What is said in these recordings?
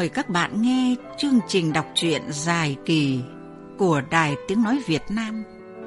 mời các bạn nghe chương trình đọc truyện dài kỳ của Đài Tiếng Nói Việt Nam.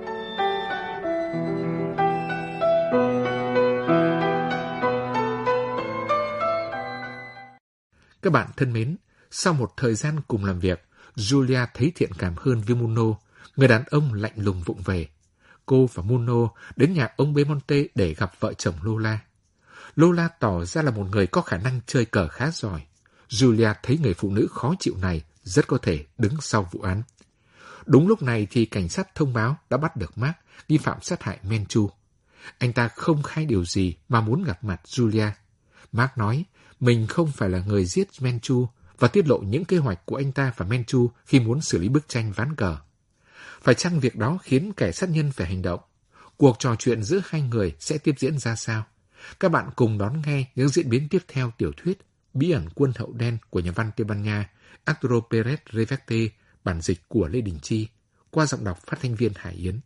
Các bạn thân mến, sau một thời gian cùng làm việc, Julia thấy thiện cảm hơn với Muno, người đàn ông lạnh lùng vụng về. Cô và Muno đến nhà ông Belmonte để gặp vợ chồng Lola. Lola tỏ ra là một người có khả năng chơi cờ khá giỏi. Julia thấy người phụ nữ khó chịu này rất có thể đứng sau vụ án. Đúng lúc này thì cảnh sát thông báo đã bắt được Mark, nghi phạm sát hại Menchu. Anh ta không khai điều gì mà muốn gặp mặt Julia. Mark nói mình không phải là người giết Menchu và tiết lộ những kế hoạch của anh ta và Menchu khi muốn xử lý bức tranh ván cờ. Phải chăng việc đó khiến kẻ sát nhân phải hành động? Cuộc trò chuyện giữa hai người sẽ tiếp diễn ra sao? Các bạn cùng đón nghe những diễn biến tiếp theo tiểu thuyết Bí ẩn quân hậu đen của nhà văn Tây Ban Nha Arturo Pérez Reverte, bản dịch của Lê Đình Chi, qua giọng đọc phát thanh viên Hải Yến.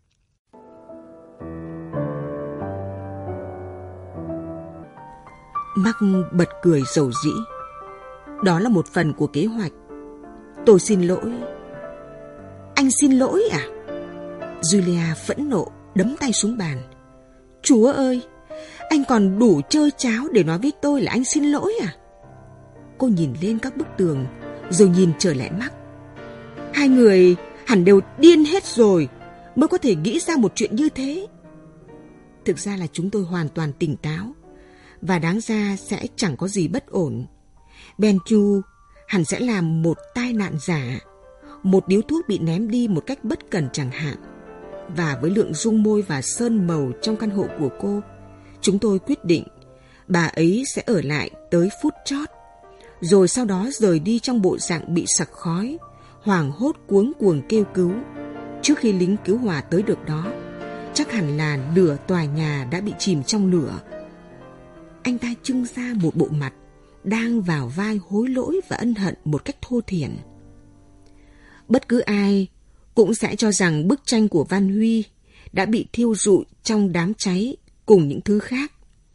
Mark bật cười rầu rĩ. Đó là một phần của kế hoạch. Tôi xin lỗi. Anh xin lỗi à? Julia phẫn nộ đấm tay xuống bàn. Chúa ơi, anh còn đủ trơ tráo để nói với tôi là anh xin lỗi à? Cô nhìn lên các bức tường rồi nhìn trở lại Mark. Hai người hẳn đều điên hết rồi mới có thể nghĩ ra một chuyện như thế. Thực ra là chúng tôi hoàn toàn tỉnh táo và đáng ra sẽ chẳng có gì bất ổn. Menchu hẳn sẽ làm một tai nạn giả, một điếu thuốc bị ném đi một cách bất cẩn chẳng hạn. Và với lượng dung môi và sơn màu trong căn hộ của cô, chúng tôi quyết định bà ấy sẽ ở lại tới phút chót, rồi sau đó rời đi trong bộ dạng bị sặc khói, hoảng hốt cuống cuồng kêu cứu. Trước khi lính cứu hỏa tới được đó, chắc hẳn là nửa tòa nhà đã bị chìm trong lửa. Anh ta trưng ra một bộ mặt đang vào vai hối lỗi và ân hận một cách thô thiển. Bất cứ ai cũng sẽ cho rằng bức tranh của Văn Huy đã bị thiêu rụi trong đám cháy cùng những thứ khác.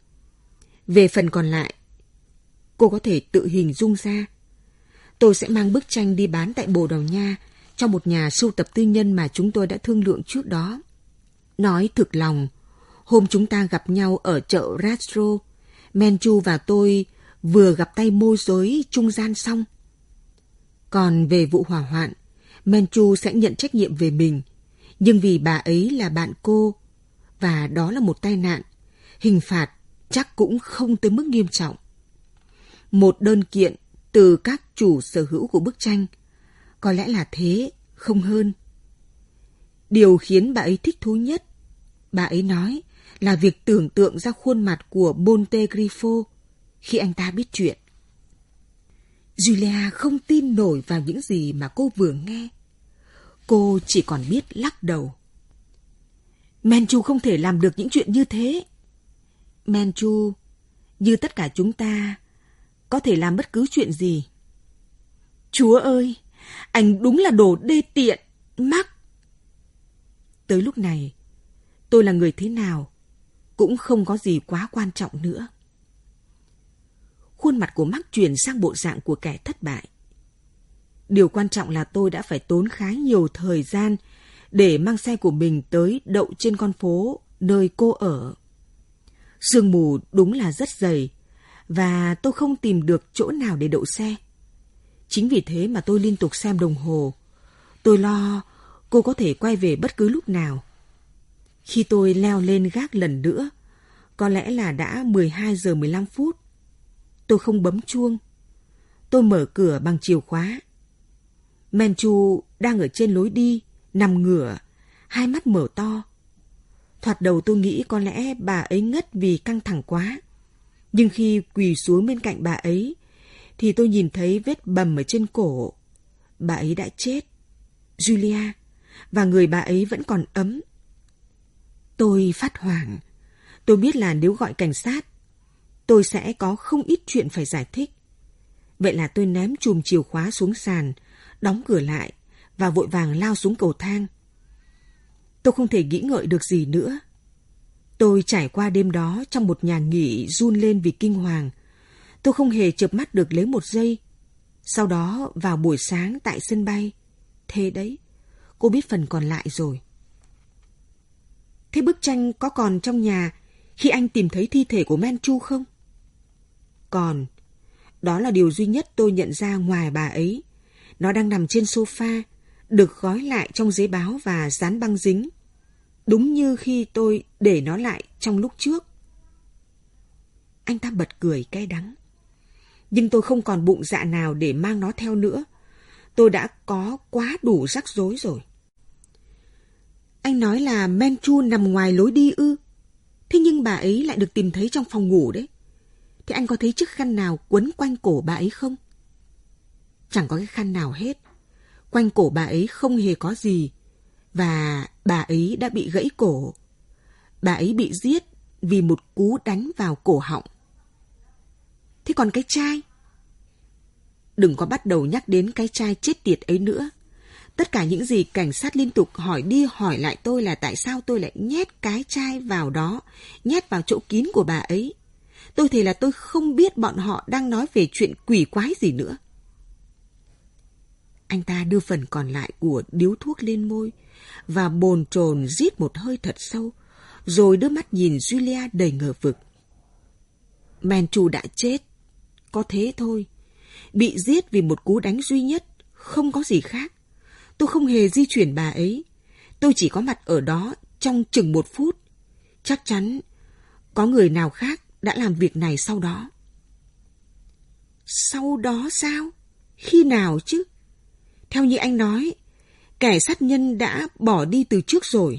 Về phần còn lại, cô có thể tự hình dung ra. Tôi sẽ mang bức tranh đi bán tại Bồ Đào Nha cho một nhà sưu tập tư nhân mà chúng tôi đã thương lượng trước đó. Nói thực lòng, hôm chúng ta gặp nhau ở chợ Rastro, Menchu và tôi vừa gặp tay môi giới trung gian xong. Còn về vụ hỏa hoạn, Menchu sẽ nhận trách nhiệm về mình, nhưng vì bà ấy là bạn cô, và đó là một tai nạn, hình phạt chắc cũng không tới mức nghiêm trọng. Một đơn kiện từ các chủ sở hữu của bức tranh, có lẽ là thế, không hơn. Điều khiến bà ấy thích thú nhất, bà ấy nói, là việc tưởng tượng ra khuôn mặt của Montegrifo khi anh ta biết chuyện. Julia không tin nổi vào những gì mà cô vừa nghe. Cô chỉ còn biết lắc đầu. Menchu không thể làm được những chuyện như thế. Menchu, như tất cả chúng ta, có thể làm bất cứ chuyện gì. Chúa ơi, anh đúng là đồ đê tiện, Mark. Tới lúc này, tôi là người thế nào cũng không có gì quá quan trọng nữa. Khuôn mặt của Mark chuyển sang bộ dạng của kẻ thất bại. Điều quan trọng là tôi đã phải tốn khá nhiều thời gian để mang xe của mình tới đậu trên con phố nơi cô ở. Sương mù đúng là rất dày và tôi không tìm được chỗ nào để đậu xe. Chính vì thế mà tôi liên tục xem đồng hồ. Tôi lo cô có thể quay về bất cứ lúc nào. Khi tôi leo lên gác lần nữa, có lẽ là đã 12 giờ 15 phút. Tôi không bấm chuông. Tôi mở cửa bằng chìa khóa. Menchu đang ở trên lối đi, nằm ngửa, hai mắt mở to. Thoạt đầu tôi nghĩ có lẽ bà ấy ngất vì căng thẳng quá. Nhưng khi quỳ xuống bên cạnh bà ấy, thì tôi nhìn thấy vết bầm ở trên cổ. Bà ấy đã chết, Julia, và người bà ấy vẫn còn ấm. Tôi phát hoảng. Tôi biết là nếu gọi cảnh sát, tôi sẽ có không ít chuyện phải giải thích. Vậy là tôi ném chùm chìa khóa xuống sàn, đóng cửa lại và vội vàng lao xuống cầu thang. Tôi không thể nghĩ ngợi được gì nữa. Tôi trải qua đêm đó trong một nhà nghỉ run lên vì kinh hoàng. Tôi không hề chợp mắt được lấy một giây. Sau đó vào buổi sáng tại sân bay. Thế đấy, cô biết phần còn lại rồi. Thế bức tranh có còn trong nhà khi anh tìm thấy thi thể của Manchu không? Còn, đó là điều duy nhất tôi nhận ra ngoài bà ấy. Nó đang nằm trên sofa, được gói lại trong giấy báo và dán băng dính. Đúng như khi tôi để nó lại trong lúc trước. Anh ta bật cười cay đắng. Nhưng tôi không còn bụng dạ nào để mang nó theo nữa. Tôi đã có quá đủ rắc rối rồi. Anh nói là Manchu nằm ngoài lối đi ư? Thế nhưng bà ấy lại được tìm thấy trong phòng ngủ đấy. Thế anh có thấy chiếc khăn nào quấn quanh cổ bà ấy không? Chẳng có cái khăn nào hết. Quanh cổ bà ấy không hề có gì. Và bà ấy đã bị gãy cổ. Bà ấy bị giết vì một cú đánh vào cổ họng. Thế còn cái chai? Đừng có bắt đầu nhắc đến cái chai chết tiệt ấy nữa. Tất cả những gì cảnh sát liên tục hỏi đi hỏi lại tôi là tại sao tôi lại nhét cái chai vào đó, nhét vào chỗ kín của bà ấy. Tôi thề là tôi không biết bọn họ đang nói về chuyện quỷ quái gì nữa. Anh ta đưa phần còn lại của điếu thuốc lên môi và bồn chồn rít một hơi thật sâu, rồi đưa mắt nhìn Julia đầy ngờ vực. Manchu đã chết, có thế thôi. Bị giết vì một cú đánh duy nhất, không có gì khác. Tôi không hề di chuyển bà ấy. Tôi chỉ có mặt ở đó trong chừng 1 phút. Chắc chắn có người nào khác đã làm việc này sau đó. Sau đó sao? Khi nào chứ? Theo như anh nói, kẻ sát nhân đã bỏ đi từ trước rồi.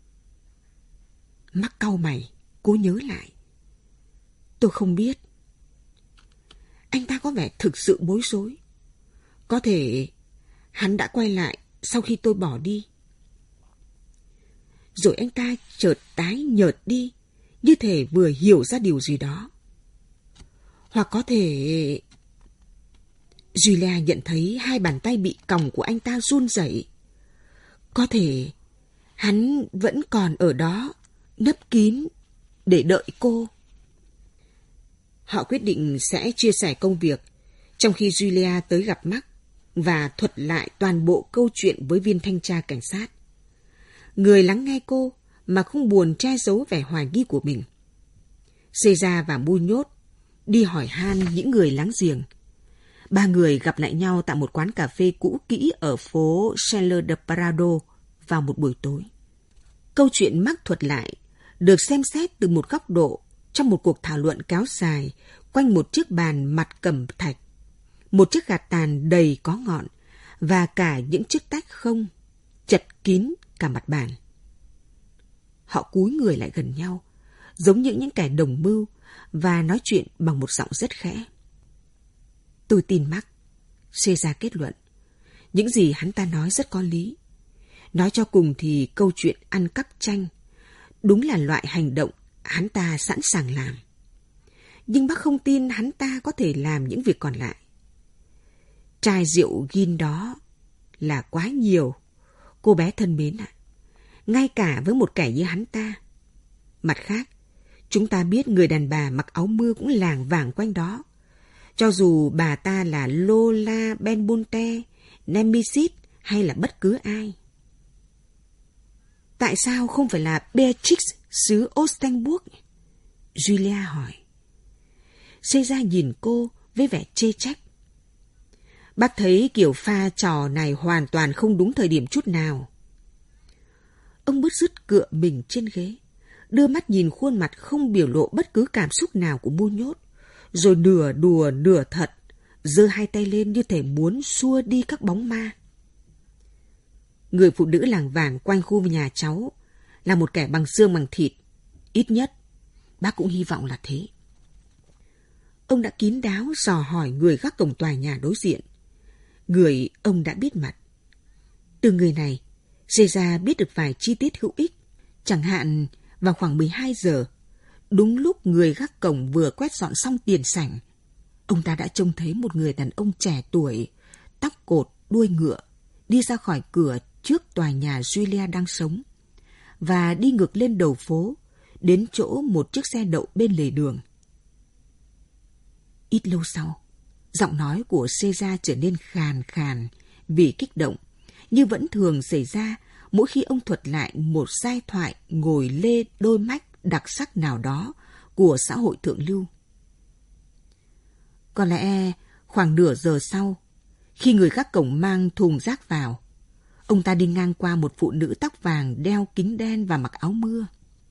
Mắc cau mày, cố nhớ lại. Tôi không biết. Anh ta có vẻ thực sự bối rối. Có thể hắn đã quay lại sau khi tôi bỏ đi. Rồi anh ta chợt tái nhợt đi, như thể vừa hiểu ra điều gì đó. Hoặc có thể... Julia nhận thấy 2 bàn tay bị còng của anh ta run rẩy. Có thể hắn vẫn còn ở đó, nấp kín để đợi cô. Họ quyết định sẽ chia sẻ công việc trong khi Julia tới gặp Mark và thuật lại toàn bộ câu chuyện với viên thanh tra cảnh sát. Người lắng nghe cô mà không buồn che giấu vẻ hoài nghi của mình. Caesar và Muñoz đi hỏi han những người láng giềng. 3 người gặp lại nhau tại một quán cà phê cũ kỹ ở phố Scheller de Prado vào một buổi tối. Câu chuyện Mark thuật lại được xem xét từ một góc độ trong một cuộc thảo luận kéo dài quanh một chiếc bàn mặt cẩm thạch, một chiếc gạt tàn đầy có ngọn và cả những chiếc tách không chật kín cả mặt bàn. Họ cúi người lại gần nhau, giống như những kẻ đồng mưu, và nói chuyện bằng một giọng rất khẽ. Tôi tin Mark, Caesar kết luận. Những gì hắn ta nói rất có lý. Nói cho cùng thì câu chuyện ăn cắp tranh đúng là loại hành động hắn ta sẵn sàng làm. Nhưng bác không tin hắn ta có thể làm những việc còn lại. Chai rượu gin đó là quá nhiều, cô bé thân mến ạ. Ngay cả với một kẻ như hắn ta. Mặt khác, chúng ta biết người đàn bà mặc áo mưa cũng lảng vảng quanh đó. Cho dù bà ta là Lola Benbunte, Nemesis hay là bất cứ ai. Tại sao không phải là Beatrix xứ Ostenburg? Julia hỏi. Caesar nhìn cô với vẻ chê trách. Bác thấy kiểu pha trò này hoàn toàn không đúng thời điểm chút nào. Ông bứt rứt cựa mình trên ghế, đưa mắt nhìn khuôn mặt không biểu lộ bất cứ cảm xúc nào của Muñoz, rồi nửa đùa nửa thật, giơ 2 tay lên như thể muốn xua đi các bóng ma. Người phụ nữ lảng vảng quanh khu nhà cháu là một kẻ bằng xương bằng thịt. Ít nhất, bác cũng hy vọng là thế. Ông đã kín đáo dò hỏi người gác cổng tòa nhà đối diện. Người ông đã biết mặt. Từ người này, Caesar biết được vài chi tiết hữu ích. Chẳng hạn, vào khoảng 12 giờ, đúng lúc người gác cổng vừa quét dọn xong tiền sảnh, ông ta đã trông thấy một người đàn ông trẻ tuổi, tóc cột, đuôi ngựa, đi ra khỏi cửa trước tòa nhà Julia đang sống, và đi ngược lên đầu phố, đến chỗ một chiếc xe đậu bên lề đường. Ít lâu sau, Giọng nói của Caesar trở nên khàn khàn vì kích động, như vẫn thường xảy ra mỗi khi ông thuật lại một giai thoại ngồi lê đôi mách đặc sắc nào đó của xã hội thượng lưu. Có lẽ khoảng nửa giờ sau, khi người gác cổng mang thùng rác vào, ông ta đi ngang qua một phụ nữ tóc vàng đeo kính đen và mặc áo mưa.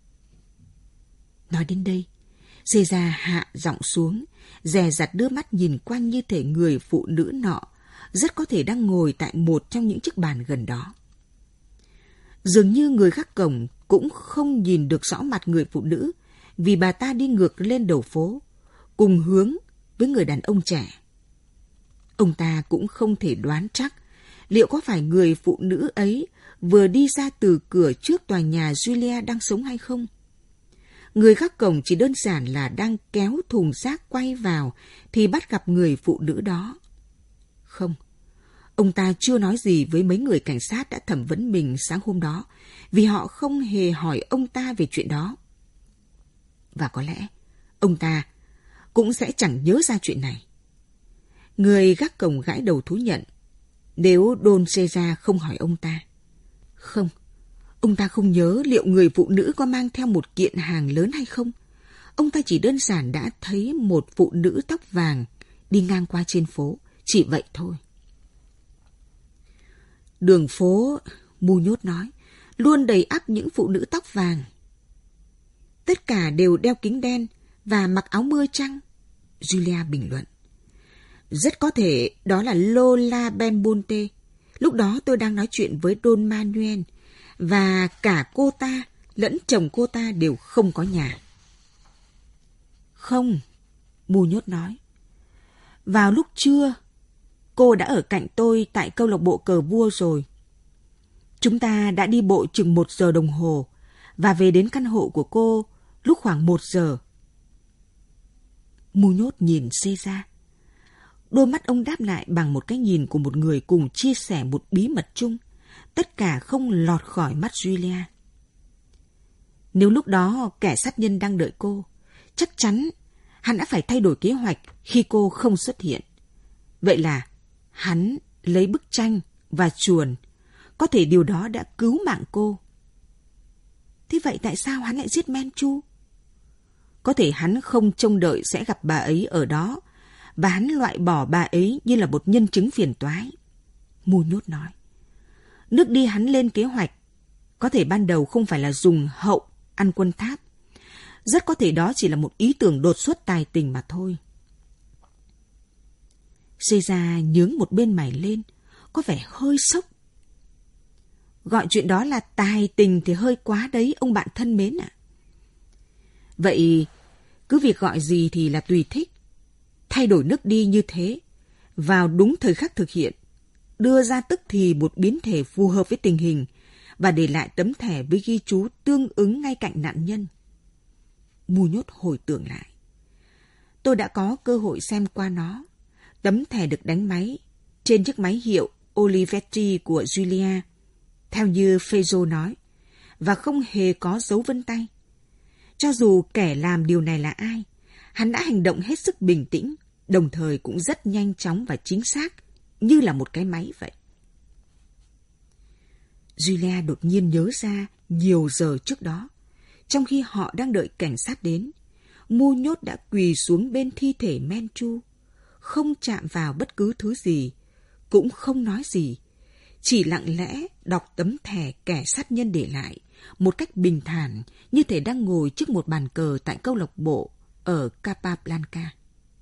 Nói đến đây, Caesar hạ giọng xuống, dè dặt đưa mắt nhìn quanh như thể người phụ nữ nọ rất có thể đang ngồi tại một trong những chiếc bàn gần đó. Dường như người gác cổng cũng không nhìn được rõ mặt người phụ nữ vì bà ta đi ngược lên đầu phố, cùng hướng với người đàn ông trẻ. Ông ta cũng không thể đoán chắc liệu có phải người phụ nữ ấy vừa đi ra từ cửa trước tòa nhà Julia đang sống hay không. Người gác cổng chỉ đơn giản là đang kéo thùng rác quay vào thì bắt gặp người phụ nữ đó. Không, ông ta chưa nói gì với mấy người cảnh sát đã thẩm vấn mình sáng hôm đó vì họ không hề hỏi ông ta về chuyện đó. Và có lẽ ông ta cũng sẽ chẳng nhớ ra chuyện này. Người gác cổng gãi đầu thú nhận nếu Don Caesar không hỏi ông ta. Không, ông ta không nhớ liệu người phụ nữ có mang theo một kiện hàng lớn hay không. Ông ta chỉ đơn giản đã thấy một phụ nữ tóc vàng đi ngang qua trên phố, chỉ vậy thôi. Đường phố, Muñoz nói, luôn đầy ắp những phụ nữ tóc vàng. Tất cả đều đeo kính đen và mặc áo mưa chăng? Julia bình luận. Rất có thể đó là Lola Belmonte. Lúc đó tôi đang nói chuyện với Don Manuel và cả cô ta lẫn chồng cô ta đều không có nhà. Không, Muñoz nói. Vào lúc trưa, cô đã ở cạnh tôi tại câu lạc bộ cờ vua rồi. Chúng ta đã đi bộ chừng 1 giờ đồng hồ và về đến căn hộ của cô lúc khoảng 1 giờ. Muñoz nhìn Caesar. Đôi mắt ông đáp lại bằng một cái nhìn của một người cùng chia sẻ một bí mật chung. Tất cả không lọt khỏi mắt Julia. Nếu lúc đó kẻ sát nhân đang đợi cô, chắc chắn hắn đã phải thay đổi kế hoạch khi cô không xuất hiện. Vậy là hắn lấy bức tranh và chuồn. Có thể điều đó đã cứu mạng cô. Thế vậy tại sao hắn lại giết Manchu? Có thể hắn không trông đợi sẽ gặp bà ấy ở đó và hắn loại bỏ bà ấy như là một nhân chứng phiền toái. Muñoz nói. Nước đi hắn lên kế hoạch có thể ban đầu không phải là dùng hậu ăn quân tháp. Rất có thể đó chỉ là một ý tưởng đột xuất tài tình mà thôi. Caesar nhướng một bên mày lên, có vẻ hơi sốc. Gọi chuyện đó là tài tình thì hơi quá đấy, ông bạn thân mến ạ. Vậy cứ việc gọi gì thì là tùy thích. Thay đổi nước đi như thế, vào đúng thời khắc thực hiện, đưa ra tức thì một biến thể phù hợp với tình hình và để lại tấm thẻ với ghi chú tương ứng ngay cạnh nạn nhân. Muñoz hồi tưởng lại. Tôi đã có cơ hội xem qua nó. Tấm thẻ được đánh máy trên chiếc máy hiệu Olivetti của Julia, theo như Fezzo nói, và không hề có dấu vân tay. Cho dù kẻ làm điều này là ai, hắn đã hành động hết sức bình tĩnh, đồng thời cũng rất nhanh chóng và chính xác, như là một cái máy vậy. Julia đột nhiên nhớ ra nhiều giờ trước đó, trong khi họ đang đợi cảnh sát đến, Muñoz đã quỳ xuống bên thi thể Manchu, không chạm vào bất cứ thứ gì, cũng không nói gì, chỉ lặng lẽ đọc tấm thẻ kẻ sát nhân để lại, một cách bình thản như thể đang ngồi trước một bàn cờ tại câu lạc bộ ở Capablanca.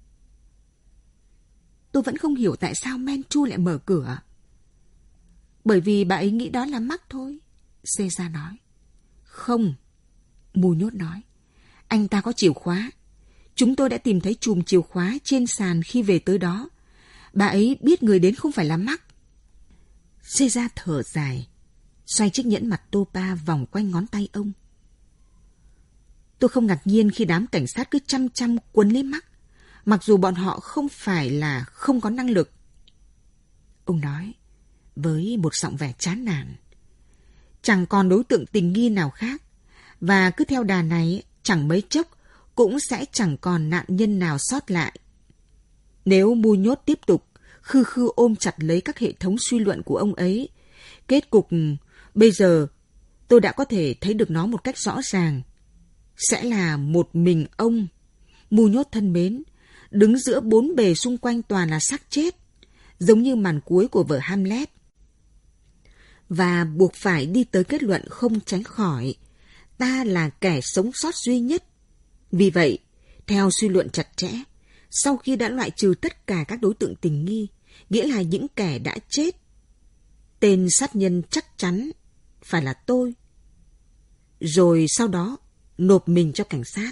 Tôi vẫn không hiểu tại sao Manchu lại mở cửa. Bởi vì bà ấy nghĩ đó là mắc thôi, Caesar nói. Không, Muñoz nói. Anh ta có chìa khóa. Chúng tôi đã tìm thấy chùm chìa khóa trên sàn khi về tới đó. Bà ấy biết người đến không phải là mắc. Caesar thở dài, xoay chiếc nhẫn mặt topa vòng quanh ngón tay ông. Tôi không ngạc nhiên khi đám cảnh sát cứ chăm chăm quấn lấy mắc, mặc dù bọn họ không phải là không có năng lực. Ông nói với một giọng vẻ chán nản. Chẳng còn đối tượng tình nghi nào khác, và cứ theo đà này chẳng mấy chốc cũng sẽ chẳng còn nạn nhân nào sót lại. Nếu Muñoz tiếp tục khư khư ôm chặt lấy các hệ thống suy luận của ông ấy, kết cục bây giờ tôi đã có thể thấy được nó một cách rõ ràng. Sẽ là một mình ông, Muñoz thân mến, đứng giữa bốn bề xung quanh toàn là xác chết, giống như màn cuối của vở Hamlet. Và buộc phải đi tới kết luận không tránh khỏi, ta là kẻ sống sót duy nhất. Vì vậy, theo suy luận chặt chẽ, sau khi đã loại trừ tất cả các đối tượng tình nghi, nghĩa là những kẻ đã chết, tên sát nhân chắc chắn phải là tôi. Rồi sau đó nộp mình cho cảnh sát.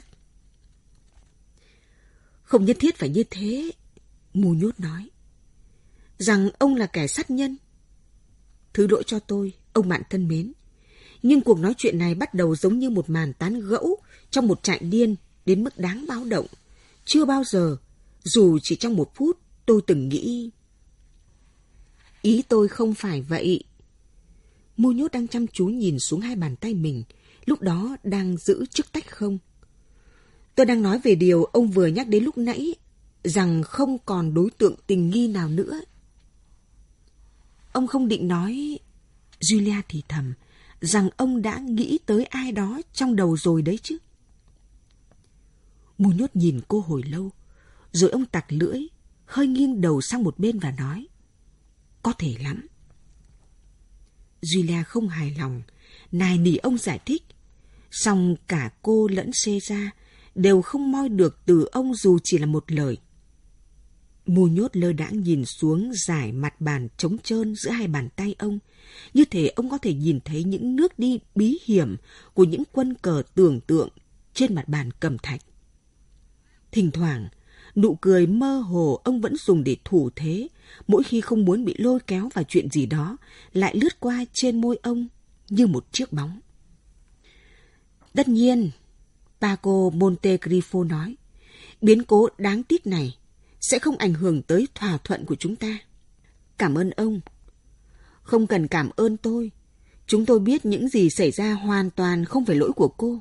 Không nhất thiết phải như thế, Muñoz nói. Rằng ông là kẻ sát nhân. Thứ lỗi cho tôi, ông bạn thân mến. Nhưng cuộc nói chuyện này bắt đầu giống như một màn tán gẫu trong một trại điên đến mức đáng báo động. Chưa bao giờ, dù chỉ trong một phút, tôi từng nghĩ. Ý tôi không phải vậy. Muñoz đang chăm chú nhìn xuống hai bàn tay mình, lúc đó đang giữ chiếc tách không. Tôi đang nói về điều ông vừa nhắc đến lúc nãy, rằng không còn đối tượng tình nghi nào nữa. Ông không định nói, Julia thì thầm, rằng ông đã nghĩ tới ai đó trong đầu rồi đấy chứ. Muñoz nhìn cô hồi lâu, rồi ông tặc lưỡi, hơi nghiêng đầu sang một bên và nói, có thể lắm. Julia không hài lòng, nài nỉ ông giải thích, song cả cô lẫn César đều không moi được từ ông dù chỉ là một lời. Muñoz lơ đãng nhìn xuống dải mặt bàn trống trơn giữa hai bàn tay ông, như thể ông có thể nhìn thấy những nước đi bí hiểm của những quân cờ tưởng tượng trên mặt bàn cẩm thạch. Thỉnh thoảng, nụ cười mơ hồ ông vẫn dùng để thủ thế, mỗi khi không muốn bị lôi kéo vào chuyện gì đó, lại lướt qua trên môi ông như một chiếc bóng. Tất nhiên, Paco Montecristo nói, biến cố đáng tiếc này sẽ không ảnh hưởng tới thỏa thuận của chúng ta. Cảm ơn ông. Không cần cảm ơn tôi. Chúng tôi biết những gì xảy ra hoàn toàn không phải lỗi của cô.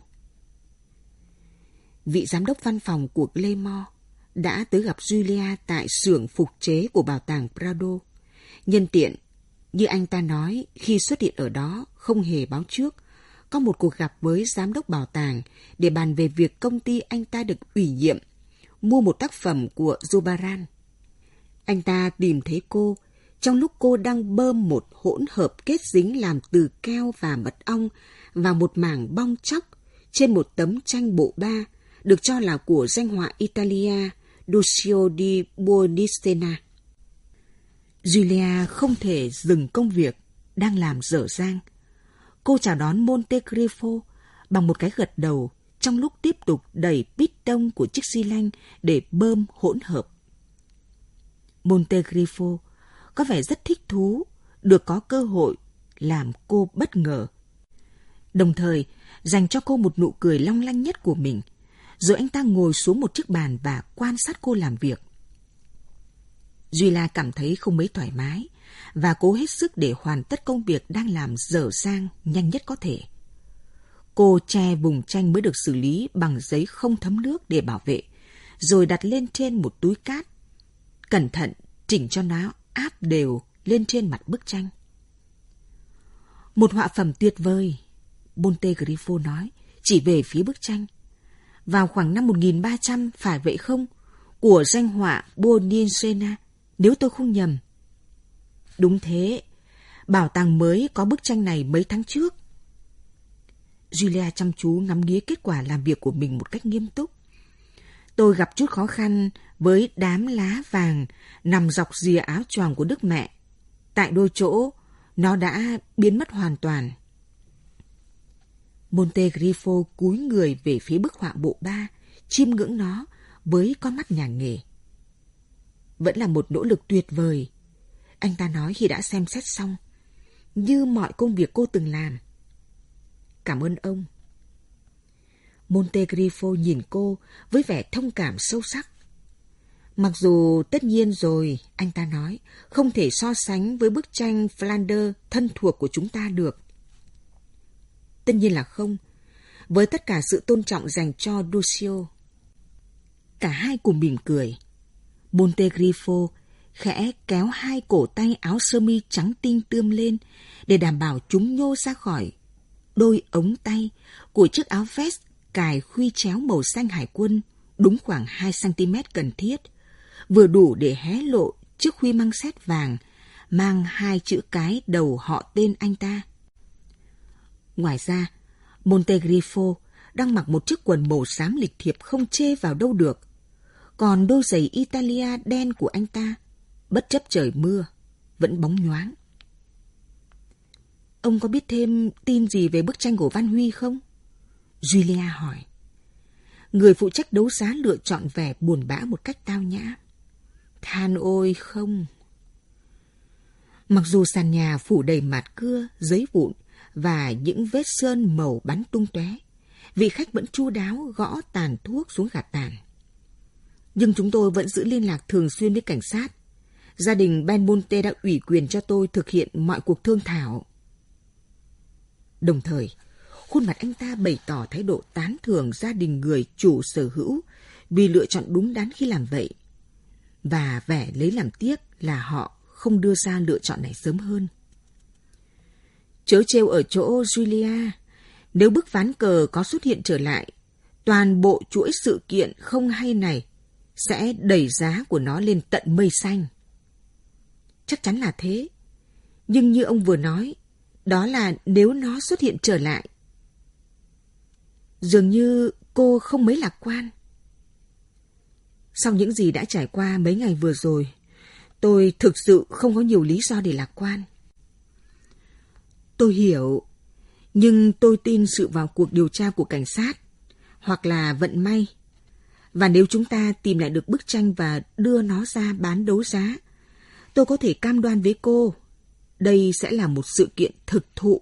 Vị giám đốc văn phòng của Glamour đã tới gặp Julia tại xưởng phục chế của bảo tàng Prado. Nhân tiện, như anh ta nói, khi xuất hiện ở đó không hề báo trước, có một cuộc gặp với giám đốc bảo tàng để bàn về việc công ty anh ta được ủy nhiệm mua một tác phẩm của Zurbarán. Anh ta tìm thấy cô trong lúc cô đang bơm một hỗn hợp kết dính làm từ keo và mật ong vào một mảng bong tróc trên một tấm tranh bộ ba được cho là của danh họa Italia Duccio di Buonistena. Julia không thể dừng công việc đang làm dở dang. Cô chào đón Montecristo bằng một cái gật đầu trong lúc tiếp tục đẩy piston của chiếc xi lanh để bơm hỗn hợp. Montecristo có vẻ rất thích thú được có cơ hội làm cô bất ngờ, đồng thời dành cho cô một nụ cười long lanh nhất của mình. Rồi anh ta ngồi xuống một chiếc bàn và quan sát cô làm việc. Julia cảm thấy không mấy thoải mái và cố hết sức để hoàn tất công việc đang làm dở dang nhanh nhất có thể. Cô che vùng tranh mới được xử lý bằng giấy không thấm nước để bảo vệ, rồi đặt lên trên một túi cát, cẩn thận chỉnh cho nó áp đều lên trên mặt bức tranh. Một họa phẩm tuyệt vời, Montecristo nói, chỉ về phía bức tranh. Vào khoảng năm 1300, phải vậy không? Của danh họa Buonistena, nếu tôi không nhầm. Đúng thế, bảo tàng mới có bức tranh này mấy tháng trước. Julia chăm chú ngắm nghía kết quả làm việc của mình một cách nghiêm túc. Tôi gặp chút khó khăn với đám lá vàng nằm dọc rìa áo choàng của Đức Mẹ. Tại đôi chỗ, nó đã biến mất hoàn toàn. Montecristo cúi người về phía bức họa bộ ba, chiêm ngưỡng nó với con mắt nhà nghề. Vẫn là một nỗ lực tuyệt vời, anh ta nói khi đã xem xét xong, như mọi công việc cô từng làm. Cảm ơn ông. Montecristo nhìn cô với vẻ thông cảm sâu sắc. Mặc dù tất nhiên rồi, anh ta nói, không thể so sánh với bức tranh Flanders thân thuộc của chúng ta được. Tất nhiên là không, với tất cả sự tôn trọng dành cho Duccio. Cả hai cùng mỉm cười. Montegrifo khẽ kéo hai cổ tay áo sơ mi trắng tinh tươm lên để đảm bảo chúng nhô ra khỏi đôi ống tay của chiếc áo vest cài khuy chéo màu xanh hải quân đúng khoảng 2 cm cần thiết, vừa đủ để hé lộ chiếc khuy măng sét vàng mang 2 chữ cái đầu họ tên anh ta. Ngoài ra, Montegrifo đang mặc một chiếc quần màu xám lịch thiệp không chê vào đâu được, còn đôi giày Italia đen của anh ta, bất chấp trời mưa, vẫn bóng nhoáng. Ông có biết thêm tin gì về bức tranh của Văn Huy không? Julia hỏi. Người phụ trách đấu giá lựa chọn vẻ buồn bã một cách tao nhã. Than ôi không. Mặc dù sàn nhà phủ đầy mạt cưa, giấy vụn và những vết sơn màu bắn tung tóe, vị khách vẫn chu đáo gõ tàn thuốc xuống gạt tàn. Nhưng chúng tôi vẫn giữ liên lạc thường xuyên với cảnh sát. Gia đình Belmonte đã ủy quyền cho tôi thực hiện mọi cuộc thương thảo. Đồng thời, khuôn mặt anh ta bày tỏ thái độ tán thưởng gia đình người chủ sở hữu vì lựa chọn đúng đắn khi làm vậy, và vẻ lấy làm tiếc là họ không đưa ra lựa chọn này sớm hơn. Trớ trêu ở chỗ Julia, nếu bức ván cờ có xuất hiện trở lại, toàn bộ chuỗi sự kiện không hay này sẽ đẩy giá của nó lên tận mây xanh. Chắc chắn là thế, nhưng như ông vừa nói, đó là nếu nó xuất hiện trở lại. Dường như cô không mấy lạc quan. Sau những gì đã trải qua mấy ngày vừa rồi, tôi thực sự không có nhiều lý do để lạc quan. Tôi hiểu, nhưng tôi tin sự vào cuộc điều tra của cảnh sát, hoặc là vận may. Và nếu chúng ta tìm lại được bức tranh và đưa nó ra bán đấu giá, tôi có thể cam đoan với cô, đây sẽ là một sự kiện thực thụ.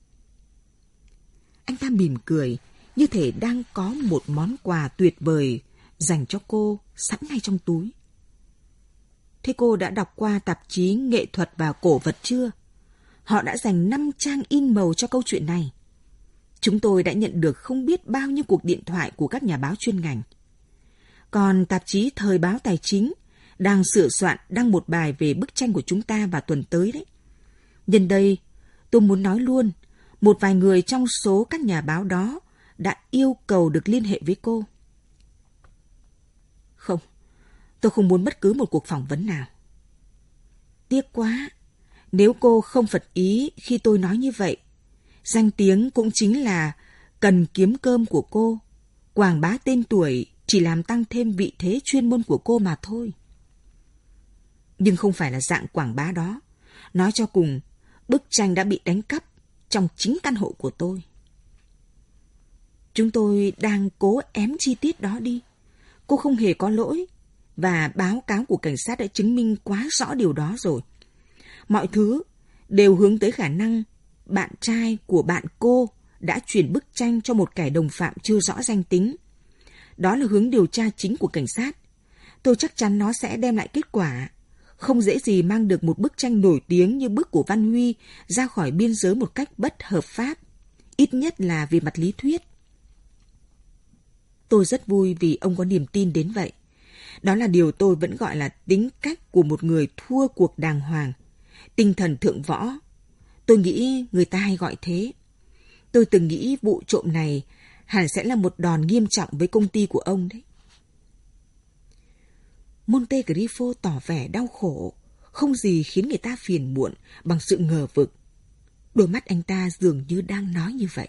Anh ta mỉm cười, như thể đang có một món quà tuyệt vời dành cho cô sẵn ngay trong túi. Thế cô đã đọc qua tạp chí Nghệ thuật và Cổ vật chưa? Họ đã dành 5 trang in màu cho câu chuyện này. Chúng tôi đã nhận được không biết bao nhiêu cuộc điện thoại của các nhà báo chuyên ngành. Còn tạp chí Thời báo Tài chính đang sửa soạn đăng một bài về bức tranh của chúng ta vào tuần tới đấy. Nhân đây, tôi muốn nói luôn, một vài người trong số các nhà báo đó đã yêu cầu được liên hệ với cô. Không, tôi không muốn bất cứ một cuộc phỏng vấn nào. Tiếc quá, nếu cô không phật ý khi tôi nói như vậy, danh tiếng cũng chính là cần kiếm cơm của cô, quảng bá tên tuổi chỉ làm tăng thêm vị thế chuyên môn của cô mà thôi. Nhưng không phải là dạng quảng bá đó. Nói cho cùng, bức tranh đã bị đánh cắp trong chính căn hộ của tôi. Chúng tôi đang cố ém chi tiết đó đi. Cô không hề có lỗi, và báo cáo của cảnh sát đã chứng minh quá rõ điều đó rồi. Mọi thứ đều hướng tới khả năng bạn trai của bạn cô đã chuyển bức tranh cho một kẻ đồng phạm chưa rõ danh tính. Đó là hướng điều tra chính của cảnh sát. Tôi chắc chắn nó sẽ đem lại kết quả. Không dễ gì mang được một bức tranh nổi tiếng như bức của Văn Huy ra khỏi biên giới một cách bất hợp pháp, ít nhất là về mặt lý thuyết. Tôi rất vui vì ông có niềm tin đến vậy. Đó là điều tôi vẫn gọi là tính cách của một người thua cuộc đàng hoàng, tinh thần thượng võ. Tôi nghĩ người ta hay gọi thế. Tôi từng nghĩ vụ trộm này hẳn sẽ là một đòn nghiêm trọng với công ty của ông đấy. Montegrifo tỏ vẻ đau khổ, không gì khiến người ta phiền muộn bằng sự ngờ vực. Đôi mắt anh ta dường như đang nói như vậy.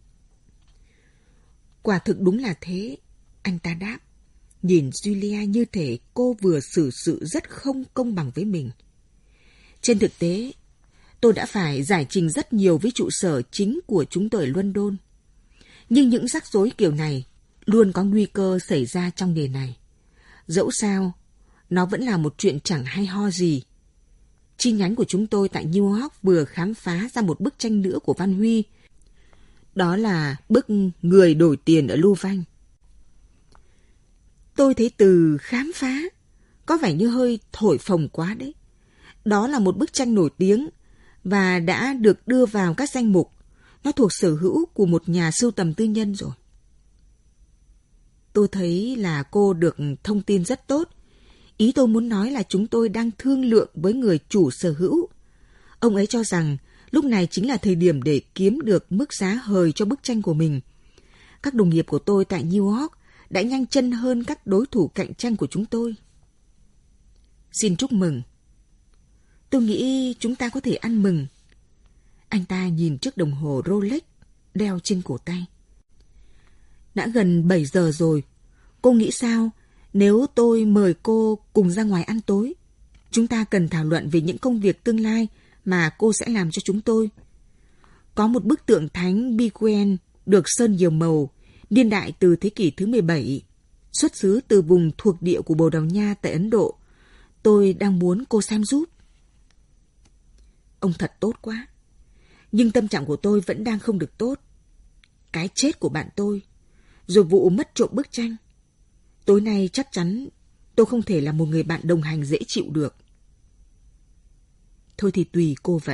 Quả thực đúng là thế, anh ta đáp, nhìn Julia như thể cô vừa xử sự rất không công bằng với mình. Trên thực tế, tôi đã phải giải trình rất nhiều với trụ sở chính của chúng tôi ở London. Nhưng những rắc rối kiểu này luôn có nguy cơ xảy ra trong nghề này. Dẫu sao, nó vẫn là một chuyện chẳng hay ho gì. Chi nhánh của chúng tôi tại New York vừa khám phá ra một bức tranh nữa của Văn Huy. Đó là bức Người đổi tiền ở Louvain. Tôi thấy từ khám phá có vẻ như hơi thổi phồng quá đấy. Đó là một bức tranh nổi tiếng và đã được đưa vào các danh mục. Nó thuộc sở hữu của một nhà sưu tầm tư nhân rồi. Tôi thấy là cô được thông tin rất tốt. Ý tôi muốn nói là chúng tôi đang thương lượng với người chủ sở hữu. Ông ấy cho rằng lúc này chính là thời điểm để kiếm được mức giá hời cho bức tranh của mình. Các đồng nghiệp của tôi tại New York đã nhanh chân hơn các đối thủ cạnh tranh của chúng tôi. Xin chúc mừng. Tôi nghĩ chúng ta có thể ăn mừng. Anh ta nhìn chiếc đồng hồ Rolex đeo trên cổ tay. Đã gần 7 giờ rồi. Cô nghĩ sao nếu tôi mời cô cùng ra ngoài ăn tối? Chúng ta cần thảo luận về những công việc tương lai mà cô sẽ làm cho chúng tôi. Có một bức tượng thánh Biguen được sơn nhiều màu, niên đại từ thế kỷ thứ 17, xuất xứ từ vùng thuộc địa của Bồ Đào Nha tại Ấn Độ. Tôi đang muốn cô xem giúp. Ông thật tốt quá. Nhưng tâm trạng của tôi vẫn đang không được tốt. Cái chết của bạn tôi, rồi vụ mất trộm bức tranh. Tối nay chắc chắn tôi không thể là một người bạn đồng hành dễ chịu được. Thôi thì tùy cô vậy.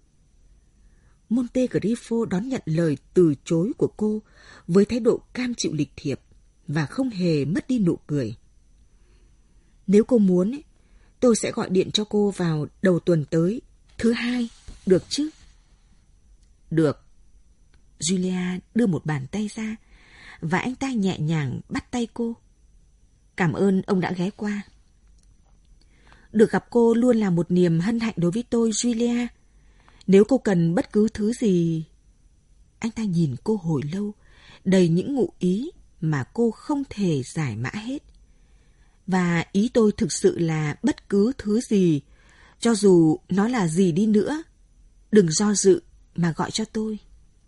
Montecristo đón nhận lời từ chối của cô với thái độ cam chịu lịch thiệp và không hề mất đi nụ cười. Nếu cô muốn, tôi sẽ gọi điện cho cô vào đầu tuần tới, thứ Hai, được chứ? Được. Julia đưa một bàn tay ra và anh ta nhẹ nhàng bắt tay cô. Cảm ơn ông đã ghé qua. Được gặp cô luôn là một niềm hân hạnh đối với tôi, Julia. Nếu cô cần bất cứ thứ gì... Anh ta nhìn cô hồi lâu, đầy những ngụ ý mà cô không thể giải mã hết. Và ý tôi thực sự là bất cứ thứ gì, cho dù nó là gì đi nữa, đừng do dự mà gọi cho tôi.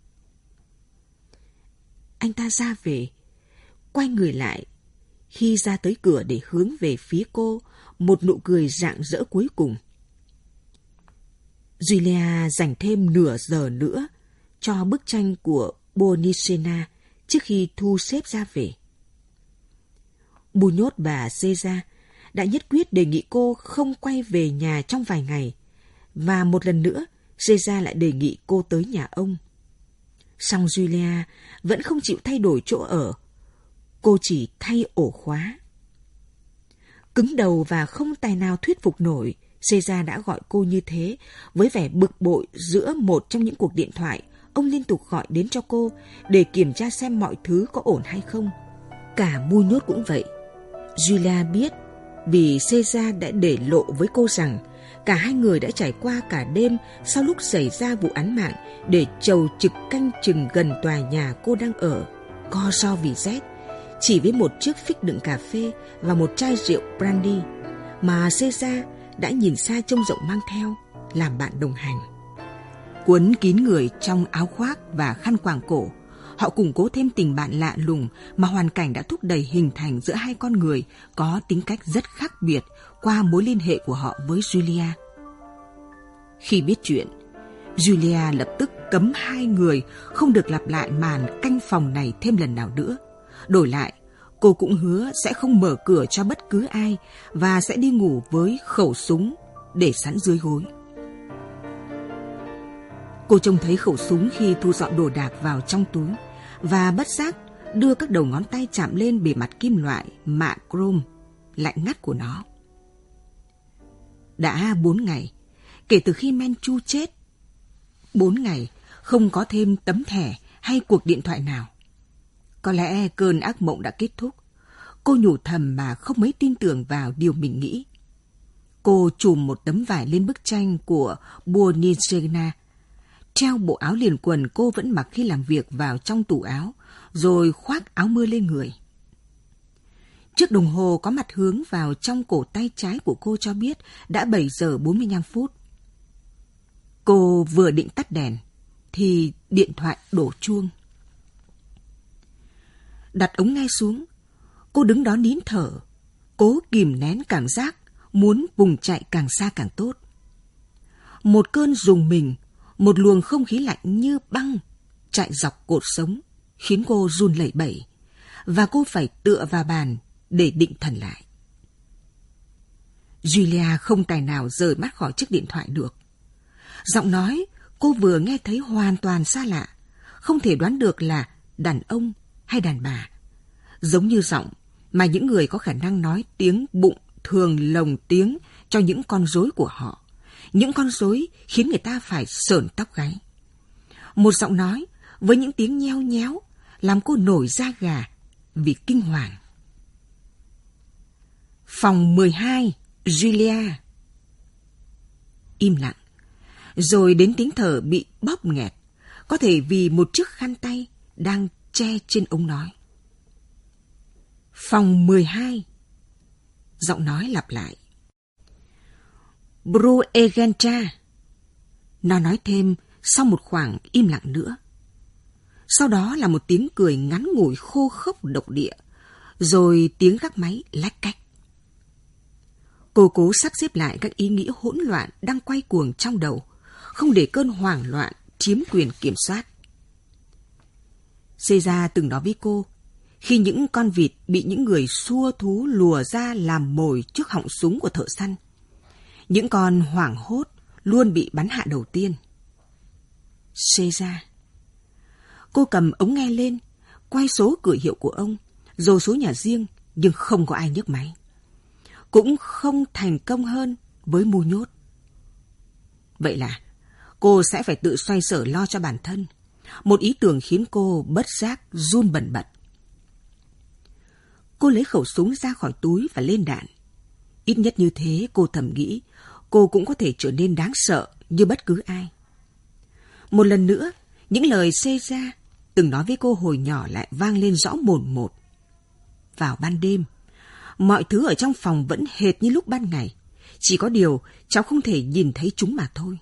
Anh ta ra về, quay người lại. Khi ra tới cửa để hướng về phía cô, một nụ cười rạng rỡ cuối cùng. Julia dành thêm nửa giờ nữa cho bức tranh của Bonincena trước khi thu xếp ra về. Bunyot và Caesar đã nhất quyết đề nghị cô không quay về nhà trong vài ngày, và một lần nữa Caesar lại đề nghị cô tới nhà ông. Song Julia vẫn không chịu thay đổi chỗ ở. Cô chỉ thay ổ khóa. Cứng đầu và không tài nào thuyết phục nổi, Caesar đã gọi cô như thế với vẻ bực bội giữa một trong những cuộc điện thoại ông liên tục gọi đến cho cô để kiểm tra xem mọi thứ có ổn hay không. Cả Muñoz cũng vậy. Julia biết vì Caesar đã để lộ với cô rằng cả hai người đã trải qua cả đêm sau lúc xảy ra vụ án mạng để chầu trực canh chừng gần tòa nhà cô đang ở, co ro vì rét, chỉ với một chiếc phích đựng cà phê và một chai rượu brandy mà Caesar đã nhìn xa trông rộng mang theo làm bạn đồng hành. Quấn kín người trong áo khoác và khăn quàng cổ, họ củng cố thêm tình bạn lạ lùng mà hoàn cảnh đã thúc đẩy hình thành giữa hai con người có tính cách rất khác biệt qua mối liên hệ của họ với Julia. Khi biết chuyện, Julia lập tức cấm hai người không được lặp lại màn canh phòng này thêm lần nào nữa. Đổi lại, cô cũng hứa sẽ không mở cửa cho bất cứ ai và sẽ đi ngủ với khẩu súng để sẵn dưới gối. Cô trông thấy khẩu súng khi thu dọn đồ đạc vào trong túi và bất giác đưa các đầu ngón tay chạm lên bề mặt kim loại mạ chrome lạnh ngắt của nó. Đã 4 ngày kể từ khi Manchu chết. 4 ngày không có thêm tấm thẻ hay cuộc điện thoại nào. Có lẽ cơn ác mộng đã kết thúc. Cô nhủ thầm mà không mấy tin tưởng vào điều mình nghĩ. Cô chùm một tấm vải lên bức tranh của Bonincena, treo bộ áo liền quần cô vẫn mặc khi làm việc vào trong tủ áo, rồi khoác áo mưa lên người. Chiếc đồng hồ có mặt hướng vào trong cổ tay trái của cô cho biết đã 7 giờ 45 phút. Cô vừa định tắt đèn thì điện thoại đổ chuông. Đặt ống nghe xuống, cô đứng đó nín thở, cố kìm nén cảm giác muốn vùng chạy càng xa càng tốt. Một cơn rùng mình, một luồng không khí lạnh như băng chạy dọc cột sống, khiến cô run lẩy bẩy, và cô phải tựa vào bàn để định thần lại. Julia không tài nào rời mắt khỏi chiếc điện thoại được. Giọng nói cô vừa nghe thấy hoàn toàn xa lạ, không thể đoán được là đàn ông hay đàn bà, giống như giọng mà những người có khả năng nói tiếng bụng thường lồng tiếng cho những con rối của họ. Những con rối khiến người ta phải sởn tóc gáy. Một giọng nói với những tiếng nheo nhéo làm cô nổi da gà vì kinh hoàng. Phòng 12, Julia. Im lặng. Rồi đến tiếng thở bị bóp nghẹt, có thể vì một chiếc khăn tay đang che trên ống nói. Phòng 12. Giọng nói lặp lại. Bruegenta. Nó nói thêm sau một khoảng im lặng nữa. Sau đó là một tiếng cười ngắn ngủi khô khốc độc địa, rồi tiếng gác máy lách cách. Cô cố sắp xếp lại các ý nghĩ hỗn loạn đang quay cuồng trong đầu, không để cơn hoảng loạn chiếm quyền kiểm soát. Caesar từng nói với cô, khi những con vịt bị những người xua thú lùa ra làm mồi trước họng súng của thợ săn, những con hoảng hốt luôn bị bắn hạ đầu tiên. Caesar. Cô cầm ống nghe lên, quay số cửa hiệu của ông, rồi số nhà riêng, nhưng không có ai nhấc máy. Cũng không thành công hơn với mù nhốt. Vậy là cô sẽ phải tự xoay sở lo cho bản thân. Một ý tưởng khiến cô bất giác run bần bật. Cô lấy khẩu súng ra khỏi túi và lên đạn. Ít nhất như thế, cô thầm nghĩ, cô cũng có thể trở nên đáng sợ như bất cứ ai. Một lần nữa, những lời Caesar từng nói với cô hồi nhỏ lại vang lên rõ mồn một. Vào ban đêm, mọi thứ ở trong phòng vẫn hệt như lúc ban ngày. Chỉ có điều cháu không thể nhìn thấy chúng mà thôi.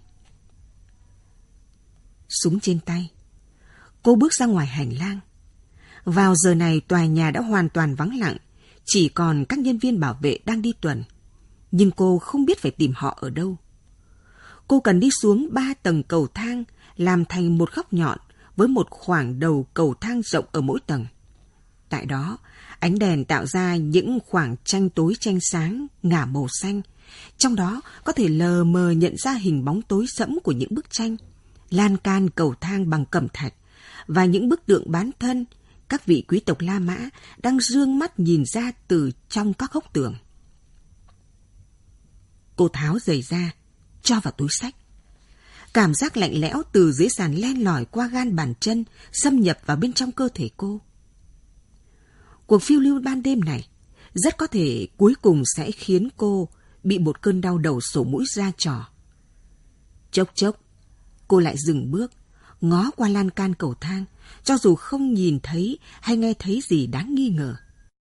Súng trên tay, cô bước ra ngoài hành lang. Vào giờ này tòa nhà đã hoàn toàn vắng lặng, chỉ còn các nhân viên bảo vệ đang đi tuần. Nhưng cô không biết phải tìm họ ở đâu. Cô cần đi xuống 3 tầng cầu thang làm thành một góc nhọn với một khoảng đầu cầu thang rộng ở mỗi tầng. Tại đó, ánh đèn tạo ra những khoảng tranh tối tranh sáng ngả màu xanh. Trong đó có thể lờ mờ nhận ra hình bóng tối sẫm của những bức tranh, lan can cầu thang bằng cẩm thạch và những bức tượng bán thân, các vị quý tộc La Mã đang dương mắt nhìn ra từ trong các góc tường. Cô tháo giày ra, cho vào túi xách. Cảm giác lạnh lẽo từ dưới sàn len lỏi qua gan bàn chân, xâm nhập vào bên trong cơ thể cô. Cuộc phiêu lưu ban đêm này rất có thể cuối cùng sẽ khiến cô bị một cơn đau đầu sổ mũi ra trò. Chốc chốc, cô lại dừng bước, ngó qua lan can cầu thang, cho dù không nhìn thấy hay nghe thấy gì đáng nghi ngờ.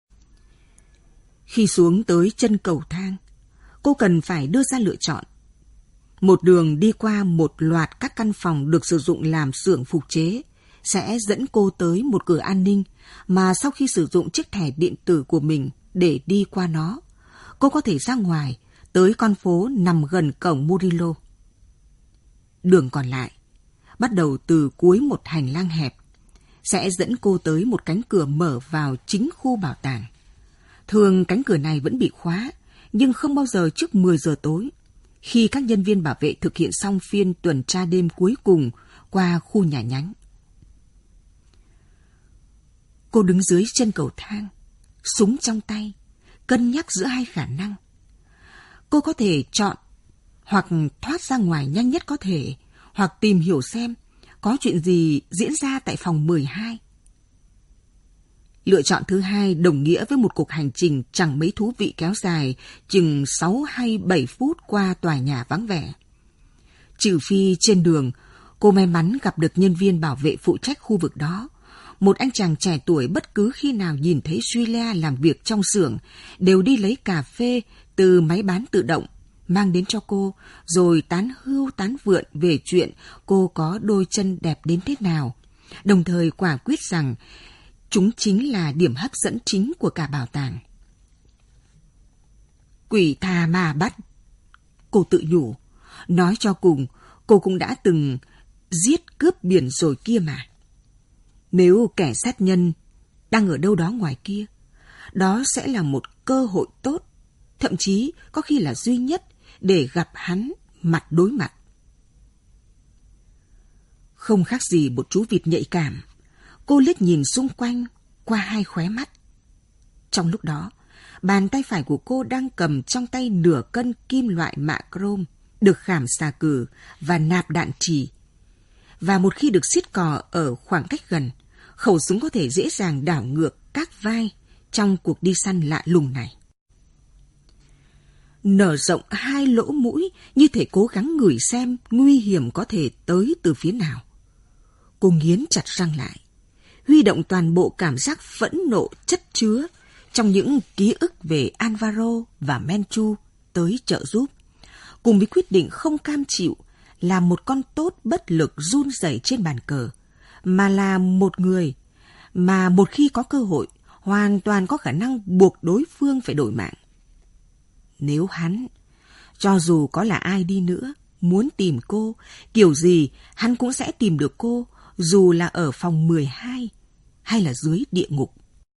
Khi xuống tới chân cầu thang, cô cần phải đưa ra lựa chọn. Một đường đi qua một loạt các căn phòng được sử dụng làm xưởng phục chế sẽ dẫn cô tới một cửa an ninh mà sau khi sử dụng chiếc thẻ điện tử của mình để đi qua nó, cô có thể ra ngoài tới con phố nằm gần cổng Murillo. Đường còn lại, bắt đầu từ cuối một hành lang hẹp, sẽ dẫn cô tới một cánh cửa mở vào chính khu bảo tàng. Thường cánh cửa này vẫn bị khóa, nhưng không bao giờ trước 10 giờ tối, khi các nhân viên bảo vệ thực hiện xong phiên tuần tra đêm cuối cùng qua khu nhà nhánh. Cô đứng dưới chân cầu thang, súng trong tay, cân nhắc giữa hai khả năng. Cô có thể chọn hoặc thoát ra ngoài nhanh nhất có thể, hoặc tìm hiểu xem có chuyện gì diễn ra tại phòng 12. Lựa chọn thứ hai đồng nghĩa với một cuộc hành trình chẳng mấy thú vị kéo dài chừng 6 hay 7 phút qua tòa nhà vắng vẻ. Trừ phi trên đường, cô may mắn gặp được nhân viên bảo vệ phụ trách khu vực đó. Một anh chàng trẻ tuổi bất cứ khi nào nhìn thấy Julia làm việc trong xưởng đều đi lấy cà phê từ máy bán tự động, mang đến cho cô, rồi tán hưu tán vượn về chuyện cô có đôi chân đẹp đến thế nào, đồng thời quả quyết rằng chúng chính là điểm hấp dẫn chính của cả bảo tàng. Quỷ tha ma bắt, cô tự nhủ. Nói cho cùng, cô cũng đã từng giết cướp biển rồi kia mà. Nếu kẻ sát nhân đang ở đâu đó ngoài kia, đó sẽ là một cơ hội tốt, thậm chí có khi là duy nhất để gặp hắn mặt đối mặt. Không khác gì một chú vịt nhạy cảm, cô liếc nhìn xung quanh qua hai khóe mắt. Trong lúc đó, bàn tay phải của cô đang cầm trong tay nửa cân kim loại mạ chrome, được khảm xà cừ và nạp đạn trì. Và một khi được xiết cò ở khoảng cách gần, khẩu súng có thể dễ dàng đảo ngược các vai trong cuộc đi săn lạ lùng này. Nở rộng hai lỗ mũi như thể cố gắng ngửi xem nguy hiểm có thể tới từ phía nào. Cô nghiến chặt răng lại, huy động toàn bộ cảm giác phẫn nộ chất chứa trong những ký ức về Alvaro và Menchu tới trợ giúp, cùng với quyết định không cam chịu là một con tốt bất lực run rẩy trên bàn cờ, mà là một người mà một khi có cơ hội hoàn toàn có khả năng buộc đối phương phải đổi mạng. Nếu hắn, cho dù có là ai đi nữa, muốn tìm cô, kiểu gì hắn cũng sẽ tìm được cô, dù là ở phòng 12 hay là dưới địa ngục.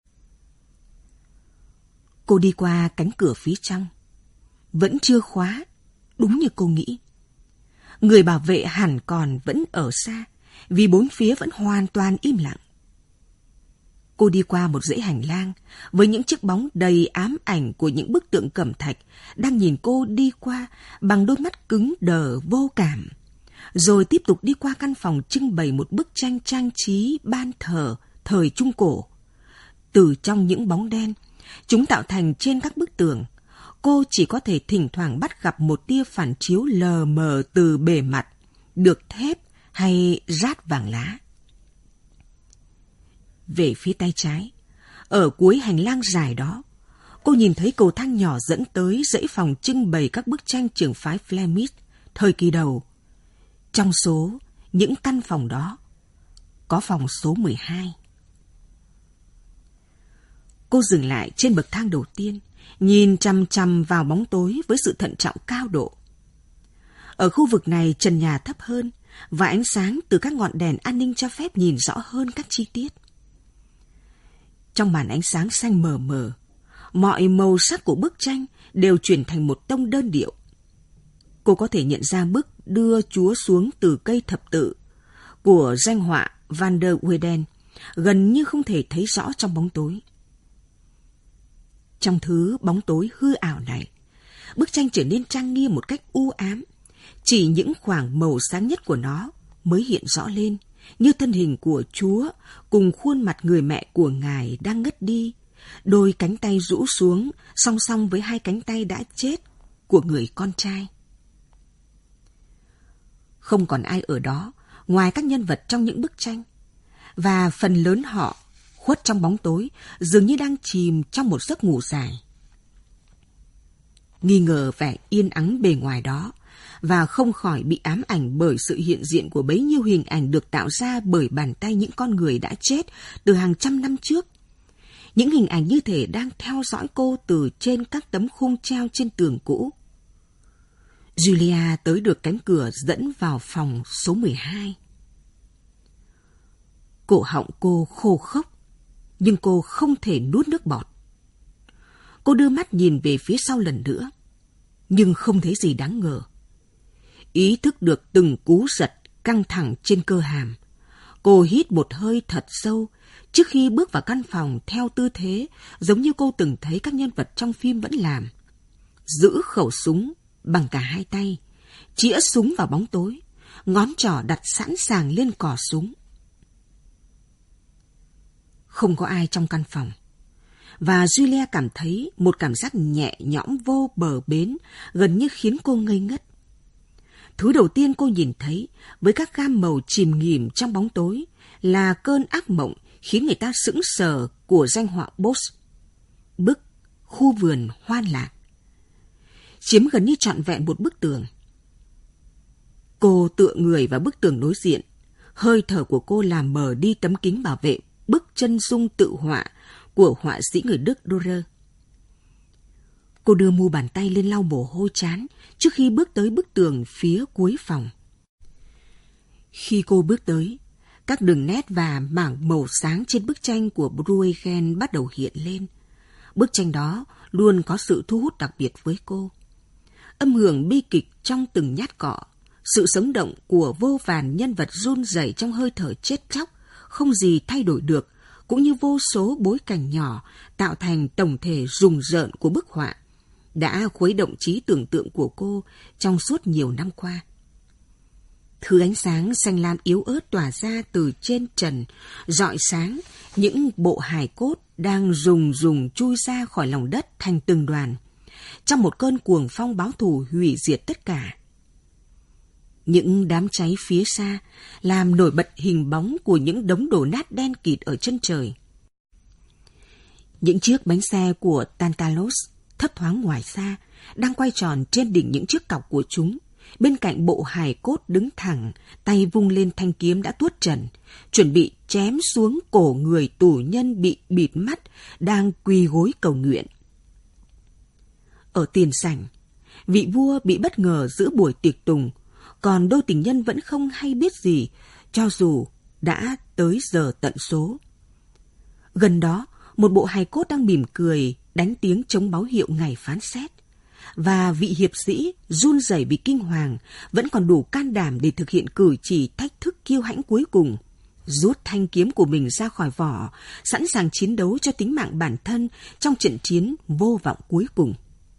Cô đi qua cánh cửa phía trong. Vẫn chưa khóa, đúng như cô nghĩ. Người bảo vệ hẳn còn vẫn ở xa, vì bốn phía vẫn hoàn toàn im lặng. Cô đi qua một dãy hành lang với những chiếc bóng đầy ám ảnh của những bức tượng cẩm thạch đang nhìn cô đi qua bằng đôi mắt cứng đờ vô cảm. Rồi tiếp tục đi qua căn phòng trưng bày một bức tranh trang trí ban thờ thời Trung Cổ. Từ trong những bóng đen, chúng tạo thành trên các bức tường, cô chỉ có thể thỉnh thoảng bắt gặp một tia phản chiếu lờ mờ từ bề mặt, được thép hay rát vàng lá. Về phía tay trái, ở cuối hành lang dài đó, cô nhìn thấy cầu thang nhỏ dẫn tới dãy phòng trưng bày các bức tranh trường phái Flemish thời kỳ đầu. Trong số những căn phòng đó, có phòng số 12. Cô dừng lại trên bậc thang đầu tiên, nhìn chằm chằm vào bóng tối với sự thận trọng cao độ. Ở khu vực này trần nhà thấp hơn và ánh sáng từ các ngọn đèn an ninh cho phép nhìn rõ hơn các chi tiết. Trong màn ánh sáng xanh mờ mờ, mọi màu sắc của bức tranh đều chuyển thành một tông đơn điệu. Cô có thể nhận ra bức đưa Chúa xuống từ cây thập tự của danh họa Van der Weyden, gần như không thể thấy rõ trong bóng tối. Trong thứ bóng tối hư ảo này, bức tranh trở nên trang nghiêm một cách u ám. Chỉ những khoảng màu sáng nhất của nó mới hiện rõ lên, như thân hình của Chúa cùng khuôn mặt người mẹ của Ngài đang ngất đi, đôi cánh tay rũ xuống song song với hai cánh tay đã chết của người con trai. Không còn ai ở đó ngoài các nhân vật trong những bức tranh, và phần lớn họ khuất trong bóng tối, dường như đang chìm trong một giấc ngủ dài. Nghi ngờ vẻ yên ắng bề ngoài đó, và không khỏi bị ám ảnh bởi sự hiện diện của bấy nhiêu hình ảnh được tạo ra bởi bàn tay những con người đã chết từ hàng trăm năm trước. Những hình ảnh như thể đang theo dõi cô từ trên các tấm khung treo trên tường cũ. Julia tới được cánh cửa dẫn vào phòng số 12. Cổ họng cô khô khốc, nhưng cô không thể nuốt nước bọt. Cô đưa mắt nhìn về phía sau lần nữa, nhưng không thấy gì đáng ngờ. Ý thức được từng cú giật căng thẳng trên cơ hàm. Cô hít một hơi thật sâu trước khi bước vào căn phòng theo tư thế giống như cô từng thấy các nhân vật trong phim vẫn làm. Giữ khẩu súng bằng cả hai tay, chĩa súng vào bóng tối, ngón trỏ đặt sẵn sàng lên cò súng. Không có ai trong căn phòng, và Julia cảm thấy một cảm giác nhẹ nhõm vô bờ bến, gần như khiến cô ngây ngất. Thứ đầu tiên cô nhìn thấy với các gam màu chìm nghỉm trong bóng tối là cơn ác mộng khiến người ta sững sờ của danh họa Bosch, bức Khu vườn hoan lạc, chiếm gần như trọn vẹn một bức tường. Cô tựa người vào bức tường đối diện, hơi thở của cô làm mờ đi tấm kính bảo vệ bức chân dung tự họa của họa sĩ người Đức Dürer. Cô đưa mu bàn tay lên lau mồ hôi trán trước khi bước tới bức tường phía cuối phòng. Khi cô bước tới, các đường nét và mảng màu sáng trên bức tranh của Bruegel bắt đầu hiện lên. Bức tranh đó luôn có sự thu hút đặc biệt với cô. Âm hưởng bi kịch trong từng nhát cọ, sự sống động của vô vàn nhân vật run rẩy trong hơi thở chết chóc, không gì thay đổi được, cũng như vô số bối cảnh nhỏ tạo thành tổng thể rùng rợn của bức họa, đã khuấy động trí tưởng tượng của cô trong suốt nhiều năm qua. Thứ ánh sáng xanh lam yếu ớt tỏa ra từ trên trần, rọi sáng những bộ hài cốt đang rùng rùng chui ra khỏi lòng đất thành từng đoàn, trong một cơn cuồng phong báo thù hủy diệt tất cả. Những đám cháy phía xa làm nổi bật hình bóng của những đống đổ nát đen kịt ở chân trời. Những chiếc bánh xe của Tantalos thấp thoáng ngoài xa, đang quay tròn trên đỉnh những chiếc cọc của chúng, bên cạnh bộ hài cốt đứng thẳng, tay vung lên thanh kiếm đã tuốt trần, chuẩn bị chém xuống cổ người tù nhân bị bịt mắt, đang quỳ gối cầu nguyện. Ở tiền sảnh, vị vua bị bất ngờ giữa buổi tiệc tùng, còn đôi tình nhân vẫn không hay biết gì, cho dù đã tới giờ tận số. Gần đó, một bộ hài cốt đang mỉm cười, đánh tiếng chống báo hiệu ngày phán xét. Và vị hiệp sĩ run rẩy vì kinh hoàng vẫn còn đủ can đảm để thực hiện cử chỉ thách thức kiêu hãnh cuối cùng, rút thanh kiếm của mình ra khỏi vỏ, sẵn sàng chiến đấu cho tính mạng bản thân trong trận chiến vô vọng cuối cùng.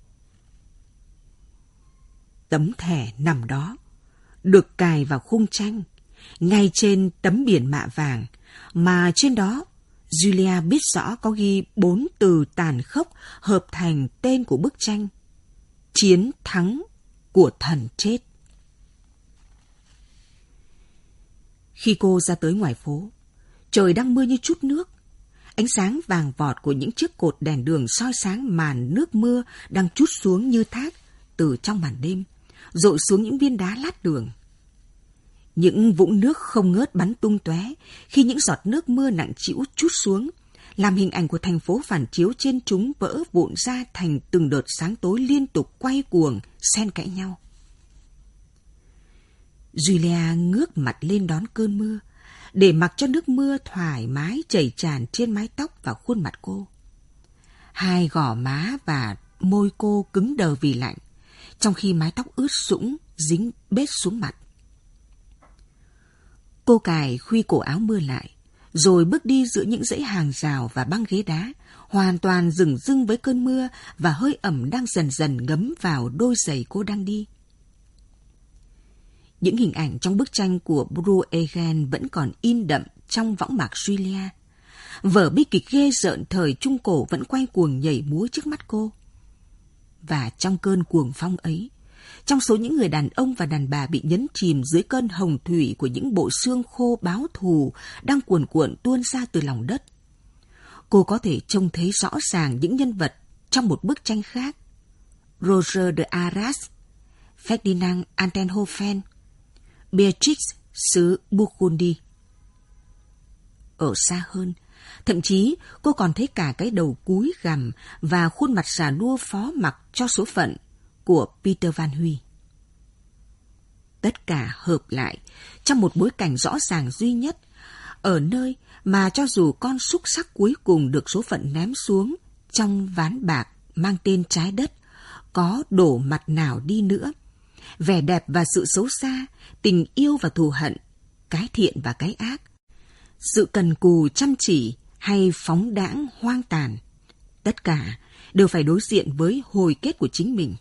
Tấm thẻ nằm đó, được cài vào khung tranh, ngay trên tấm biển mạ vàng, mà trên đó Julia biết rõ có ghi 4 từ tàn khốc hợp thành tên của bức tranh: chiến thắng của thần chết. Khi cô ra tới ngoài phố, trời đang mưa như chút nước. Ánh sáng vàng vọt của những chiếc cột đèn đường soi sáng màn nước mưa đang trút xuống như thác từ trong màn đêm, dội xuống những viên đá lát đường. Những vũng nước không ngớt bắn tung tóe khi những giọt nước mưa nặng trĩu trút xuống, làm hình ảnh của thành phố phản chiếu trên chúng vỡ vụn ra thành từng đợt sáng tối liên tục quay cuồng, xen kẽ nhau. Julia ngước mặt lên đón cơn mưa, để mặc cho nước mưa thoải mái chảy tràn trên mái tóc và khuôn mặt cô. Hai gò má và môi cô cứng đờ vì lạnh, trong khi mái tóc ướt sũng dính bết xuống mặt. Cô cài khuy cổ áo mưa lại, rồi bước đi giữa những dãy hàng rào và băng ghế đá, hoàn toàn dửng dưng với cơn mưa và hơi ẩm đang dần dần ngấm vào đôi giày cô đang đi. Những hình ảnh trong bức tranh của Bruegel vẫn còn in đậm trong võng mạc Julia. Vở bi kịch ghê rợn thời Trung Cổ vẫn quay cuồng nhảy múa trước mắt cô. Và trong cơn cuồng phong ấy, trong số những người đàn ông và đàn bà bị nhấn chìm dưới cơn hồng thủy của những bộ xương khô báo thù đang cuồn cuộn tuôn ra từ lòng đất, cô có thể trông thấy rõ ràng những nhân vật trong một bức tranh khác: Roger de Arras, Ferdinand Altenhofen, Beatrix xứ Burgundy. Ở xa hơn, thậm chí cô còn thấy cả cái đầu cúi gằm và khuôn mặt già nua phó mặc cho số phận của Peter Van Huy. Tất cả hợp lại trong một bối cảnh rõ ràng duy nhất, ở nơi mà cho dù con xúc xắc cuối cùng được số phận ném xuống trong ván bạc mang tên trái đất có đổ mặt nào đi nữa, vẻ đẹp và sự xấu xa, tình yêu và thù hận, cái thiện và cái ác, sự cần cù chăm chỉ hay phóng đãng hoang tàn, tất cả đều phải đối diện với hồi kết của chính mình.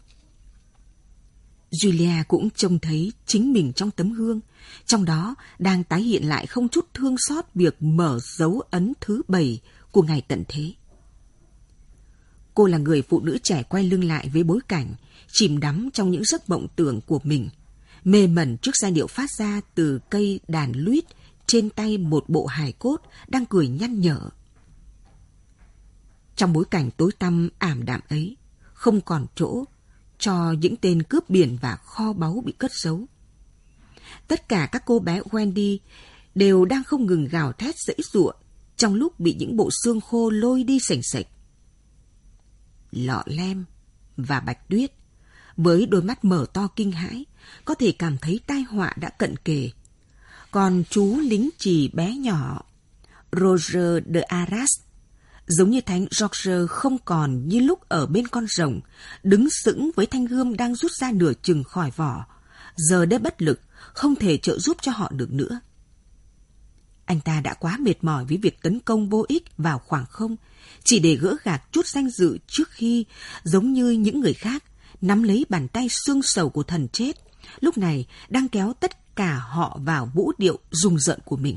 Julia cũng trông thấy chính mình trong tấm gương, trong đó đang tái hiện lại không chút thương xót việc mở dấu ấn thứ 7 của ngày tận thế. Cô là người phụ nữ trẻ quay lưng lại với bối cảnh, chìm đắm trong những giấc mộng tưởng của mình, mê mẩn trước giai điệu phát ra từ cây đàn lute trên tay một bộ hài cốt đang cười nhăn nhở. Trong bối cảnh tối tăm ảm đạm ấy, không còn chỗ cho những tên cướp biển và kho báu bị cất giấu. Tất cả các cô bé Wendy đều đang không ngừng gào thét giãy giụa trong lúc bị những bộ xương khô lôi đi xềnh xệch. Lọ Lem và Bạch Tuyết, với đôi mắt mở to kinh hãi, có thể cảm thấy tai họa đã cận kề. Còn chú lính chì bé nhỏ, Roger de Arras, giống như thánh George không còn như lúc ở bên con rồng, đứng sững với thanh gươm đang rút ra nửa chừng khỏi vỏ, giờ đã bất lực, không thể trợ giúp cho họ được nữa. Anh ta đã quá mệt mỏi với việc tấn công vô ích vào khoảng không, chỉ để gỡ gạc chút danh dự trước khi, giống như những người khác, nắm lấy bàn tay xương sầu của thần chết, lúc này đang kéo tất cả họ vào vũ điệu rùng rợn của mình.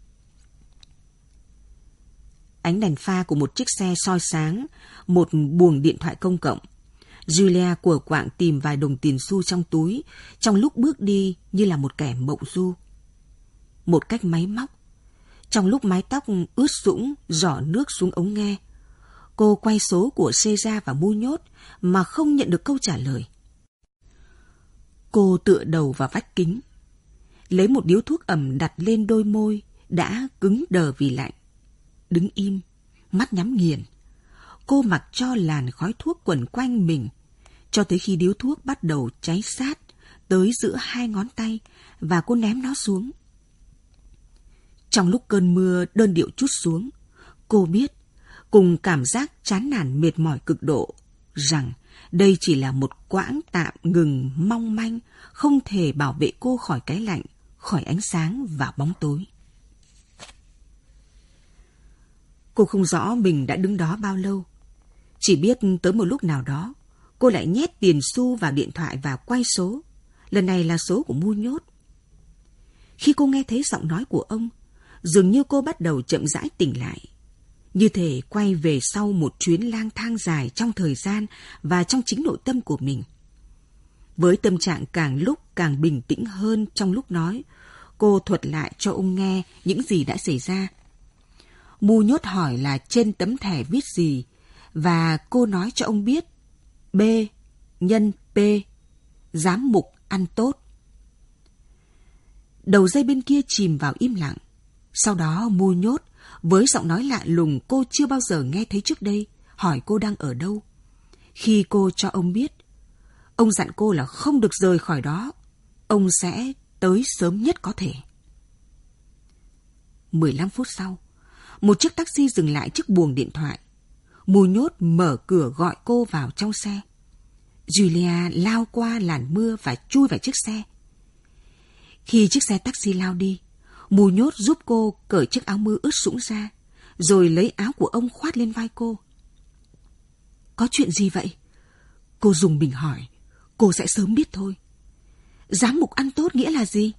Ánh đèn pha của một chiếc xe soi sáng một buồng điện thoại công cộng. Julia của quạng tìm vài đồng tiền xu trong túi, trong lúc bước đi như là một kẻ mộng du. Một cách máy móc, trong lúc mái tóc ướt sũng rỏ nước xuống ống nghe, cô quay số của Caesar và Muñoz mà không nhận được câu trả lời. Cô tựa đầu vào vách kính, lấy một điếu thuốc ẩm đặt lên đôi môi đã cứng đờ vì lạnh. Đứng im, mắt nhắm nghiền, cô mặc cho làn khói thuốc quẩn quanh mình, cho tới khi điếu thuốc bắt đầu cháy sát tới giữa hai ngón tay và cô ném nó xuống. Trong lúc cơn mưa đơn điệu trút xuống, cô biết, cùng cảm giác chán nản mệt mỏi cực độ, rằng đây chỉ là một quãng tạm ngừng mong manh, không thể bảo vệ cô khỏi cái lạnh, khỏi ánh sáng và bóng tối. Cô không rõ mình đã đứng đó bao lâu. Chỉ biết tới một lúc nào đó, cô lại nhét tiền xu vào điện thoại và quay số. Lần này là số của Muñoz. Khi cô nghe thấy giọng nói của ông, dường như cô bắt đầu chậm rãi tỉnh lại. Như thể quay về sau một chuyến lang thang dài trong thời gian và trong chính nội tâm của mình. Với tâm trạng càng lúc càng bình tĩnh hơn trong lúc nói, cô thuật lại cho ông nghe những gì đã xảy ra. Muñoz hỏi là trên tấm thẻ viết gì, và cô nói cho ông biết B nhân P, giám mục ăn tốt. Đầu dây bên kia chìm vào im lặng. Sau đó Muñoz, với giọng nói lạ lùng cô chưa bao giờ nghe thấy trước đây, hỏi cô đang ở đâu. Khi cô cho ông biết, ông dặn cô là không được rời khỏi đó, ông sẽ tới sớm nhất có thể. 15 phút sau, một chiếc taxi dừng lại trước buồng điện thoại. Muñoz mở cửa gọi cô vào trong xe. Julia lao qua làn mưa và chui vào chiếc xe. Khi chiếc xe taxi lao đi, Muñoz giúp cô cởi chiếc áo mưa ướt sũng ra, rồi lấy áo của ông khoác lên vai cô. Có chuyện gì vậy? Cô rùng mình hỏi. Cô sẽ sớm biết thôi. Giám mục ăn tốt nghĩa là gì?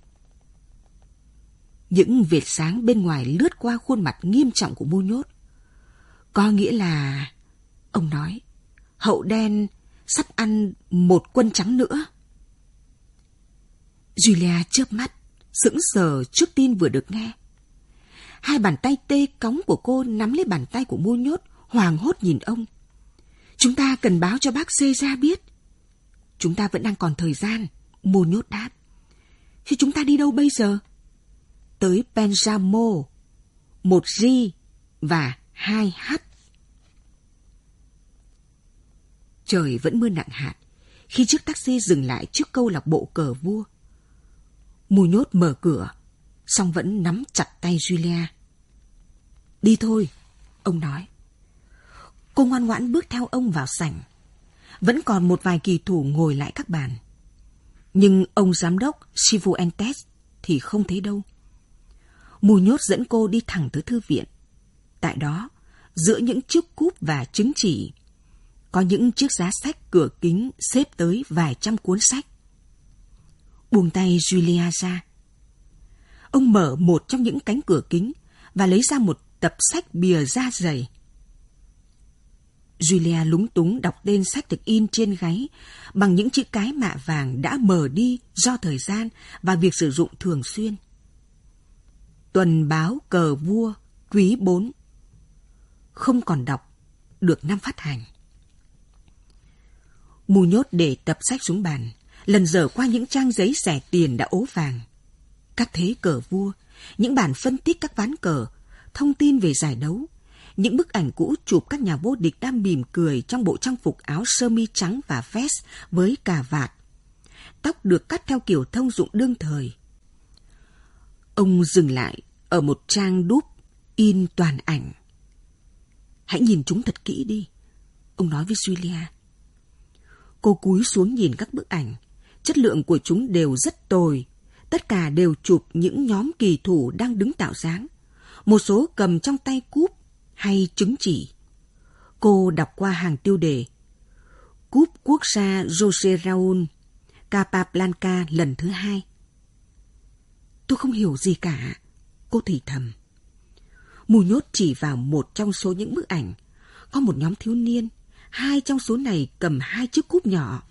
Những vệt sáng bên ngoài lướt qua khuôn mặt nghiêm trọng của Muñoz. Có nghĩa là, ông nói, hậu đen sắp ăn một quân trắng nữa. Julia chớp mắt, sững sờ trước tin vừa được nghe. Hai bàn tay tê cóng của cô nắm lấy bàn tay của Muñoz, hoảng hốt nhìn ông. Chúng ta cần báo cho bác Caesar biết. Chúng ta vẫn đang còn thời gian, Muñoz đáp. Thì chúng ta đi đâu bây giờ? Tới Pénjamo, 1G và 2H. Trời vẫn mưa nặng hạt khi chiếc taxi dừng lại trước câu lạc bộ cờ vua. Muñoz mở cửa, song vẫn nắm chặt tay Julia. Đi thôi, ông nói. Cô ngoan ngoãn bước theo ông vào sảnh. Vẫn còn một vài kỳ thủ ngồi lại các bàn. Nhưng ông giám đốc Cifuentes thì không thấy đâu. Muñoz dẫn cô đi thẳng tới thư viện. Tại đó, giữa những chiếc cúp và chứng chỉ, có những chiếc giá sách cửa kính xếp tới vài trăm cuốn sách. Buông tay Julia ra. Ông mở một trong những cánh cửa kính và lấy ra một tập sách bìa da dày. Julia lúng túng đọc tên sách được in trên gáy bằng những chữ cái mạ vàng đã mờ đi do thời gian và việc sử dụng thường xuyên. Tuần báo cờ vua quý 4. Không còn đọc, được năm phát hành. Muñoz để tập sách xuống bàn, lần dở qua những trang giấy rẻ tiền đã ố vàng. Các thế cờ vua, những bản phân tích các ván cờ, thông tin về giải đấu, những bức ảnh cũ chụp các nhà vô địch đang mỉm cười trong bộ trang phục áo sơ mi trắng và vest với cà vạt. Tóc được cắt theo kiểu thông dụng đương thời. Ông dừng lại ở một trang đúp in toàn ảnh. Hãy nhìn chúng thật kỹ đi, ông nói với Julia. Cô cúi xuống nhìn các bức ảnh. Chất lượng của chúng đều rất tồi. Tất cả đều chụp những nhóm kỳ thủ đang đứng tạo dáng. một số cầm trong tay cúp hay chứng chỉ. Cô đọc qua hàng tiêu đề Cúp Quốc gia José Raúl Capablanca lần thứ 2. Tôi không hiểu gì cả, cô thì thầm. Muñoz chỉ vào một trong số những bức ảnh. Có một nhóm thiếu niên, 2 trong số này cầm 2 chiếc cúp nhỏ.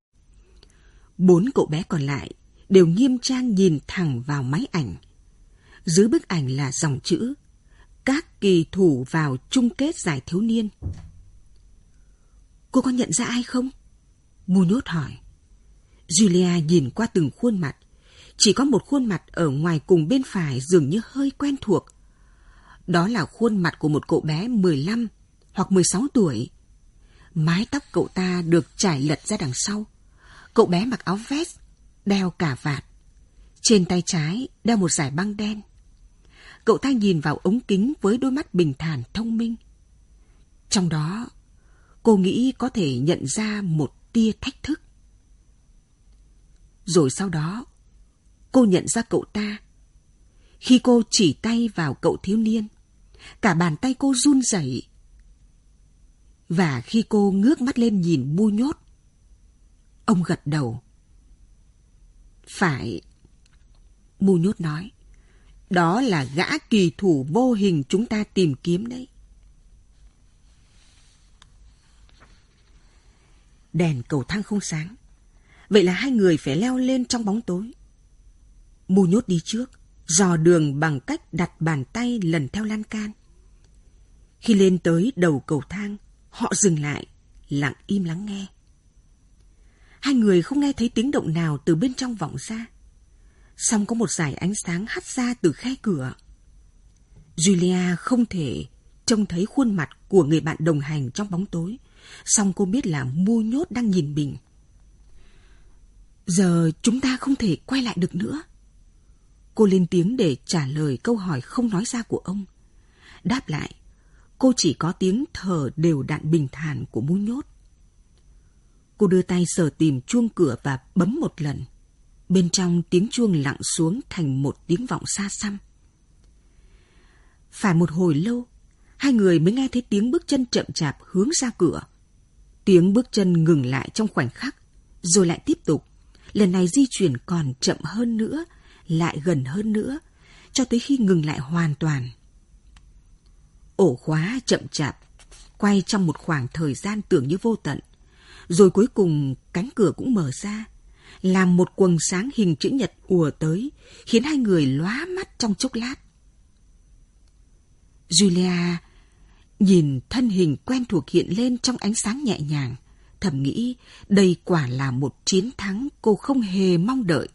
4 cậu bé còn lại đều nghiêm trang nhìn thẳng vào máy ảnh. Dưới bức ảnh là dòng chữ các kỳ thủ vào chung kết giải thiếu niên. Cô có nhận ra ai không? Muñoz hỏi. Julia nhìn qua từng khuôn mặt. Chỉ có một khuôn mặt ở ngoài cùng bên phải dường như hơi quen thuộc. Đó là khuôn mặt của một cậu bé 15 hoặc 16 tuổi. Mái tóc cậu ta được trải lật ra đằng sau. Cậu bé mặc áo vest, đeo cà vạt. Trên tay trái đeo một dải băng đen. Cậu ta nhìn vào ống kính với đôi mắt bình thản thông minh. Trong đó, cô nghĩ có thể nhận ra một tia thách thức. Rồi sau đó, cô nhận ra cậu ta. Khi cô chỉ tay vào cậu thiếu niên, cả bàn tay cô run rẩy. Và khi cô ngước mắt lên nhìn Muñoz, ông gật đầu. Phải, Muñoz nói, đó là gã kỳ thủ vô hình chúng ta tìm kiếm đấy. Đèn cầu thang không sáng, vậy là 2 người phải leo lên trong bóng tối. Muñoz đi trước, dò đường bằng cách đặt bàn tay lần theo lan can. Khi lên tới đầu cầu thang, họ dừng lại, lặng im lắng nghe. 2 người không nghe thấy tiếng động nào từ bên trong vọng ra. Song có một dải ánh sáng hắt ra từ khe cửa. Julia không thể trông thấy khuôn mặt của người bạn đồng hành trong bóng tối, song cô biết là Muñoz đang nhìn mình. Giờ chúng ta không thể quay lại được nữa. Cô lên tiếng để trả lời câu hỏi không nói ra của ông. Đáp lại, cô chỉ có tiếng thở đều đặn bình thản của Muñoz. Cô đưa tay sờ tìm chuông cửa và bấm một lần. Bên trong tiếng chuông lặng xuống thành một tiếng vọng xa xăm. Phải một hồi lâu, 2 người mới nghe thấy tiếng bước chân chậm chạp hướng ra cửa. Tiếng bước chân ngừng lại trong khoảnh khắc, rồi lại tiếp tục. Lần này di chuyển còn chậm hơn nữa, lại gần hơn nữa, cho tới khi ngừng lại hoàn toàn. Ổ khóa chậm chạp, quay trong một khoảng thời gian tưởng như vô tận. Rồi cuối cùng cánh cửa cũng mở ra, làm một quầng sáng hình chữ nhật ùa tới, khiến 2 người lóa mắt trong chốc lát. Julia nhìn thân hình quen thuộc hiện lên trong ánh sáng nhẹ nhàng, thầm nghĩ đây quả là một chiến thắng cô không hề mong đợi.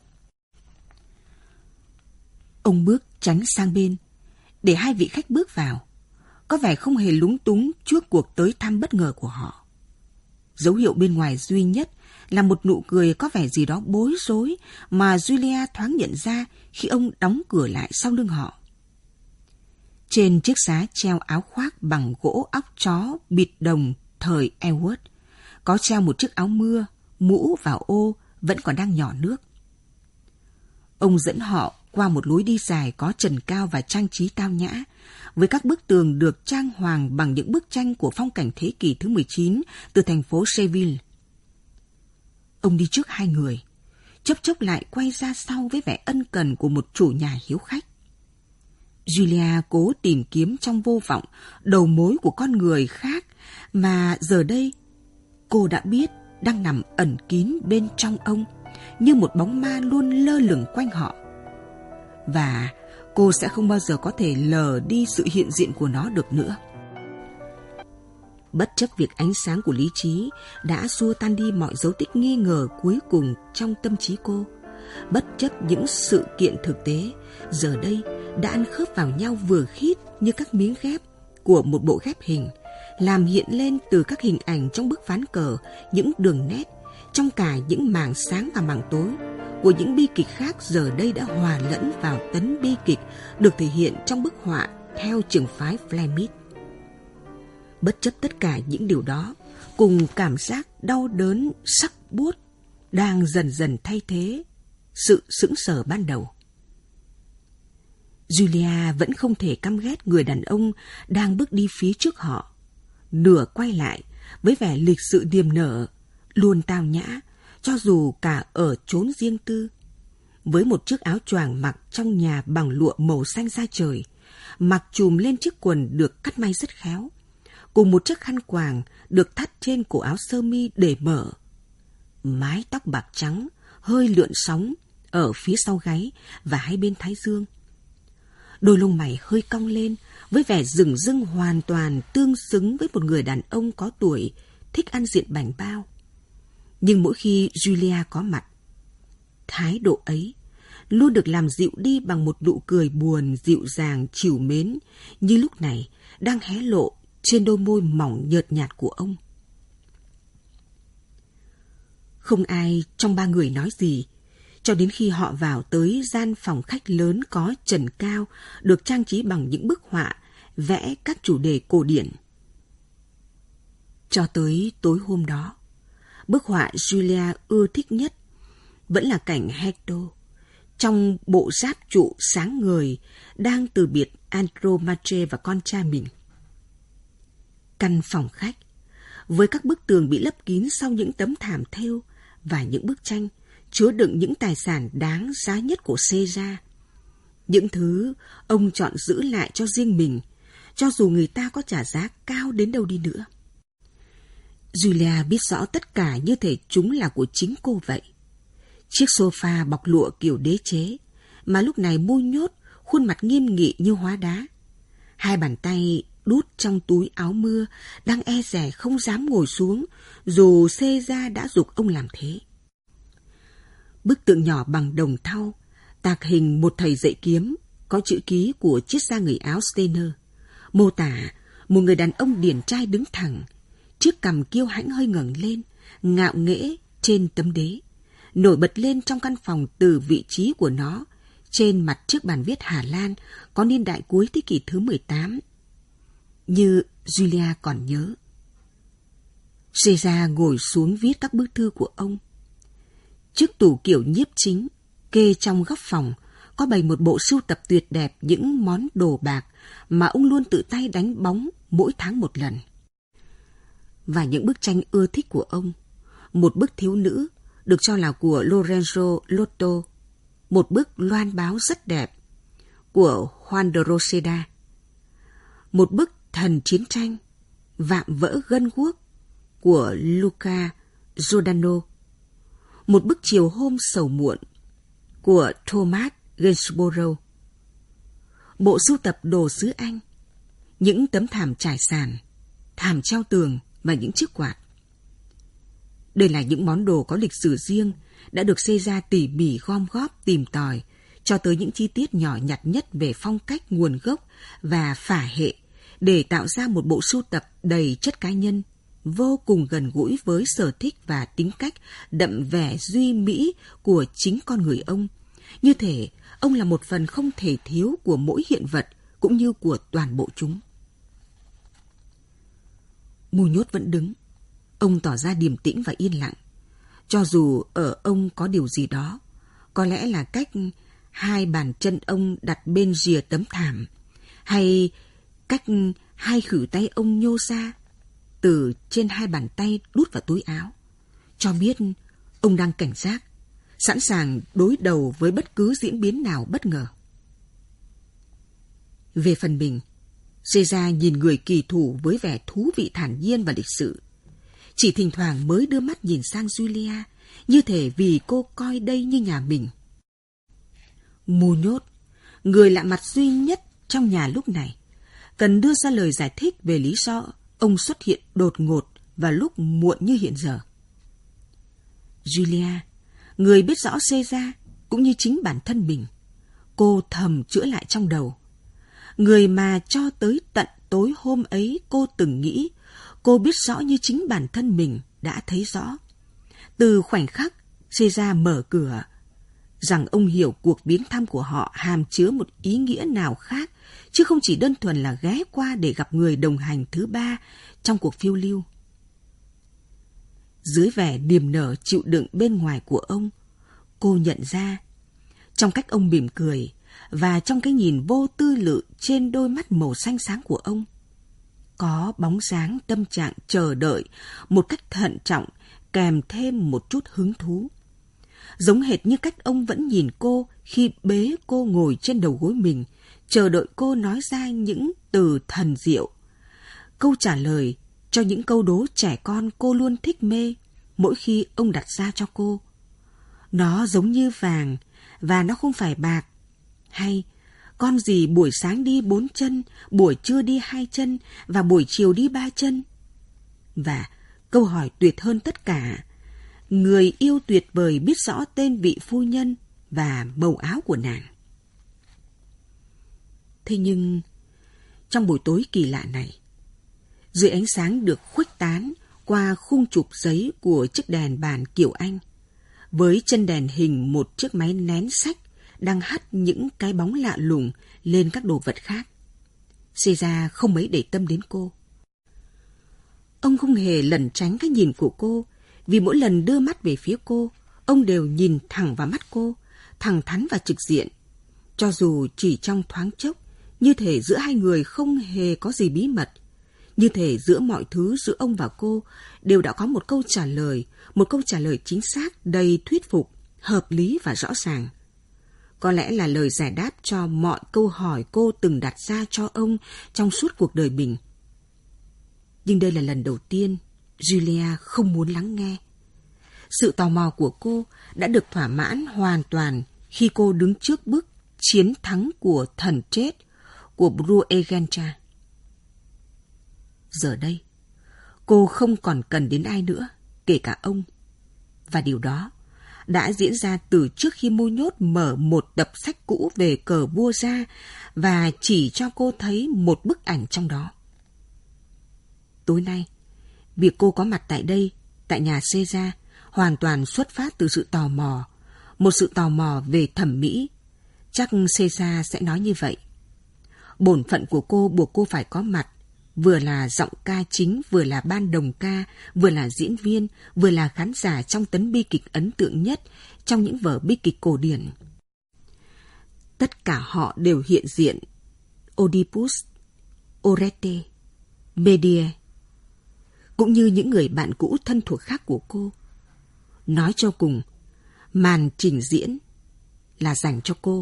Ông bước tránh sang bên, để 2 vị khách bước vào, có vẻ không hề lúng túng trước cuộc tới thăm bất ngờ của họ. Dấu hiệu bên ngoài duy nhất là một nụ cười có vẻ gì đó bối rối mà Julia thoáng nhận ra khi ông đóng cửa lại sau lưng họ. Trên chiếc giá treo áo khoác bằng gỗ óc chó bịt đồng thời Edward, có treo một chiếc áo mưa, mũ và ô vẫn còn đang nhỏ nước. Ông dẫn họ qua một lối đi dài có trần cao và trang trí tao nhã, với các bức tường được trang hoàng bằng những bức tranh của phong cảnh thế kỷ thứ 19 từ thành phố Seville. Ông đi trước 2 người, chốc chốc lại quay ra sau với vẻ ân cần của một chủ nhà hiếu khách. Julia cố tìm kiếm trong vô vọng đầu mối của con người khác mà giờ đây cô đã biết đang nằm ẩn kín bên trong ông, như một bóng ma luôn lơ lửng quanh họ. Và cô sẽ không bao giờ có thể lờ đi sự hiện diện của nó được nữa. Bất chấp việc ánh sáng của lý trí đã xua tan đi mọi dấu tích nghi ngờ cuối cùng trong tâm trí cô, bất chấp những sự kiện thực tế giờ đây đã ăn khớp vào nhau vừa khít như các miếng ghép của một bộ ghép hình, làm hiện lên từ các hình ảnh trong bức ván cờ những đường nét, trong cả những mảng sáng và mảng tối của những bi kịch khác giờ đây đã hòa lẫn vào tấn bi kịch được thể hiện trong bức họa theo trường phái Flemish. Bất chấp tất cả những điều đó, cùng cảm giác đau đớn sắc buốt đang dần dần thay thế sự sững sờ ban đầu. Julia vẫn không thể căm ghét người đàn ông đang bước đi phía trước họ. Nửa quay lại, với vẻ lịch sự niềm nở, luôn tao nhã, cho dù cả ở chốn riêng tư. Với một chiếc áo choàng mặc trong nhà bằng lụa màu xanh da trời, mặc trùm lên chiếc quần được cắt may rất khéo, cùng một chiếc khăn quàng được thắt trên cổ áo sơ mi để mở. Mái tóc bạc trắng, hơi lượn sóng ở phía sau gáy và hai bên thái dương. Đôi lông mày hơi cong lên với vẻ rừng rưng hoàn toàn tương xứng với một người đàn ông có tuổi thích ăn diện bảnh bao. Nhưng mỗi khi Julia có mặt, thái độ ấy luôn được làm dịu đi bằng một nụ cười buồn dịu dàng trìu mến như lúc này đang hé lộ trên đôi môi mỏng nhợt nhạt của ông. Không ai trong ba người nói gì, cho đến khi họ vào tới gian phòng khách lớn có trần cao được trang trí bằng những bức họa vẽ các chủ đề cổ điển. Cho tới tối hôm đó, bức họa Julia ưa thích nhất vẫn là cảnh Hector trong bộ giáp trụ sáng ngời đang từ biệt Andromache và con trai mình. Căn phòng khách với các bức tường bị lấp kín sau những tấm thảm thêu và những bức tranh chứa đựng những tài sản đáng giá nhất của Caesar. Những thứ ông chọn giữ lại cho riêng mình, cho dù người ta có trả giá cao đến đâu đi nữa. Julia biết rõ tất cả như thể chúng là của chính cô vậy. Chiếc sofa bọc lụa kiểu đế chế, mà lúc này môi nhốt, khuôn mặt nghiêm nghị như hóa đá. Hai bàn tay đút trong túi áo mưa, đang e dè không dám ngồi xuống, dù Caesar đã giục ông làm thế. Bức tượng nhỏ bằng đồng thau, tạc hình một thầy dạy kiếm, có chữ ký của triết gia người Áo Steiner, mô tả một người đàn ông điển trai đứng thẳng, chiếc cằm kiêu hãnh hơi ngẩng lên, ngạo nghễ trên tấm đế, nổi bật lên trong căn phòng từ vị trí của nó, trên mặt chiếc bàn viết Hà Lan có niên đại cuối thế kỷ thứ 18. Như Julia còn nhớ, Caesar ngồi xuống viết các bức thư của ông. Chiếc tủ kiểu nhiếp chính, kê trong góc phòng, có bày một bộ sưu tập tuyệt đẹp những món đồ bạc mà ông luôn tự tay đánh bóng mỗi tháng một lần. Và những bức tranh ưa thích của ông, một bức thiếu nữ được cho là của Lorenzo Lotto, một bức loan báo rất đẹp của Juan de Roseda, một bức thần chiến tranh vạm vỡ gân guốc của Luca Giordano, một bức chiều hôm sầu muộn của Thomas Gainsborough, bộ sưu tập đồ sứ Anh, những tấm thảm trải sàn, thảm treo tường và những chiếc quạt. Đây là những món đồ có lịch sử riêng, đã được Caesar tỉ mỉ gom góp tìm tòi, cho tới những chi tiết nhỏ nhặt nhất về phong cách, nguồn gốc và phả hệ, để tạo ra một bộ sưu tập đầy chất cá nhân, vô cùng gần gũi với sở thích và tính cách đậm vẻ duy mỹ của chính con người ông. Như thể ông là một phần không thể thiếu của mỗi hiện vật, cũng như của toàn bộ chúng. Mù Nhốt vẫn đứng. Ông tỏ ra điềm tĩnh và yên lặng. Cho dù ở ông có điều gì đó, có lẽ là cách hai bàn chân ông đặt bên rìa tấm thảm, hay cách hai khuỷu tay ông nhô ra từ trên hai bàn tay đút vào túi áo, cho biết ông đang cảnh giác, sẵn sàng đối đầu với bất cứ diễn biến nào bất ngờ. Về phần mình, Caesar nhìn người kỳ thủ với vẻ thú vị thản nhiên và lịch sự. Chỉ thỉnh thoảng mới đưa mắt nhìn sang Julia, như thể vì cô coi đây như nhà mình. Mù Nhốt, người lạ mặt duy nhất trong nhà lúc này, cần đưa ra lời giải thích về lý do ông xuất hiện đột ngột vào lúc muộn như hiện giờ. Julia, người biết rõ Caesar cũng như chính bản thân mình, cô thầm chữa lại trong đầu. Người mà cho tới tận tối hôm ấy cô từng nghĩ cô biết rõ như chính bản thân mình đã thấy rõ. Từ khoảnh khắc Caesar mở cửa, rằng ông hiểu cuộc viếng thăm của họ hàm chứa một ý nghĩa nào khác, chứ không chỉ đơn thuần là ghé qua để gặp người đồng hành thứ ba trong cuộc phiêu lưu. Dưới vẻ niềm nở chịu đựng bên ngoài của ông, cô nhận ra, trong cách ông mỉm cười và trong cái nhìn vô tư lự trên đôi mắt màu xanh sáng của ông, có bóng dáng tâm trạng chờ đợi một cách thận trọng kèm thêm một chút hứng thú. Giống hệt như cách ông vẫn nhìn cô khi bế cô ngồi trên đầu gối mình, chờ đợi cô nói ra những từ thần diệu, câu trả lời cho những câu đố trẻ con cô luôn thích mê mỗi khi ông đặt ra cho cô. Nó giống như vàng và nó không phải bạc, hay con gì buổi sáng đi 4 chân, buổi trưa đi 2 chân và buổi chiều đi 3 chân. Và câu hỏi tuyệt hơn tất cả, người yêu tuyệt vời biết rõ tên vị phu nhân và màu áo của nàng. Thế nhưng, trong buổi tối kỳ lạ này, dưới ánh sáng được khuếch tán qua khung chụp giấy của chiếc đèn bàn kiểu Anh, với chân đèn hình một chiếc máy nén sách đang hắt những cái bóng lạ lùng lên các đồ vật khác, Caesar không mấy để tâm đến cô. Ông không hề lẩn tránh cái nhìn của cô, vì mỗi lần đưa mắt về phía cô, ông đều nhìn thẳng vào mắt cô, thẳng thắn và trực diện. Cho dù chỉ trong thoáng chốc, như thể giữa hai người không hề có gì bí mật, như thể giữa mọi thứ giữa ông và cô đều đã có một câu trả lời chính xác, đầy thuyết phục, hợp lý và rõ ràng. Có lẽ là lời giải đáp cho mọi câu hỏi cô từng đặt ra cho ông trong suốt cuộc đời mình. Nhưng đây là lần đầu tiên Julia không muốn lắng nghe. Sự tò mò của cô đã được thỏa mãn hoàn khi cô đứng trước bức chiến thắng của thần chết của Brueggencia. Giờ đây, cô không còn cần đến ai nữa, kể cả ông. Và điều đó đã diễn ra từ trước khi Môi Nhốt mở một tập sách cũ về cờ vua ra và chỉ cho cô thấy một bức ảnh trong đó. Tối nay, việc cô có mặt tại đây, tại nhà Caesar, hoàn toàn xuất phát từ sự tò mò, một sự tò mò về thẩm mỹ. Chắc Caesar sẽ nói như vậy. Bổn phận của cô buộc cô phải có mặt, vừa là giọng ca chính, vừa là ban đồng ca, vừa là diễn viên, vừa là khán giả trong tấn bi kịch ấn tượng nhất trong những vở bi kịch cổ điển. Tất cả họ đều hiện diện: Oedipus, Oreste, Medea, cũng như những người bạn cũ thân thuộc khác của cô. Nói cho cùng, màn trình diễn là dành cho cô.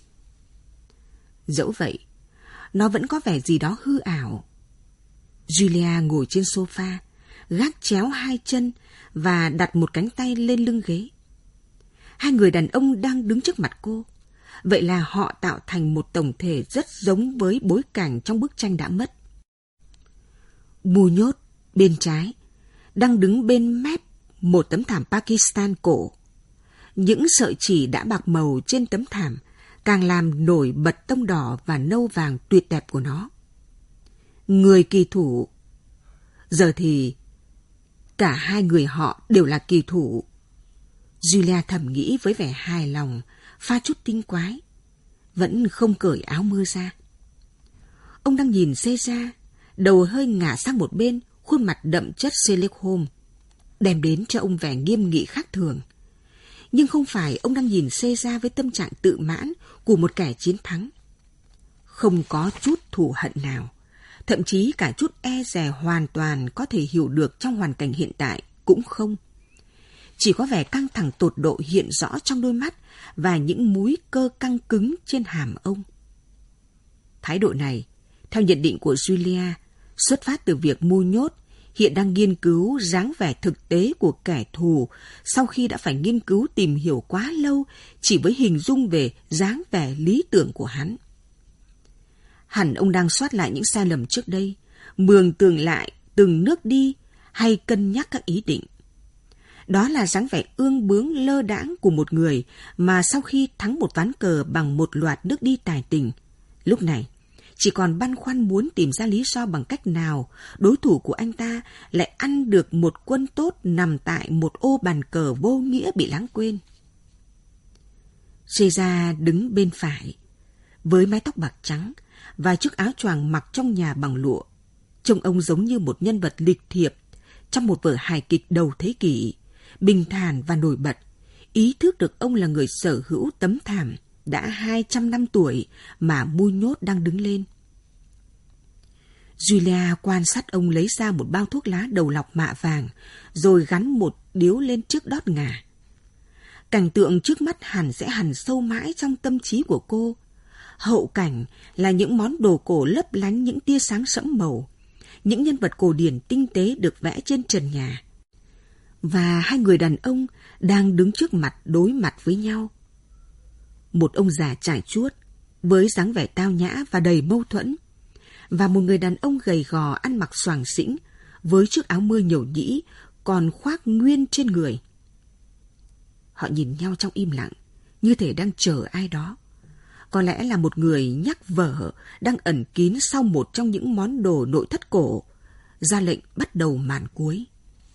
Dẫu vậy, nó vẫn có vẻ gì đó hư ảo. Julia ngồi trên sofa, gác chéo hai chân và đặt một cánh tay lên lưng ghế. Hai người đàn ông đang đứng trước mặt cô. Vậy là họ tạo thành một tổng thể rất giống với bối cảnh trong bức tranh đã mất. Môi Nhốt bên trái đang đứng bên mép một tấm thảm Pakistan cổ. Những sợi chỉ đã bạc màu trên tấm thảm càng làm nổi bật tông đỏ và nâu vàng tuyệt đẹp của nó. Người kỳ thủ. Giờ thì cả hai người họ đều là kỳ thủ. Julia thầm nghĩ với vẻ hài lòng, pha chút tinh quái, vẫn không cởi áo mưa ra. Ông đang nhìn Caesar, đầu hơi ngả sang một bên, khuôn mặt đậm chất Sherlock Holmes, đem đến cho ông vẻ nghiêm nghị khác thường. Nhưng không phải ông đang nhìn Caesar với tâm trạng tự mãn của một kẻ chiến thắng. Không có chút thù hận nào, thậm chí cả chút e dè hoàn toàn có thể hiểu được trong hoàn cảnh hiện tại cũng không. Chỉ có vẻ căng thẳng tột độ hiện rõ trong đôi mắt và những múi cơ căng cứng trên hàm ông. Thái độ này, theo nhận định của Julia, xuất phát từ việc Môi Nhốt hiện đang nghiên cứu dáng vẻ thực tế của kẻ thù sau khi đã phải nghiên cứu tìm hiểu quá lâu chỉ với hình dung về dáng vẻ lý tưởng của hắn. Hẳn ông đang soát lại những sai lầm trước đây, mường tượng lại từng nước đi hay cân nhắc các ý định. Đó là dáng vẻ ương bướng lơ đãng của một người mà sau khi thắng một ván cờ bằng một loạt nước đi tài tình, lúc này chỉ còn băn khoăn muốn tìm ra lý do bằng cách nào đối thủ của anh ta lại ăn được một quân tốt nằm tại một ô bàn cờ vô nghĩa bị lãng quên. Caesar đứng bên phải, với mái tóc bạc trắng và chiếc áo choàng mặc trong nhà bằng lụa. Trông ông giống như một nhân vật lịch thiệp trong một vở hài kịch đầu thế kỷ, bình thản và nổi bật, ý thức được ông là người sở hữu tấm thảm, đã 200 năm tuổi mà mui nhốt đang đứng lên. Julia quan sát ông lấy ra một bao thuốc lá đầu lọc mạ vàng, rồi gắn một điếu lên trước đót ngà. Cảnh tượng trước mắt hẳn sẽ hằn sâu mãi trong tâm trí của cô. Hậu cảnh là những món đồ cổ lấp lánh những tia sáng sẫm màu, những nhân vật cổ điển tinh tế được vẽ trên trần nhà. Và hai người đàn ông đang đứng trước mặt đối mặt với nhau. Một ông già trải chuốt, với dáng vẻ tao nhã và đầy mâu thuẫn, và một người đàn ông gầy gò ăn mặc xoàng xĩnh, với chiếc áo mưa nhổ nhĩ còn khoác nguyên trên người. Họ nhìn nhau trong im lặng, như thể đang chờ ai đó. Có lẽ là một người nhắc vở đang ẩn kín sau một trong những món đồ nội thất cổ, ra lệnh bắt đầu màn cuối.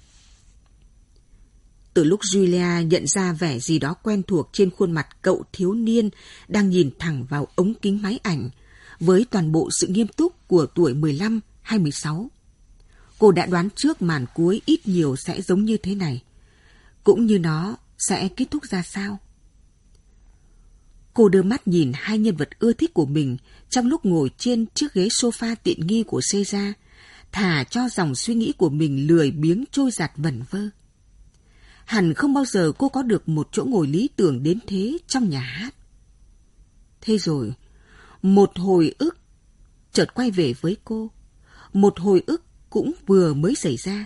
Từ lúc Julia nhận ra vẻ gì đó quen thuộc trên khuôn mặt cậu thiếu niên đang nhìn thẳng vào ống kính máy ảnh, với toàn bộ sự nghiêm túc của tuổi 15 hay 16. Cô đã đoán trước màn cuối ít nhiều sẽ giống như thế này, cũng như nó sẽ kết thúc ra sao. Cô đưa mắt nhìn hai nhân vật ưa thích của mình trong lúc ngồi trên chiếc ghế sofa tiện nghi của Caesar, thả cho dòng suy nghĩ của mình lười biếng trôi dạt vẩn vơ. Hẳn không bao giờ cô có được một chỗ ngồi lý tưởng đến thế trong nhà hát. Thế rồi, một hồi ức chợt quay về với cô. Một hồi ức cũng vừa mới xảy ra.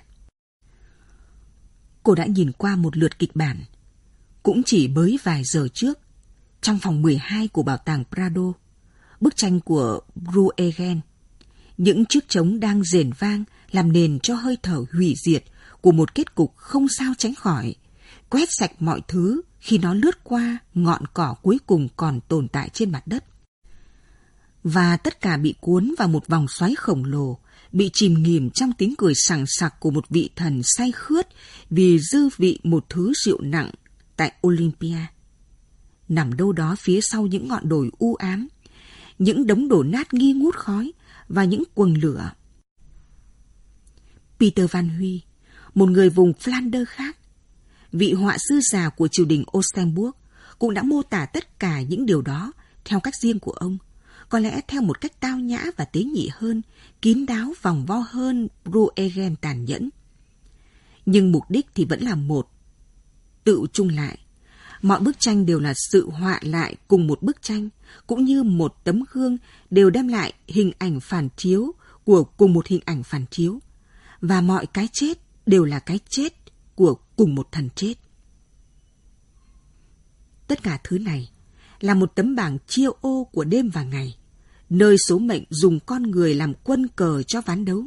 Cô đã nhìn qua một lượt kịch bản, cũng chỉ mới vài giờ trước, trong phòng 12 của Bảo tàng Prado, bức tranh của Bruegel. Những chiếc trống đang rền vang làm nền cho hơi thở hủy diệt của một kết cục không sao tránh khỏi, quét sạch mọi thứ khi nó lướt qua ngọn cỏ cuối cùng còn tồn tại trên mặt đất. Và tất cả bị cuốn vào một vòng xoáy khổng lồ, bị chìm nghỉm trong tiếng cười sằng sặc của một vị thần say khướt vì dư vị một thứ rượu nặng tại Olympia. Nằm đâu đó phía sau những ngọn đồi u ám, những đống đổ nát nghi ngút khói và những quầng lửa. Peter Van Huy, một người vùng Flanders khác, vị họa sư già của triều đình Oldenburg, cũng đã mô tả tất cả những điều đó theo cách riêng của ông, có lẽ theo một cách tao nhã và tế nhị hơn, kín đáo vòng vo hơn Bruegel tàn nhẫn. Nhưng mục đích thì vẫn là một, tự chung lại. Mọi bức tranh đều là sự họa lại cùng một bức tranh, cũng như một tấm gương đều đem lại hình ảnh phản chiếu của cùng một hình ảnh phản chiếu. Và mọi cái chết đều là cái chết của cùng một thần chết. Tất cả thứ này là một tấm bảng chia ô của đêm và ngày, nơi số mệnh dùng con người làm quân cờ cho ván đấu.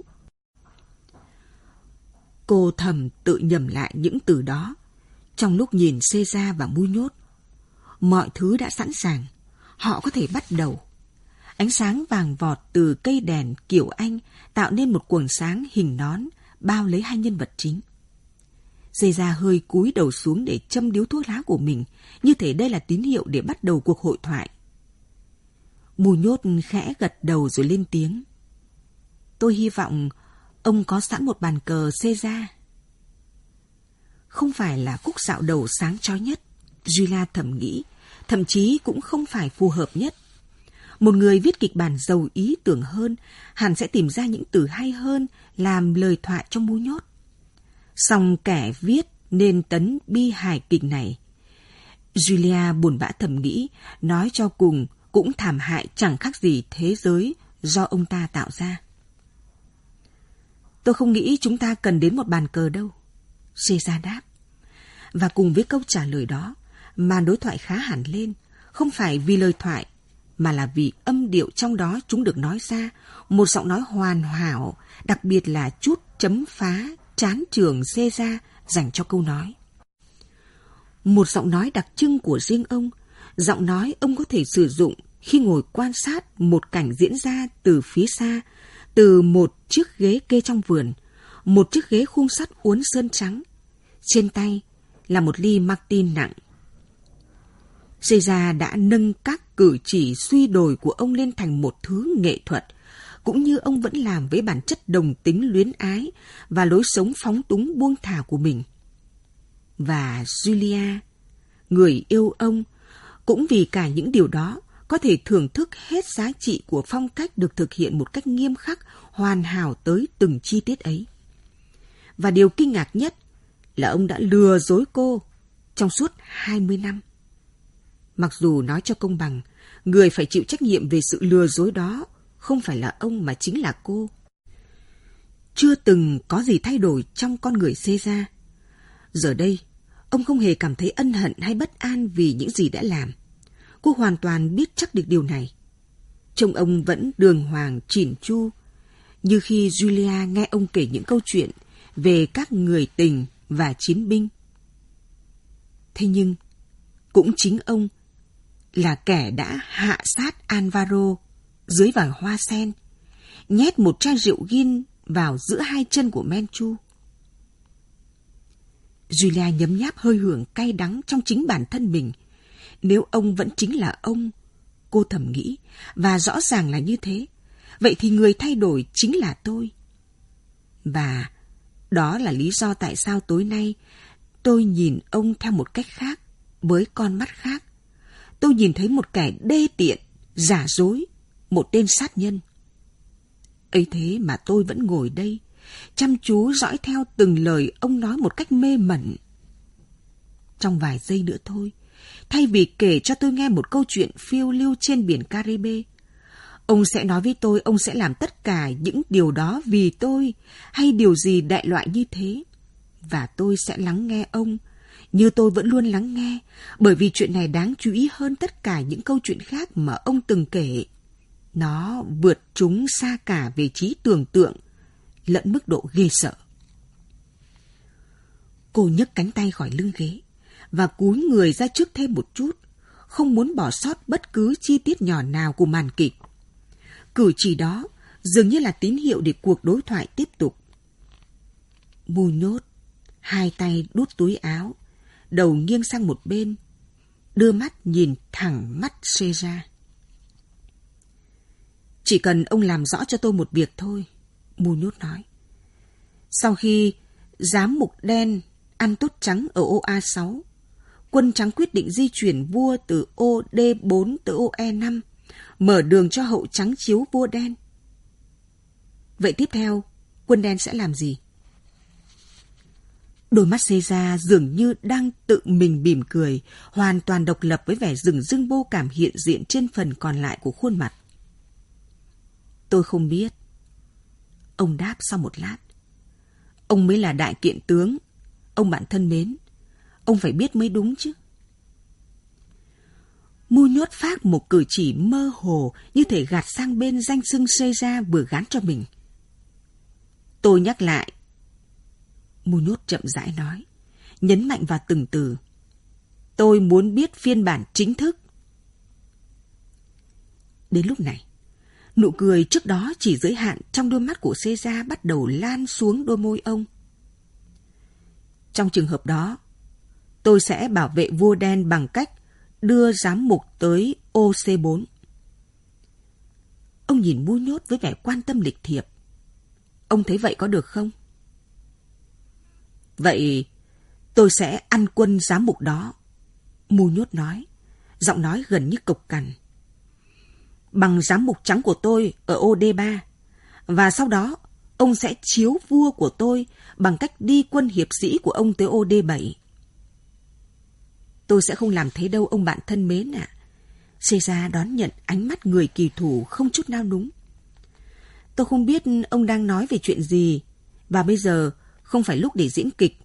Cô thầm tự nhẩm lại những từ đó trong lúc nhìn Caesar và mui nhốt. Mọi thứ đã sẵn sàng, họ có thể bắt đầu. Ánh sáng vàng vọt từ cây đèn kiểu Anh tạo nên một quầng sáng hình nón bao lấy hai nhân vật chính. Caesar hơi cúi đầu xuống để châm điếu thuốc lá của mình, như thể đây là tín hiệu để bắt đầu cuộc hội thoại. Mui nhốt khẽ gật đầu rồi lên tiếng. Tôi hy vọng ông có sẵn một bàn cờ Caesar. Không phải là khúc dạo đầu sáng chói nhất, Julia thầm nghĩ, thậm chí cũng không phải phù hợp nhất. Một người viết kịch bản giàu ý tưởng hơn hẳn sẽ tìm ra những từ hay hơn làm lời thoại cho mui nhốt. Song kẻ viết nên tấn bi hài kịch này, Julia buồn bã thầm nghĩ, nói cho cùng cũng thảm hại chẳng khác gì thế giới do ông ta tạo ra. Tôi không nghĩ chúng ta cần đến một bàn cờ đâu, Caesar đáp. Và cùng với câu trả lời đó, màn đối thoại khá hẳn lên, không phải vì lời thoại, mà là vì âm điệu trong đó chúng được nói ra, một giọng nói hoàn hảo, đặc biệt là chút chấm phá trán trường Caesar dành cho câu nói. Một giọng nói đặc trưng của riêng ông, giọng nói ông có thể sử dụng khi ngồi quan sát một cảnh diễn ra từ phía xa, từ một chiếc ghế kê trong vườn, một chiếc ghế khung sắt uốn sơn trắng. Trên tay là một ly Martin nặng. Caesar đã nâng các cử chỉ suy đồi của ông lên thành một thứ nghệ thuật, cũng như ông vẫn làm với bản chất đồng tính luyến ái và lối sống phóng túng buông thả của mình. Và Julia, người yêu ông, Cũng vì cả những điều đó, có thể thưởng thức hết giá trị của phong cách được thực hiện một cách nghiêm khắc, hoàn hảo tới từng chi tiết ấy. Và điều kinh ngạc nhất là ông đã lừa dối cô trong suốt 20 năm. Mặc dù nói cho công bằng, người phải chịu trách nhiệm về sự lừa dối đó không phải là ông mà chính là cô. Chưa từng có gì thay đổi trong con người Caesar. Giờ đây, ông không hề cảm thấy ân hận hay bất an vì những gì đã làm. Cô hoàn toàn biết chắc được điều này. Trông ông vẫn đường hoàng chỉn chu, như khi Julia nghe ông kể những câu chuyện về các người tình và chiến binh. Thế nhưng, cũng chính ông là kẻ đã hạ sát Alvaro dưới vàng hoa sen, nhét một chai rượu gin vào giữa hai chân của Menchu. Julia nhấm nháp hơi hưởng cay đắng trong chính bản thân mình. Nếu ông vẫn chính là ông, cô thầm nghĩ, và rõ ràng là như thế, vậy thì người thay đổi chính là tôi. Và đó là lý do tại sao tối nay tôi nhìn ông theo một cách khác, với con mắt khác. Tôi nhìn thấy một kẻ đê tiện, giả dối, một tên sát nhân. Ấy thế mà tôi vẫn ngồi đây, chăm chú dõi theo từng lời ông nói một cách mê mẩn. Trong vài giây nữa thôi, thay vì kể cho tôi nghe một câu chuyện phiêu lưu trên biển Caribe, ông sẽ nói với tôi ông sẽ làm tất cả những điều đó vì tôi, hay điều gì đại loại như thế. Và tôi sẽ lắng nghe ông, như tôi vẫn luôn lắng nghe, bởi vì chuyện này đáng chú ý hơn tất cả những câu chuyện khác mà ông từng kể. Nó vượt chúng xa cả về trí tưởng tượng, lẫn mức độ ghê sợ. Cô nhấc cánh tay khỏi lưng ghế và cúi người ra trước thêm một chút, không muốn bỏ sót bất cứ chi tiết nhỏ nào của màn kịch. Cử chỉ đó dường như là tín hiệu để cuộc đối thoại tiếp tục. Muñoz, hai tay đút túi áo, đầu nghiêng sang một bên, đưa mắt nhìn thẳng mắt Caesar. Chỉ cần ông làm rõ cho tôi một việc thôi, Muñoz nói. Sau khi giám mục đen ăn tốt trắng ở ô A6, quân trắng quyết định di chuyển vua từ ô D4 tới ô E5, mở đường cho hậu trắng chiếu vua đen. Vậy tiếp theo, quân đen sẽ làm gì? Đôi mắt Caesar dường như đang tự mình mỉm cười, hoàn toàn độc lập với vẻ rừng rưng vô cảm hiện diện trên phần còn lại của khuôn mặt. Tôi không biết. Ông đáp sau một lát. Ông mới là đại kiện tướng. Ông bạn thân mến, ông phải biết mới đúng chứ. Muñoz phác một cử chỉ mơ hồ như thể gạt sang bên danh xưng Caesar vừa gán cho mình. Tôi nhắc lại. Muñoz chậm rãi nói, nhấn mạnh vào từng từ. Tôi muốn biết phiên bản chính thức. Đến lúc này, nụ cười trước đó chỉ giới hạn trong đôi mắt của Caesar bắt đầu lan xuống đôi môi ông. Trong trường hợp đó, tôi sẽ bảo vệ vua đen bằng cách đưa giám mục tới OC4. Ông nhìn Muñoz với vẻ quan tâm lịch thiệp. Ông thấy vậy có được không? Vậy tôi sẽ ăn quân giám mục đó, Muñoz nói, giọng nói gần như cộc cằn. Bằng giám mục trắng của tôi ở OD3, và sau đó ông sẽ chiếu vua của tôi bằng cách đi quân hiệp sĩ của ông tới OD7. Tôi sẽ không làm thế đâu ông bạn thân mến ạ. Caesar đón nhận ánh mắt người kỳ thủ không chút nao núng. Tôi không biết ông đang nói về chuyện gì, và bây giờ không phải lúc để diễn kịch.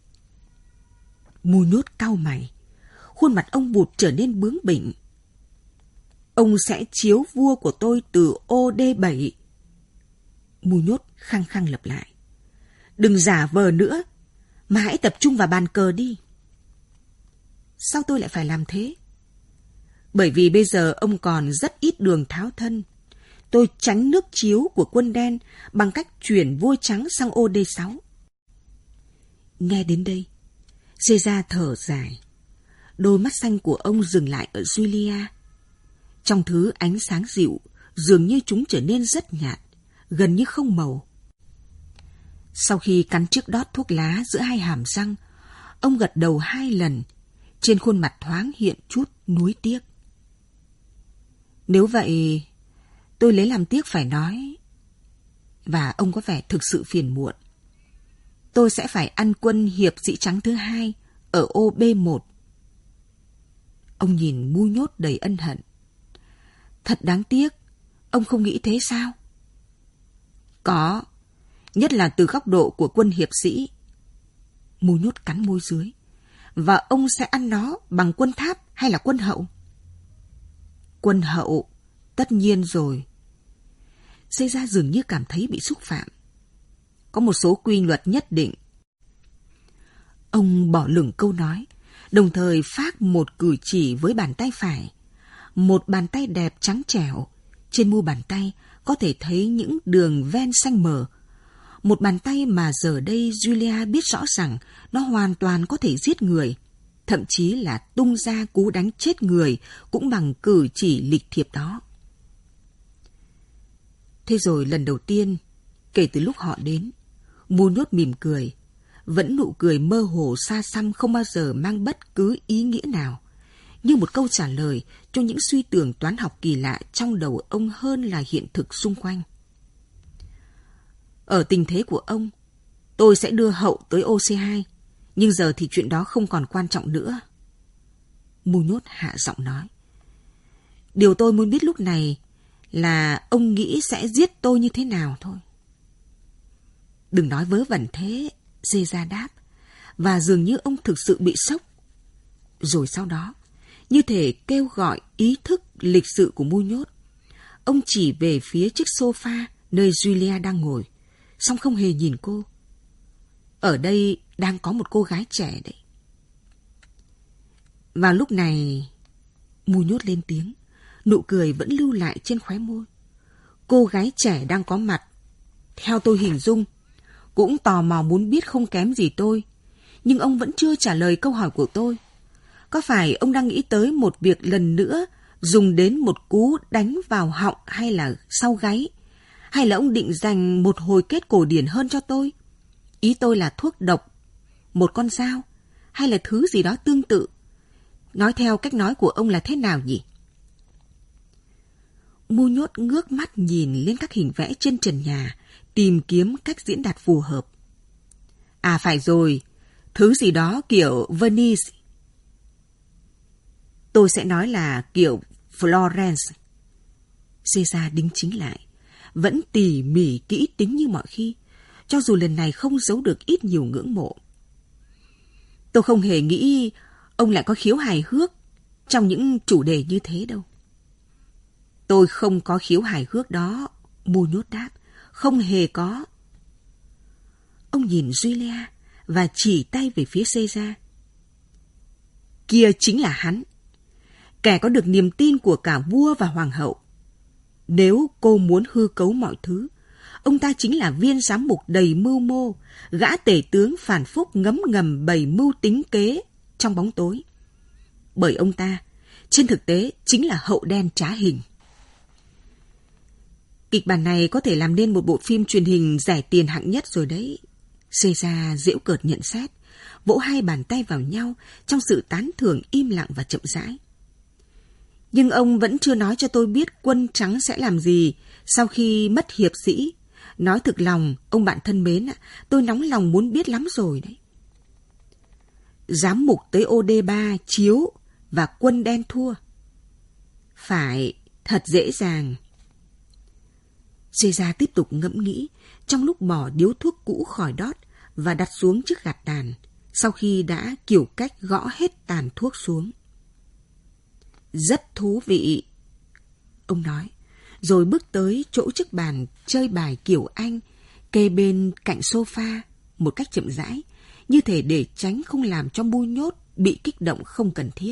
Muñoz cau mày, khuôn mặt ông vụt trở nên bướng bỉnh. Ông sẽ chiếu vua của tôi từ OD7. Muñoz khăng khăng lặp lại. Đừng giả vờ nữa, mà hãy tập trung vào bàn cờ đi. Sao tôi lại phải làm thế? Bởi vì bây giờ ông còn rất ít đường tháo thân. Tôi tránh nước chiếu của quân đen bằng cách chuyển vua trắng sang OD6. Nghe đến đây, Caesar thở dài. Đôi mắt xanh của ông dừng lại ở Julia. Trong thứ ánh sáng dịu, dường như chúng trở nên rất nhạt, gần như không màu. Sau khi cắn chiếc đót thuốc lá giữa hai hàm răng, ông gật đầu 2 lần, trên khuôn mặt thoáng hiện chút nuối tiếc. Nếu vậy, tôi lấy làm tiếc phải nói. Và ông có vẻ thực sự phiền muộn. Tôi sẽ phải ăn quân hiệp sĩ trắng thứ 2 ở ô B1. Ông nhìn Mu Nhốt đầy ân hận. Thật đáng tiếc, ông không nghĩ thế sao? Có, nhất là từ góc độ của quân hiệp sĩ. Mu Nhốt cắn môi dưới. Và ông sẽ ăn nó bằng quân tháp hay là quân hậu? Quân hậu, tất nhiên rồi. Caesar dường như cảm thấy bị xúc phạm. Có một số quy luật nhất định. Ông bỏ lửng câu nói, đồng thời phác một cử chỉ với bàn tay phải. Một bàn tay đẹp trắng trẻo. Trên mu bàn tay có thể thấy những đường ven xanh mờ. Một bàn tay mà giờ đây Julia biết rõ rằng nó hoàn toàn có thể giết người, thậm chí là tung ra cú đánh chết người cũng bằng cử chỉ lịch thiệp đó. Thế rồi lần đầu tiên, kể từ lúc họ đến, Mu Nhốt mỉm cười, vẫn nụ cười mơ hồ xa xăm không bao giờ mang bất cứ ý nghĩa nào, như một câu trả lời cho những suy tưởng toán học kỳ lạ trong đầu ông hơn là hiện thực xung quanh. Ở tình thế của ông, tôi sẽ đưa hậu tới OC2, nhưng giờ thì chuyện đó không còn quan trọng nữa. Mu Nhốt hạ giọng nói. Điều tôi muốn biết lúc này là ông nghĩ sẽ giết tôi như thế nào thôi. Đừng nói vớ vẩn thế, Caesar đáp, và dường như ông thực sự bị sốc. Rồi sau đó, như thể kêu gọi ý thức lịch sự của Mu Nhốt, ông chỉ về phía chiếc sofa nơi Julia đang ngồi, song không hề nhìn cô. Ở đây đang có một cô gái trẻ đấy. Vào lúc này, Mu Nhốt lên tiếng, nụ cười vẫn lưu lại trên khóe môi. Cô gái trẻ đang có mặt, theo tôi hình dung, cũng tò mò muốn biết không kém gì tôi. Nhưng ông vẫn chưa trả lời câu hỏi của tôi. Có phải ông đang nghĩ tới một việc lần nữa dùng đến một cú đánh vào họng hay là sau gáy? Hay là ông định dành một hồi kết cổ điển hơn cho tôi? Ý tôi là thuốc độc, một con dao, hay là thứ gì đó tương tự? Nói theo cách nói của ông là thế nào nhỉ? Mu Nhốt ngước mắt nhìn lên các hình vẽ trên trần nhà, tìm kiếm cách diễn đạt phù hợp. À phải rồi, thứ gì đó kiểu Venice. Tôi sẽ nói là kiểu Florence. Caesar đính chính lại, vẫn tỉ mỉ kỹ tính như mọi khi, cho dù lần này không giấu được ít nhiều ngưỡng mộ. Tôi không hề nghĩ ông lại có khiếu hài hước trong những chủ đề như thế đâu. Tôi không có khiếu hài hước đó, Mu Nhốt đáp, không hề có. Ông nhìn Julia và chỉ tay về phía Caesar. Kia chính là hắn, kẻ có được niềm tin của cả vua và hoàng hậu. Nếu cô muốn hư cấu mọi thứ, ông ta chính là viên giám mục đầy mưu mô, gã tể tướng phản phúc ngấm ngầm bày mưu tính kế trong bóng tối. Bởi ông ta, trên thực tế, chính là hậu đen trá hình. Kịch bản này có thể làm nên một bộ phim truyền hình rẻ tiền hạng nhất rồi đấy. Caesar giễu cợt nhận xét, vỗ hai bàn tay vào nhau trong sự tán thưởng im lặng và chậm rãi. Nhưng ông vẫn chưa nói cho tôi biết quân trắng sẽ làm gì sau khi mất hiệp sĩ. Nói thực lòng, ông bạn thân mến ạ, tôi nóng lòng muốn biết lắm rồi đấy. Giám mục tới OD3 chiếu và quân đen thua. Phải, thật dễ dàng. Caesar tiếp tục ngẫm nghĩ trong lúc bỏ điếu thuốc cũ khỏi đót và đặt xuống chiếc gạt tàn, sau khi đã kiểu cách gõ hết tàn thuốc xuống. Rất thú vị, ông nói, rồi bước tới chỗ chiếc bàn chơi bài kiểu Anh, kê bên cạnh sofa một cách chậm rãi, như thể để tránh không làm cho Mu Nhốt bị kích động không cần thiết.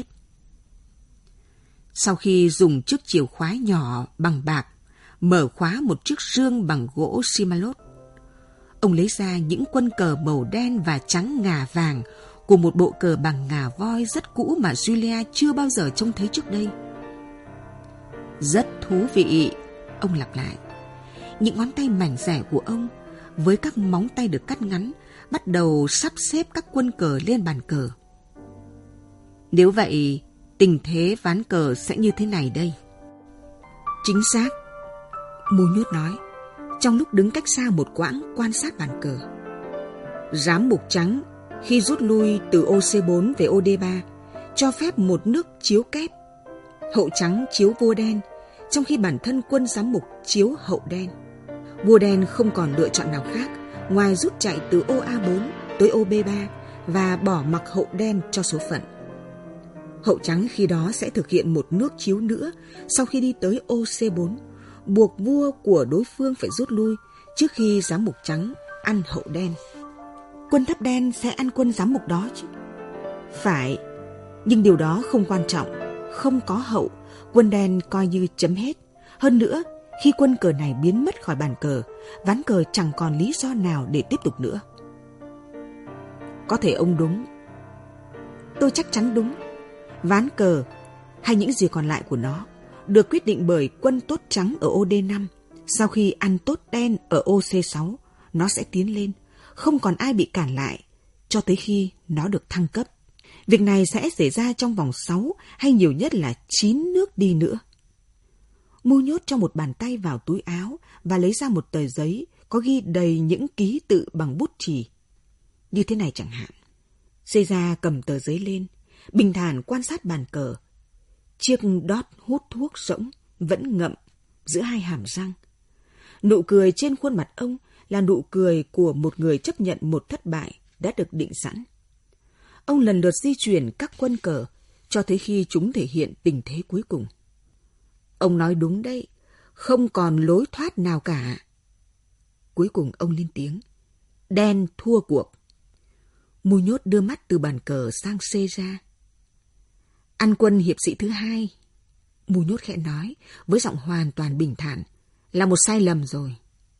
Sau khi dùng chiếc chìa khóa nhỏ bằng bạc mở khóa một chiếc rương bằng gỗ Simalot, ông lấy ra những quân cờ màu đen và trắng ngà vàng của một bộ cờ bằng ngà voi rất cũ mà Julia chưa bao giờ trông thấy trước đây. Rất thú vị, ông lặp lại. Những ngón tay mảnh dẻ của ông, với các móng tay được cắt ngắn, bắt đầu sắp xếp các quân cờ lên bàn cờ. Nếu vậy, tình thế ván cờ sẽ như thế này đây. Chính xác, Muñoz nói, trong lúc đứng cách xa một quãng quan sát bàn cờ. Giám mục trắng khi rút lui từ OC4 về OD3 cho phép một nước chiếu kép, hậu trắng chiếu vua đen, trong khi bản thân quân giám mục chiếu hậu đen. Vua đen không còn lựa chọn nào khác ngoài rút chạy từ OA4 tới OB3 và bỏ mặc hậu đen cho số phận. Hậu trắng khi đó sẽ thực hiện một nước chiếu nữa sau khi đi tới OC4, buộc vua của đối phương phải rút lui trước khi giám mục trắng ăn hậu đen. Quân thấp đen sẽ ăn quân giám mục đó chứ? Phải, nhưng điều đó không quan trọng. Không có hậu, quân đen coi như chấm hết. Hơn nữa, khi quân cờ này biến mất khỏi bàn cờ, ván cờ chẳng còn lý do nào để tiếp tục nữa. Có thể ông đúng. Tôi chắc chắn đúng. Ván cờ, hay những gì còn lại của nó, được quyết định bởi quân tốt trắng ở OD5. Sau khi ăn tốt đen ở OC6, nó sẽ tiến lên. Không còn ai bị cản lại cho tới khi nó được thăng cấp. Việc này sẽ xảy ra trong vòng 6 hay nhiều nhất là 9 nước đi nữa. Muñoz cho một bàn tay vào túi áo và lấy ra một tờ giấy có ghi đầy những ký tự bằng bút chì. Như thế này chẳng hạn. César cầm tờ giấy lên, bình thản quan sát bàn cờ. Chiếc đót hút thuốc rỗng vẫn ngậm giữa hai hàm răng. Nụ cười trên khuôn mặt ông là nụ cười của một người chấp nhận một thất bại đã được định sẵn. Ông lần lượt di chuyển các quân cờ cho tới khi chúng thể hiện tình thế cuối cùng. Ông nói đúng đấy, không còn lối thoát nào cả. Cuối cùng ông lên tiếng. Đen thua cuộc. Muñoz đưa mắt từ bàn cờ sang César. Ăn quân hiệp sĩ thứ hai, Muñoz khẽ nói với giọng hoàn toàn bình thản, là một sai lầm rồi.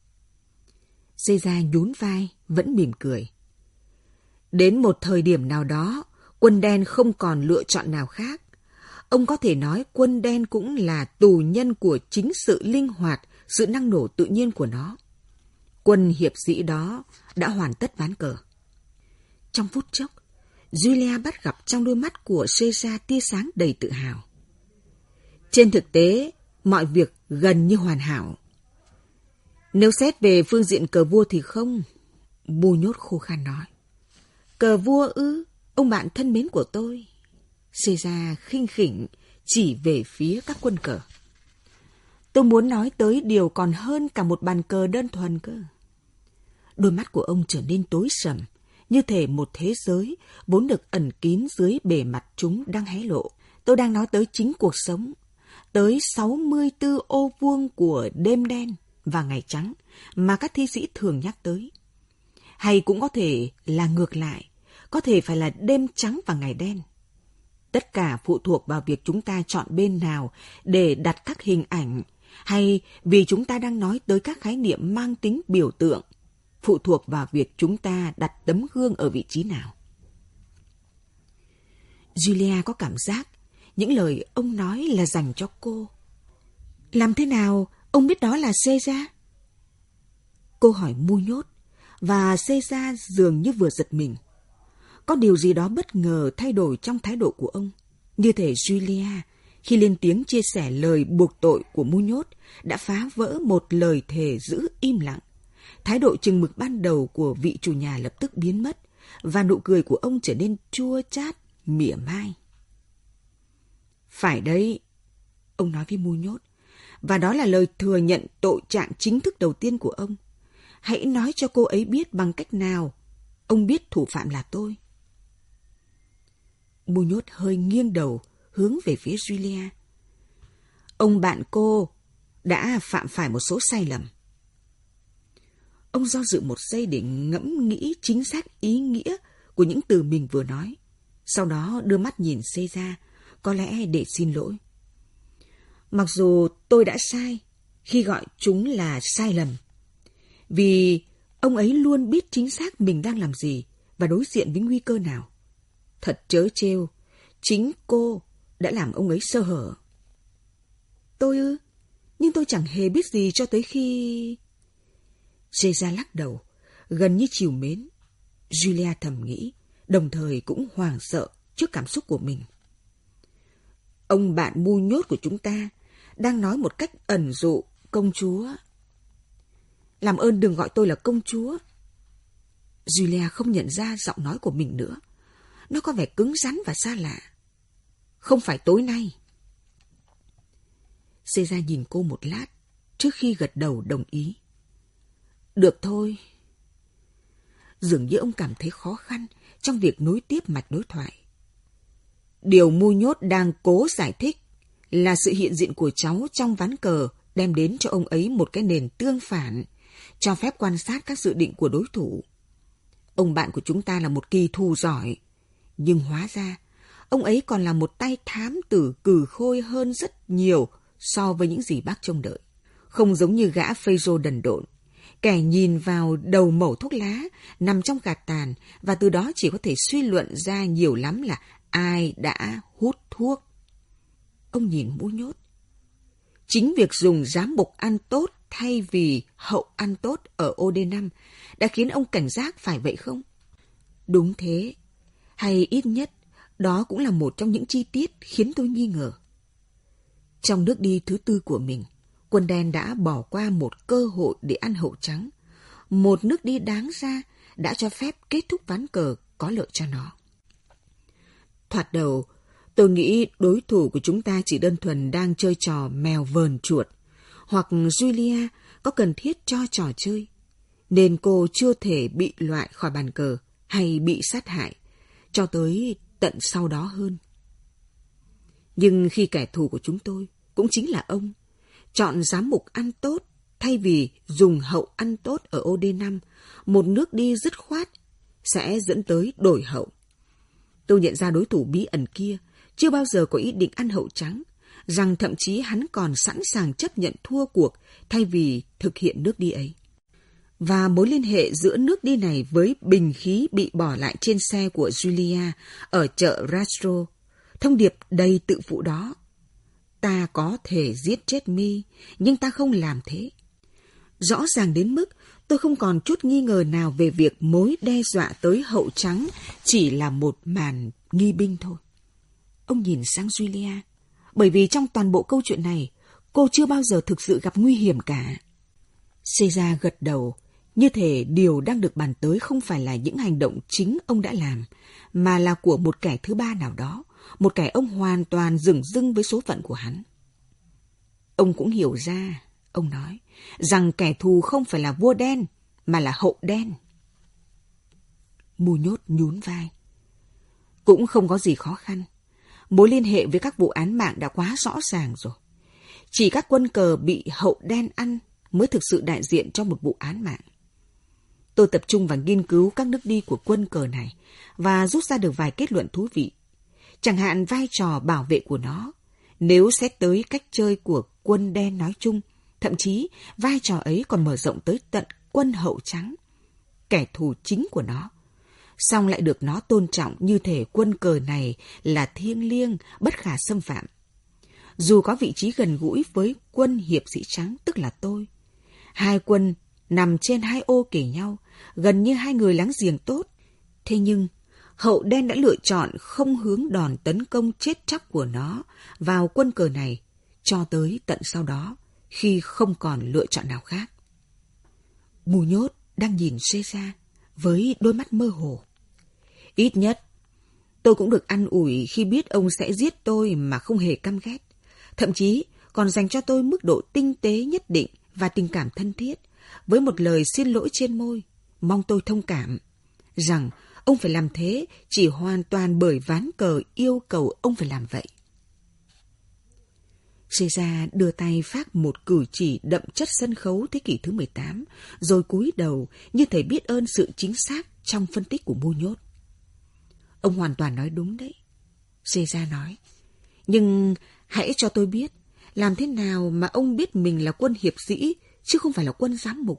César nhún vai, vẫn mỉm cười. Đến một thời điểm nào đó, quân đen không còn lựa chọn nào khác. Ông có thể nói quân đen cũng là tù nhân của chính sự linh hoạt, sự năng nổ tự nhiên của nó. Quân hiệp sĩ đó đã hoàn tất ván cờ. Trong phút chốc, Julia bắt gặp trong đôi mắt của César tia sáng đầy tự hào. Trên thực tế, mọi việc gần như hoàn hảo. Nếu xét về phương diện cờ vua thì không, Muñoz khô khan nói. Cờ vua ư, ông bạn thân mến của tôi. César khinh khỉnh chỉ về phía các quân cờ. Tôi muốn nói tới điều còn hơn cả một bàn cờ đơn thuần cơ. Đôi mắt của ông trở nên tối sầm, như thể một thế giới vốn được ẩn kín dưới bề mặt chúng đang hé lộ. Tôi đang nói tới chính cuộc sống, tới 64 ô vuông của đêm đen và ngày trắng mà các thi sĩ thường nhắc tới. Hay cũng có thể là ngược lại, có thể phải là đêm trắng và ngày đen. Tất cả phụ thuộc vào việc chúng ta chọn bên nào để đặt các hình ảnh, hay vì chúng ta đang nói tới các khái niệm mang tính biểu tượng, phụ thuộc vào việc chúng ta đặt tấm gương ở vị trí nào. Julia có cảm giác những lời ông nói là dành cho cô. Làm thế nào ông biết đó là César? Cô hỏi Muñoz, và César dường như vừa giật mình. Có điều gì đó bất ngờ thay đổi trong thái độ của ông. Như thể Julia, khi lên tiếng chia sẻ lời buộc tội của Muñoz, đã phá vỡ một lời thề giữ im lặng. Thái độ chừng mực ban đầu của vị chủ nhà lập tức biến mất, và nụ cười của ông trở nên chua chát, mỉa mai. Phải đấy, ông nói với Muñoz, và đó là lời thừa nhận tội trạng chính thức đầu tiên của ông. Hãy nói cho cô ấy biết bằng cách nào ông biết thủ phạm là tôi. Muñoz hơi nghiêng đầu hướng về phía Julia. Ông bạn cô đã phạm phải một số sai lầm. Ông do dự một giây để ngẫm nghĩ chính xác ý nghĩa của những từ mình vừa nói. Sau đó đưa mắt nhìn César, có lẽ để xin lỗi. Mặc dù tôi đã sai khi gọi chúng là sai lầm, vì ông ấy luôn biết chính xác mình đang làm gì và đối diện với nguy cơ nào. Thật trớ trêu, chính cô đã làm ông ấy sơ hở. Tôi ư? Nhưng tôi chẳng hề biết gì cho tới khi... César lắc đầu, gần như trìu mến. Julia thầm nghĩ, đồng thời cũng hoảng sợ trước cảm xúc của mình. Ông bạn mu nhốt của chúng ta đang nói một cách ẩn dụ, công chúa. Làm ơn đừng gọi tôi là công chúa. Julia không nhận ra giọng nói của mình nữa. Nó có vẻ cứng rắn và xa lạ. Không phải tối nay. Caesar nhìn cô một lát trước khi gật đầu đồng ý. Được thôi. Dường như ông cảm thấy khó khăn trong việc nối tiếp mạch đối thoại. Điều mu nhốt đang cố giải thích là sự hiện diện của cháu trong ván cờ đem đến cho ông ấy một cái nền tương phản, cho phép quan sát các dự định của đối thủ. Ông bạn của chúng ta là một kỳ thủ giỏi, nhưng hóa ra ông ấy còn là một tay thám tử cừ khôi hơn rất nhiều so với những gì bác trông đợi. Không giống như gã Phêrô đần độn, kẻ nhìn vào đầu mẩu thuốc lá nằm trong gạt tàn và từ đó chỉ có thể suy luận ra nhiều lắm là ai đã hút thuốc. Ông nhìn mũ nhốt. Chính việc dùng giám mục ăn tốt thay vì hậu ăn tốt ở OD5 đã khiến ông cảnh giác, phải vậy không? Đúng thế, hay ít nhất đó cũng là một trong những chi tiết khiến tôi nghi ngờ. Trong nước đi thứ tư của mình, quân đen đã bỏ qua một cơ hội để ăn hậu trắng. Một nước đi đáng ra đã cho phép kết thúc ván cờ có lợi cho nó. Thoạt đầu, tôi nghĩ đối thủ của chúng ta chỉ đơn thuần đang chơi trò mèo vờn chuột, hoặc Julia có cần thiết cho trò chơi, nên cô chưa thể bị loại khỏi bàn cờ hay bị sát hại, cho tới tận sau đó hơn. Nhưng khi kẻ thù của chúng tôi, cũng chính là ông, chọn giám mục ăn tốt thay vì dùng hậu ăn tốt ở OD5, một nước đi dứt khoát sẽ dẫn tới đổi hậu. Tôi nhận ra đối thủ bí ẩn kia chưa bao giờ có ý định ăn hậu trắng, rằng thậm chí hắn còn sẵn sàng chấp nhận thua cuộc thay vì thực hiện nước đi ấy. Và mối liên hệ giữa nước đi này với bình khí bị bỏ lại trên xe của Julia ở chợ Rastro, thông điệp đầy tự phụ đó. Ta có thể giết chết Mi, nhưng ta không làm thế. Rõ ràng đến mức tôi không còn chút nghi ngờ nào về việc mối đe dọa tới hậu trắng chỉ là một màn nghi binh thôi. Ông nhìn sang Julia, bởi vì trong toàn bộ câu chuyện này, cô chưa bao giờ thực sự gặp nguy hiểm cả. Caesar gật đầu, như thể điều đang được bàn tới không phải là những hành động chính ông đã làm, mà là của một kẻ thứ ba nào đó, một kẻ ông hoàn toàn dửng dưng với số phận của hắn. Ông cũng hiểu ra, ông nói, rằng kẻ thù không phải là vua đen, mà là hậu đen. Mu nhốt nhún vai. Cũng không có gì khó khăn. Mối liên hệ với các vụ án mạng đã quá rõ ràng rồi. Chỉ các quân cờ bị hậu đen ăn mới thực sự đại diện cho một vụ án mạng. Tôi tập trung vào nghiên cứu các nước đi của quân cờ này và rút ra được vài kết luận thú vị. Chẳng hạn vai trò bảo vệ của nó, nếu xét tới cách chơi của quân đen nói chung, thậm chí vai trò ấy còn mở rộng tới tận quân hậu trắng, kẻ thù chính của nó. Song lại được nó tôn trọng như thể quân cờ này là thiêng liêng, bất khả xâm phạm. Dù có vị trí gần gũi với quân hiệp sĩ trắng, tức là tôi. Hai quân nằm trên hai ô kề nhau, gần như hai người láng giềng tốt. Thế nhưng, hậu đen đã lựa chọn không hướng đòn tấn công chết chóc của nó vào quân cờ này, cho tới tận sau đó, khi không còn lựa chọn nào khác. Mu nhốt đang nhìn Caesar với đôi mắt mơ hồ. Ít nhất, tôi cũng được an ủi khi biết ông sẽ giết tôi mà không hề căm ghét. Thậm chí còn dành cho tôi mức độ tinh tế nhất định và tình cảm thân thiết, với một lời xin lỗi trên môi, mong tôi thông cảm, rằng ông phải làm thế chỉ hoàn toàn bởi ván cờ yêu cầu ông phải làm vậy. Caesar đưa tay phát một cử chỉ đậm chất sân khấu thế kỷ thứ 18, rồi cúi đầu như thể biết ơn sự chính xác trong phân tích của Mu nhốt. Ông hoàn toàn nói đúng đấy, Caesar nói. Nhưng hãy cho tôi biết, làm thế nào mà ông biết mình là quân hiệp sĩ, chứ không phải là quân giám mục?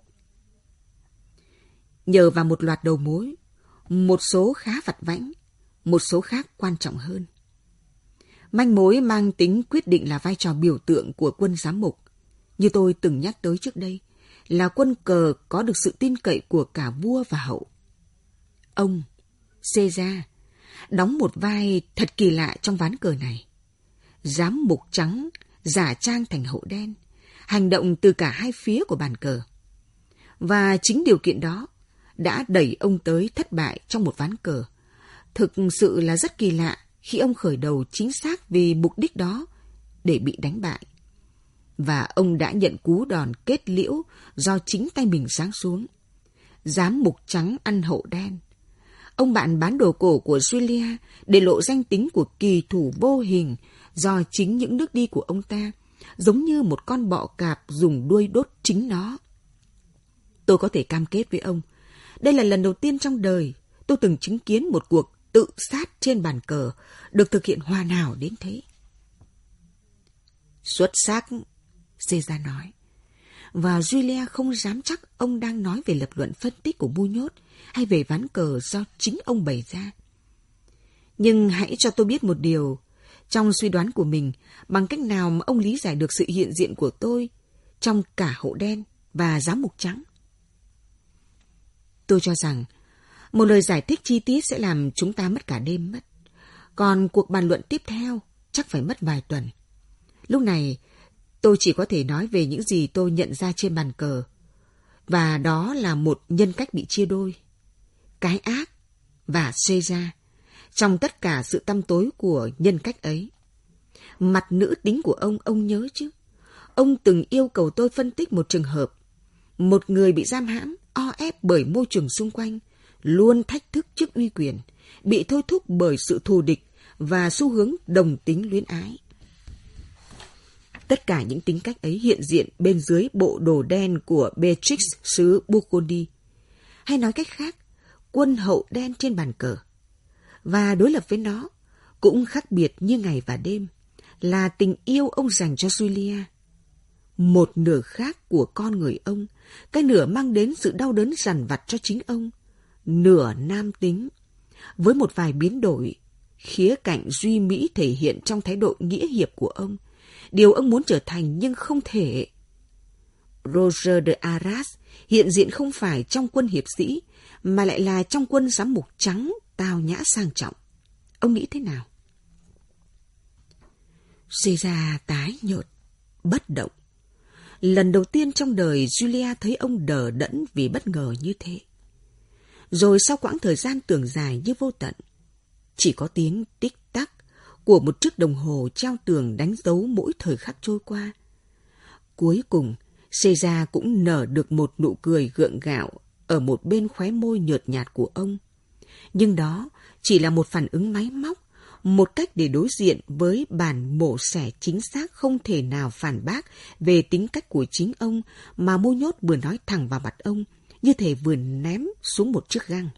Nhờ vào một loạt đầu mối, một số khá vặt vãnh, một số khác quan trọng hơn. Manh mối mang tính quyết định là vai trò biểu tượng của quân giám mục, như tôi từng nhắc tới trước đây, là quân cờ có được sự tin cậy của cả vua và hậu. Ông, Caesar, đóng một vai thật kỳ lạ trong ván cờ này. giám mục trắng giả trang thành hậu đen, hành động từ cả hai phía của bàn cờ. Và chính điều kiện đó đã đẩy ông tới thất bại trong một ván cờ. Thực sự là rất kỳ lạ khi ông khởi đầu chính xác vì mục đích đó để bị đánh bại. Và ông đã nhận cú đòn kết liễu do chính tay mình giáng xuống. Giám mục trắng ăn hậu đen. Ông bạn bán đồ cổ của Julia để lộ danh tính của kỳ thủ vô hình do chính những nước đi của ông ta, giống như một con bọ cạp dùng đuôi đốt chính nó. Tôi có thể cam kết với ông, đây là lần đầu tiên trong đời tôi từng chứng kiến một cuộc tự sát trên bàn cờ được thực hiện hoàn hảo đến thế. Xuất sắc, Caesar nói. Và Julia không dám chắc ông đang nói về lập luận phân tích của Muñoz hay về ván cờ do chính ông bày ra. Nhưng hãy cho tôi biết một điều. Trong suy đoán của mình, bằng cách nào mà ông lý giải được sự hiện diện của tôi trong cả hậu đen và giám mục trắng? Tôi cho rằng một lời giải thích chi tiết sẽ làm chúng ta mất cả đêm mất. Còn cuộc bàn luận tiếp theo chắc phải mất vài tuần. Lúc này, tôi chỉ có thể nói về những gì tôi nhận ra trên bàn cờ. Và đó là một nhân cách bị chia đôi. Cái ác và Caesar. Trong tất cả sự tăm tối của nhân cách ấy. Mặt nữ tính của ông nhớ chứ. Ông từng yêu cầu tôi phân tích một trường hợp. Một người bị giam hãm, o ép bởi môi trường xung quanh, luôn thách thức trước uy quyền, bị thôi thúc bởi sự thù địch và xu hướng đồng tính luyến ái. Tất cả những tính cách ấy hiện diện bên dưới bộ đồ đen của Beatrix xứ Burgundy. Hay nói cách khác, quân hậu đen trên bàn cờ. Và đối lập với nó, cũng khác biệt như ngày và đêm, là tình yêu ông dành cho Julia. Một nửa khác của con người ông, cái nửa mang đến sự đau đớn dằn vặt cho chính ông, nửa nam tính, với một vài biến đổi, khía cạnh duy mỹ thể hiện trong thái độ nghĩa hiệp của ông, điều ông muốn trở thành nhưng không thể. Roger de Arras hiện diện không phải trong quân hiệp sĩ, mà lại là trong quân giám mục trắng tao nhã sang trọng. Ông nghĩ thế nào? Caesar tái nhợt, bất động. Lần đầu tiên trong đời Julia thấy ông đờ đẫn vì bất ngờ như thế. Rồi sau quãng thời gian tưởng dài như vô tận, chỉ có tiếng tích tắc của một chiếc đồng hồ treo tường đánh dấu mỗi thời khắc trôi qua. Cuối cùng, Caesar cũng nở được một nụ cười gượng gạo ở một bên khóe môi nhợt nhạt của ông. Nhưng đó chỉ là một phản ứng máy móc, một cách để đối diện với bản mổ xẻ chính xác không thể nào phản bác về tính cách của chính ông mà Muñoz vừa nói thẳng vào mặt ông, như thể vừa ném xuống một chiếc găng.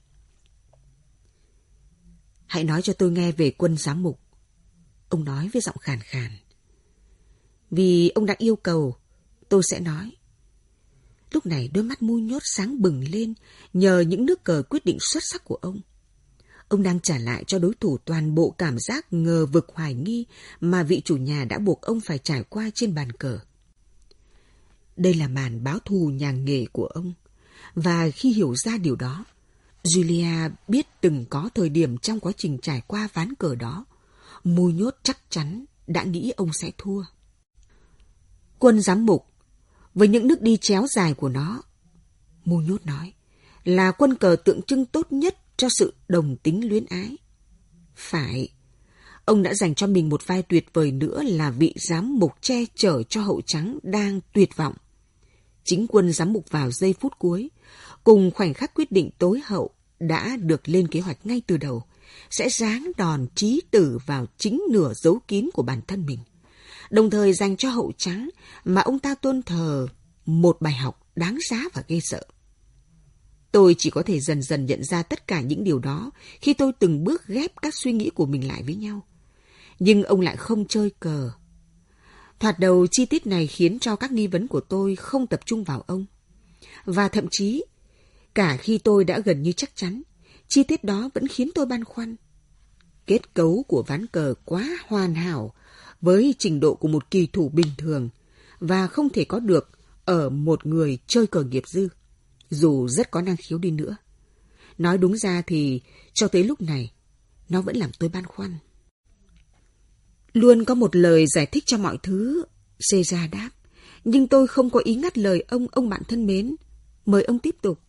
Hãy nói cho tôi nghe về quân giám mục, ông nói với giọng khàn khàn. Vì ông đã yêu cầu, tôi sẽ nói. Lúc này đôi mắt Muñoz sáng bừng lên nhờ những nước cờ quyết định xuất sắc của ông. Ông đang trả lại cho đối thủ toàn bộ cảm giác ngờ vực hoài nghi mà vị chủ nhà đã buộc ông phải trải qua trên bàn cờ. Đây là màn báo thù nhà nghề của ông. Và khi hiểu ra điều đó, Julia biết từng có thời điểm trong quá trình trải qua ván cờ đó, Muñoz chắc chắn đã nghĩ ông sẽ thua. Quân giám mục, với những nước đi chéo dài của nó, Muñoz nói, là quân cờ tượng trưng tốt nhất cho sự đồng tính luyến ái. Phải, ông đã dành cho mình một vai tuyệt vời nữa là vị giám mục che chở cho hậu trắng đang tuyệt vọng. Chính quân giám mục vào giây phút cuối, cùng khoảnh khắc quyết định tối hậu đã được lên kế hoạch ngay từ đầu, sẽ giáng đòn chí tử vào chính nửa giấu kín của bản thân mình, đồng thời dành cho hậu trắng mà ông ta tôn thờ một bài học đáng giá và ghê sợ. Tôi chỉ có thể dần dần nhận ra tất cả những điều đó khi tôi từng bước ghép các suy nghĩ của mình lại với nhau. Nhưng ông lại không chơi cờ. Thoạt đầu chi tiết này khiến cho các nghi vấn của tôi không tập trung vào ông. Và thậm chí, cả khi tôi đã gần như chắc chắn, chi tiết đó vẫn khiến tôi băn khoăn. Kết cấu của ván cờ quá hoàn hảo với trình độ của một kỳ thủ bình thường và không thể có được ở một người chơi cờ nghiệp dư, dù rất có năng khiếu đi nữa. Nói đúng ra thì cho tới lúc này, nó vẫn làm tôi băn khoăn. Luôn có một lời giải thích cho mọi thứ, Caesar đáp. Nhưng tôi không có ý ngắt lời ông bạn thân mến. Mời ông tiếp tục.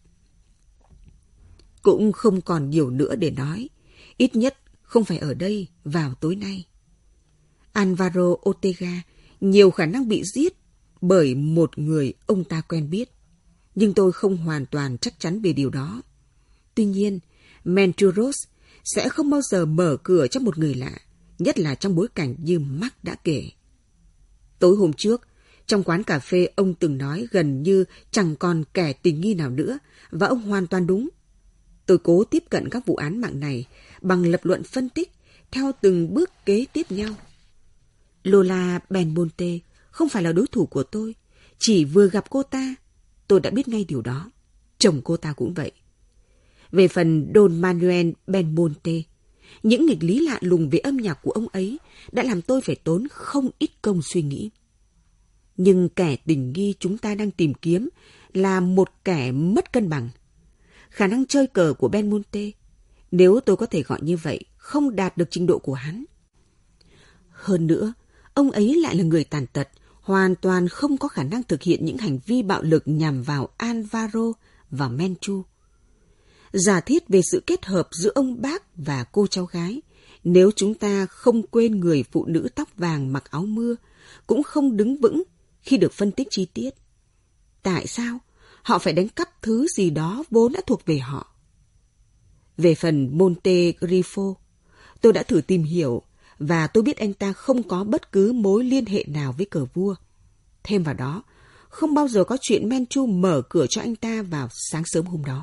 Cũng không còn nhiều nữa để nói. Ít nhất không phải ở đây vào tối nay. Alvaro Ortega nhiều khả năng bị giết bởi một người ông ta quen biết. Nhưng tôi không hoàn toàn chắc chắn về điều đó. Tuy nhiên, Menturos sẽ không bao giờ mở cửa cho một người lạ, nhất là trong bối cảnh như Mark đã kể. Tối hôm trước, trong quán cà phê ông từng nói gần như chẳng còn kẻ tình nghi nào nữa, và ông hoàn toàn đúng. Tôi cố tiếp cận các vụ án mạng này bằng lập luận phân tích theo từng bước kế tiếp nhau. Lola Belmonte không phải là đối thủ của tôi. Chỉ vừa gặp cô ta, tôi đã biết ngay điều đó. Chồng cô ta cũng vậy. Về phần Don Manuel Belmonte, những nghịch lý lạ lùng về âm nhạc của ông ấy đã làm tôi phải tốn không ít công suy nghĩ. Nhưng kẻ tình nghi chúng ta đang tìm kiếm là một kẻ mất cân bằng. Khả năng chơi cờ của Belmonte, nếu tôi có thể gọi như vậy, không đạt được trình độ của hắn. Hơn nữa, ông ấy lại là người tàn tật, hoàn toàn không có khả năng thực hiện những hành vi bạo lực nhằm vào Alvaro và Menchu. Giả thiết về sự kết hợp giữa ông bác và cô cháu gái, nếu chúng ta không quên người phụ nữ tóc vàng mặc áo mưa, cũng không đứng vững khi được phân tích chi tiết. Tại sao họ phải đánh cắp thứ gì đó vốn đã thuộc về họ? Về phần Monte Grifo, tôi đã thử tìm hiểu và tôi biết anh ta không có bất cứ mối liên hệ nào với cờ vua. Thêm vào đó, không bao giờ có chuyện Menchu mở cửa cho anh ta vào sáng sớm hôm đó.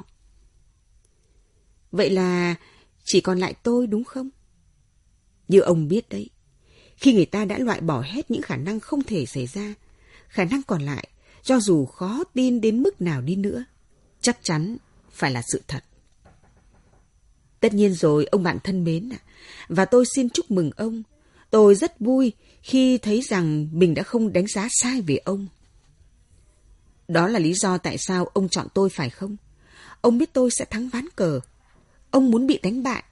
Vậy là chỉ còn lại tôi đúng không? Như ông biết đấy, khi người ta đã loại bỏ hết những khả năng không thể xảy ra, khả năng còn lại, cho dù khó tin đến mức nào đi nữa, chắc chắn phải là sự thật. Tất nhiên rồi, ông bạn thân mến ạ, và tôi xin chúc mừng ông. Tôi rất vui khi thấy rằng mình đã không đánh giá sai về ông. Đó là lý do tại sao ông chọn tôi phải không? Ông biết tôi sẽ thắng ván cờ. Ông muốn bị đánh bại.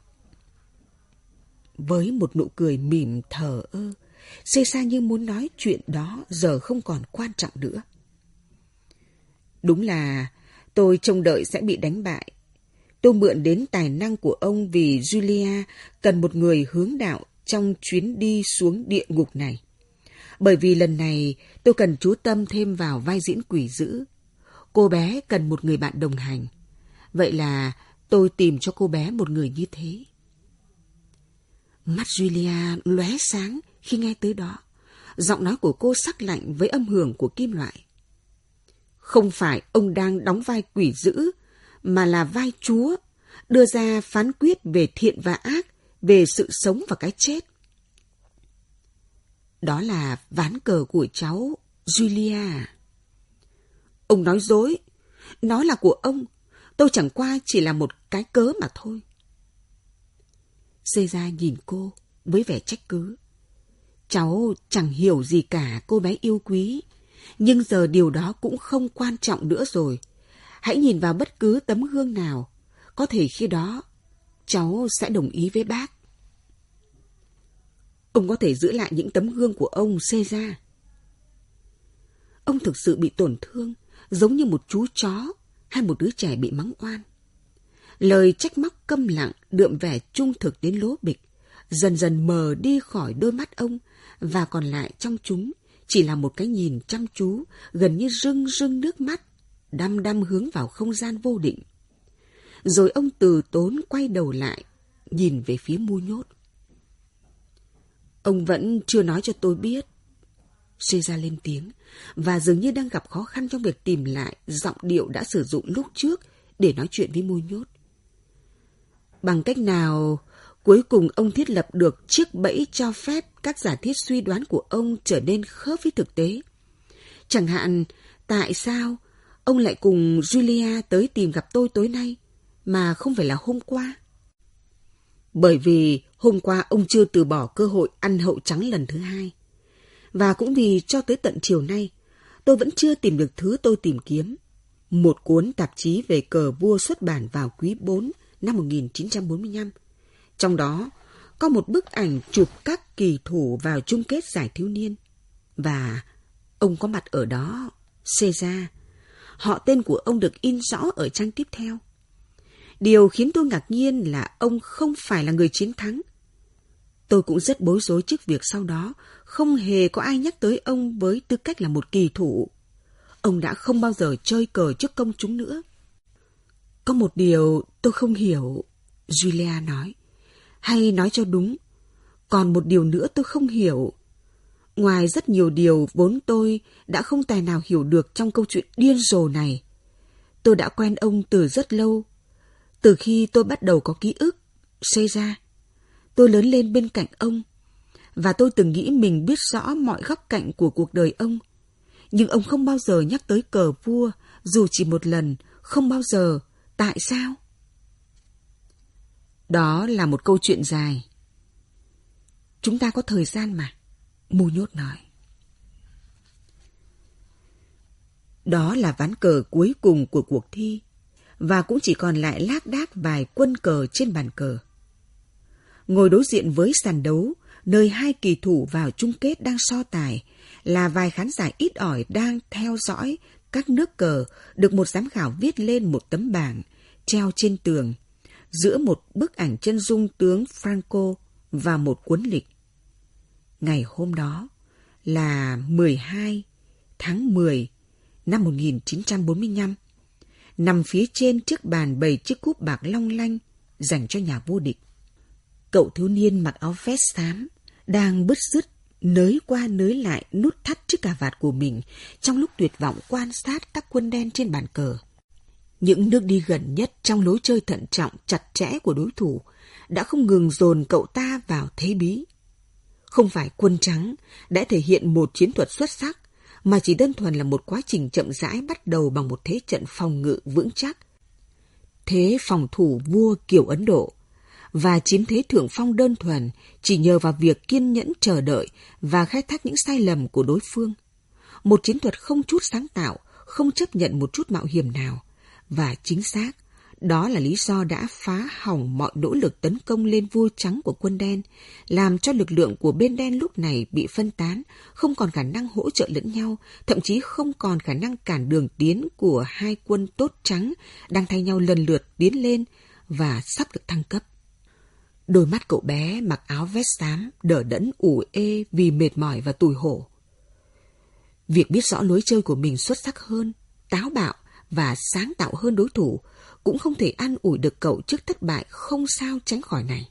Với một nụ cười mỉm thờ ơ, Caesar như muốn nói chuyện đó giờ không còn quan trọng nữa. Đúng là tôi trông đợi sẽ bị đánh bại. Tôi mượn đến tài năng của ông vì Julia cần một người hướng đạo trong chuyến đi xuống địa ngục này. Bởi vì lần này tôi cần chú tâm thêm vào vai diễn quỷ dữ. Cô bé cần một người bạn đồng hành. Vậy là tôi tìm cho cô bé một người như thế. Mắt Julia lóe sáng khi nghe tới đó. Giọng nói của cô sắc lạnh với âm hưởng của kim loại. Không phải ông đang đóng vai quỷ dữ, mà là vai Chúa, đưa ra phán quyết về thiện và ác, về sự sống và cái chết. Đó là ván cờ của cháu, Julia. Ông nói dối. Nó là của ông. Tôi chẳng qua chỉ là một cái cớ mà thôi. Caesar nhìn cô với vẻ trách cứ. Cháu chẳng hiểu gì cả, cô bé yêu quý. Nhưng giờ điều đó cũng không quan trọng nữa rồi. Hãy nhìn vào bất cứ tấm gương nào. Có thể khi đó cháu sẽ đồng ý với bác. Ông có thể giữ lại những tấm gương của ông, Caesar. Ông thực sự bị tổn thương, giống như một chú chó hay một đứa trẻ bị mắng oan. Lời trách móc câm lặng đượm vẻ trung thực đến lố bịch, dần dần mờ đi khỏi đôi mắt ông, và còn lại trong chúng chỉ là một cái nhìn chăm chú, gần như rưng rưng nước mắt, đăm đăm hướng vào không gian vô định. Rồi ông từ tốn quay đầu lại, nhìn về phía Mu Nhốt. Ông vẫn chưa nói cho tôi biết. Caesar lên tiếng, và dường như đang gặp khó khăn trong việc tìm lại giọng điệu đã sử dụng lúc trước để nói chuyện với Mu Nhốt. Bằng cách nào cuối cùng ông thiết lập được chiếc bẫy cho phép các giả thiết suy đoán của ông trở nên khớp với thực tế? Chẳng hạn, tại sao ông lại cùng Julia tới tìm gặp tôi tối nay, mà không phải là hôm qua? Bởi vì hôm qua ông chưa từ bỏ cơ hội ăn hậu trắng lần thứ hai. Và cũng vì cho tới tận chiều nay, tôi vẫn chưa tìm được thứ tôi tìm kiếm. Một cuốn tạp chí về cờ vua xuất bản vào quý 4 năm 1945. Trong đó có một bức ảnh chụp các kỳ thủ vào chung kết giải thiếu niên. Và ông có mặt ở đó, Caesar. Họ tên của ông được in rõ ở trang tiếp theo. Điều khiến tôi ngạc nhiên là ông không phải là người chiến thắng. Tôi cũng rất bối rối trước việc sau đó không hề có ai nhắc tới ông với tư cách là một kỳ thủ. Ông đã không bao giờ chơi cờ trước công chúng nữa. Có một điều tôi không hiểu, Julia nói. Hay nói cho đúng, còn một điều nữa tôi không hiểu. Ngoài rất nhiều điều vốn tôi đã không tài nào hiểu được trong câu chuyện điên rồ này. Tôi đã quen ông từ rất lâu. Từ khi tôi bắt đầu có ký ức, Caesar, tôi lớn lên bên cạnh ông. Và tôi từng nghĩ mình biết rõ mọi góc cạnh của cuộc đời ông. Nhưng ông không bao giờ nhắc tới cờ vua, dù chỉ một lần, không bao giờ. Tại sao? Đó là một câu chuyện dài. Chúng ta có thời gian mà, Muñoz nói. Đó là ván cờ cuối cùng của cuộc thi, và cũng chỉ còn lại lác đác vài quân cờ trên bàn cờ. Ngồi đối diện với sàn đấu, nơi hai kỳ thủ vào chung kết đang so tài, là vài khán giả ít ỏi đang theo dõi các nước cờ được một giám khảo viết lên một tấm bảng treo trên tường, giữa một bức ảnh chân dung tướng Franco và một cuốn lịch. Ngày hôm đó là 12 tháng 10 năm 1945, nằm phía trên chiếc bàn bày chiếc cúp bạc long lanh dành cho nhà vô địch. Cậu thiếu niên mặc áo vest xám đang bứt rứt nới qua nới lại nút thắt chiếc cà vạt của mình trong lúc tuyệt vọng quan sát các quân đen trên bàn cờ. Những nước đi gần nhất trong lối chơi thận trọng chặt chẽ của đối thủ đã không ngừng dồn cậu ta vào thế bí. Không phải quân trắng đã thể hiện một chiến thuật xuất sắc, mà chỉ đơn thuần là một quá trình chậm rãi bắt đầu bằng một thế trận phòng ngự vững chắc. Thế phòng thủ vua kiểu Ấn Độ, và chiếm thế thượng phong đơn thuần chỉ nhờ vào việc kiên nhẫn chờ đợi và khai thác những sai lầm của đối phương. Một chiến thuật không chút sáng tạo, không chấp nhận một chút mạo hiểm nào. Và chính xác, đó là lý do đã phá hỏng mọi nỗ lực tấn công lên vua trắng của quân đen, làm cho lực lượng của bên đen lúc này bị phân tán, không còn khả năng hỗ trợ lẫn nhau, thậm chí không còn khả năng cản đường tiến của hai quân tốt trắng đang thay nhau lần lượt tiến lên và sắp được thăng cấp. Đôi mắt cậu bé mặc áo vest xám đờ đẫn ủ ê vì mệt mỏi và tủi hổ. Việc biết rõ lối chơi của mình xuất sắc hơn, táo bạo và sáng tạo hơn đối thủ cũng không thể an ủi được cậu trước thất bại không sao tránh khỏi này.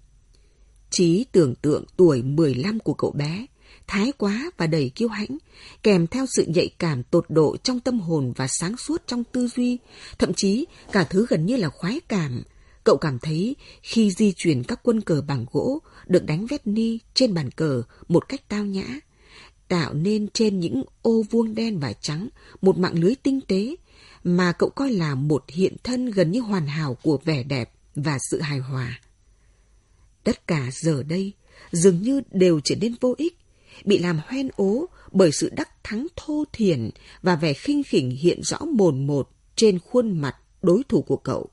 Trí tưởng tượng tuổi 15 của cậu bé, thái quá và đầy kiêu hãnh, kèm theo sự nhạy cảm tột độ trong tâm hồn và sáng suốt trong tư duy, thậm chí cả thứ gần như là khoái cảm. Cậu cảm thấy khi di chuyển các quân cờ bằng gỗ được đánh vét ni trên bàn cờ một cách tao nhã, tạo nên trên những ô vuông đen và trắng một mạng lưới tinh tế mà cậu coi là một hiện thân gần như hoàn hảo của vẻ đẹp và sự hài hòa. Tất cả giờ đây dường như đều trở nên vô ích, bị làm hoen ố bởi sự đắc thắng thô thiển và vẻ khinh khỉnh hiện rõ mồn một trên khuôn mặt đối thủ của cậu.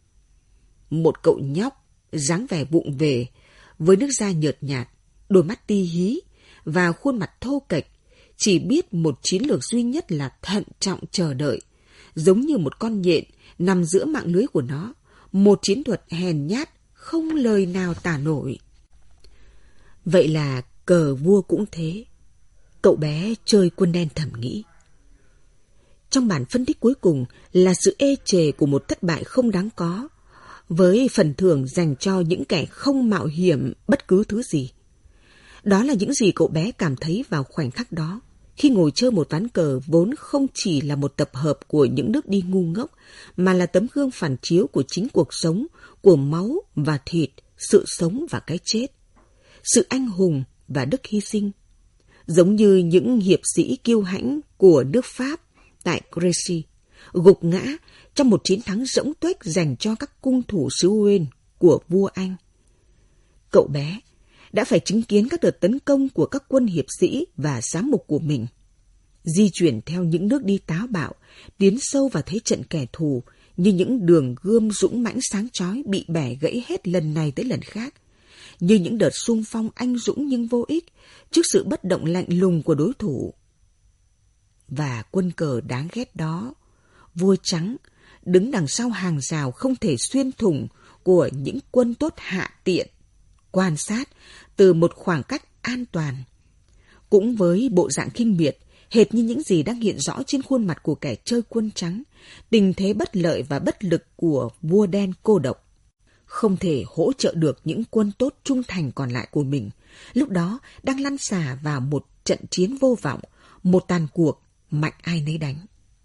Một cậu nhóc dáng vẻ vụng về, với nước da nhợt nhạt, đôi mắt ti hí và khuôn mặt thô kệch, chỉ biết một chiến lược duy nhất là thận trọng chờ đợi, giống như một con nhện nằm giữa mạng lưới của nó, một chiến thuật hèn nhát không lời nào tả nổi. Vậy là cờ vua cũng thế. Cậu bé chơi quân đen thầm nghĩ. Trong bản phân tích cuối cùng là sự ê chề của một thất bại không đáng có, với phần thưởng dành cho những kẻ không mạo hiểm bất cứ thứ gì. Đó là những gì cậu bé cảm thấy vào khoảnh khắc đó, khi ngồi chơi một ván cờ vốn không chỉ là một tập hợp của những nước đi ngu ngốc, mà là tấm gương phản chiếu của chính cuộc sống, của máu và thịt, sự sống và cái chết, sự anh hùng và đức hy sinh. Giống như những hiệp sĩ kiêu hãnh của nước Pháp tại Crécy, gục ngã trong một chiến thắng rỗng tuếch dành cho các cung thủ xứ Wales của vua Anh. Cậu bé đã phải chứng kiến các đợt tấn công của các quân hiệp sĩ và giám mục của mình, di chuyển theo những nước đi táo bạo, tiến sâu vào thế trận kẻ thù như những đường gươm dũng mãnh sáng chói bị bẻ gãy hết lần này tới lần khác, như những đợt xung phong anh dũng nhưng vô ích trước sự bất động lạnh lùng của đối thủ. Và quân cờ đáng ghét đó, vua trắng, đứng đằng sau hàng rào không thể xuyên thủng của những quân tốt hạ tiện, quan sát từ một khoảng cách an toàn. Cũng với bộ dạng khinh miệt, hệt như những gì đang hiện rõ trên khuôn mặt của kẻ chơi quân trắng, tình thế bất lợi và bất lực của vua đen cô độc. Không thể hỗ trợ được những quân tốt trung thành còn lại của mình, lúc đó đang lăn xả vào một trận chiến vô vọng, một tàn cuộc mạnh ai nấy đánh.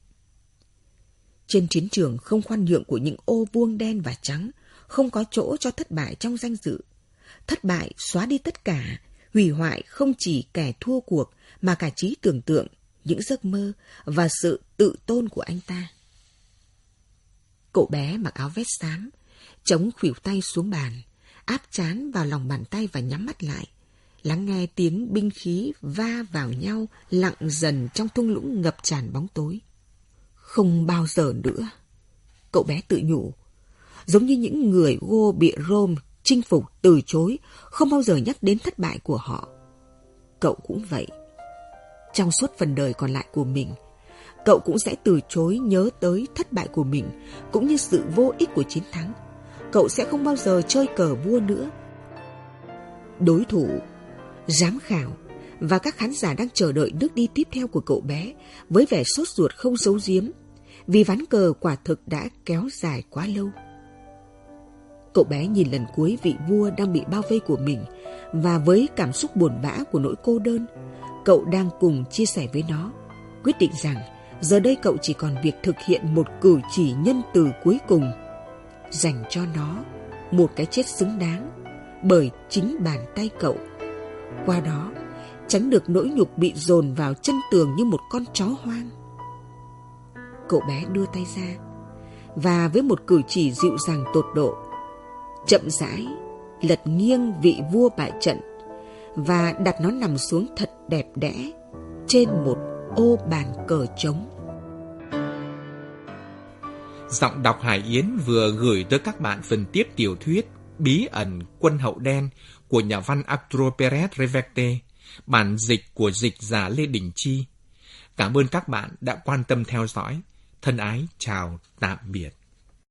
Trên chiến trường không khoan nhượng của những ô vuông đen và trắng, không có chỗ cho thất bại trong danh dự. Thất bại xóa đi tất cả, hủy hoại không chỉ kẻ thua cuộc mà cả trí tưởng tượng, những giấc mơ và sự tự tôn của anh ta. Cậu bé mặc áo vest xám, chống khuỷu tay xuống bàn, áp trán vào lòng bàn tay và nhắm mắt lại, lắng nghe tiếng binh khí va vào nhau lặng dần trong thung lũng ngập tràn bóng tối. Không bao giờ nữa, cậu bé tự nhủ, giống như những người Gô bị Rome chinh phục từ chối, không bao giờ nhắc đến thất bại của họ. Cậu cũng vậy. Trong suốt phần đời còn lại của mình, cậu cũng sẽ từ chối nhớ tới thất bại của mình, cũng như sự vô ích của chiến thắng. Cậu sẽ không bao giờ chơi cờ vua nữa. Đối thủ, giám khảo và các khán giả đang chờ đợi bước đi tiếp theo của cậu bé với vẻ sốt ruột không giấu giếm, vì ván cờ quả thực đã kéo dài quá lâu. Cậu bé nhìn lần cuối vị vua đang bị bao vây của mình, và với cảm xúc buồn bã của nỗi cô đơn, cậu đang cùng chia sẻ với nó, quyết định rằng giờ đây cậu chỉ còn việc thực hiện một cử chỉ nhân từ cuối cùng, dành cho nó một cái chết xứng đáng bởi chính bàn tay cậu. Qua đó, tránh được nỗi nhục bị dồn vào chân tường như một con chó hoang. Cậu bé đưa tay ra, và với một cử chỉ dịu dàng tột độ, chậm rãi lật nghiêng vị vua bại trận và đặt nó nằm xuống thật đẹp đẽ trên một ô bàn cờ trống. Giọng đọc Hải Yến vừa gửi tới các bạn phần tiếp tiểu thuyết Bí ẩn quân hậu đen của nhà văn Arturo Pérez Reverte, bản dịch của dịch giả Lê Đình Chi. Cảm ơn các bạn đã quan tâm theo dõi. Thân ái chào tạm biệt.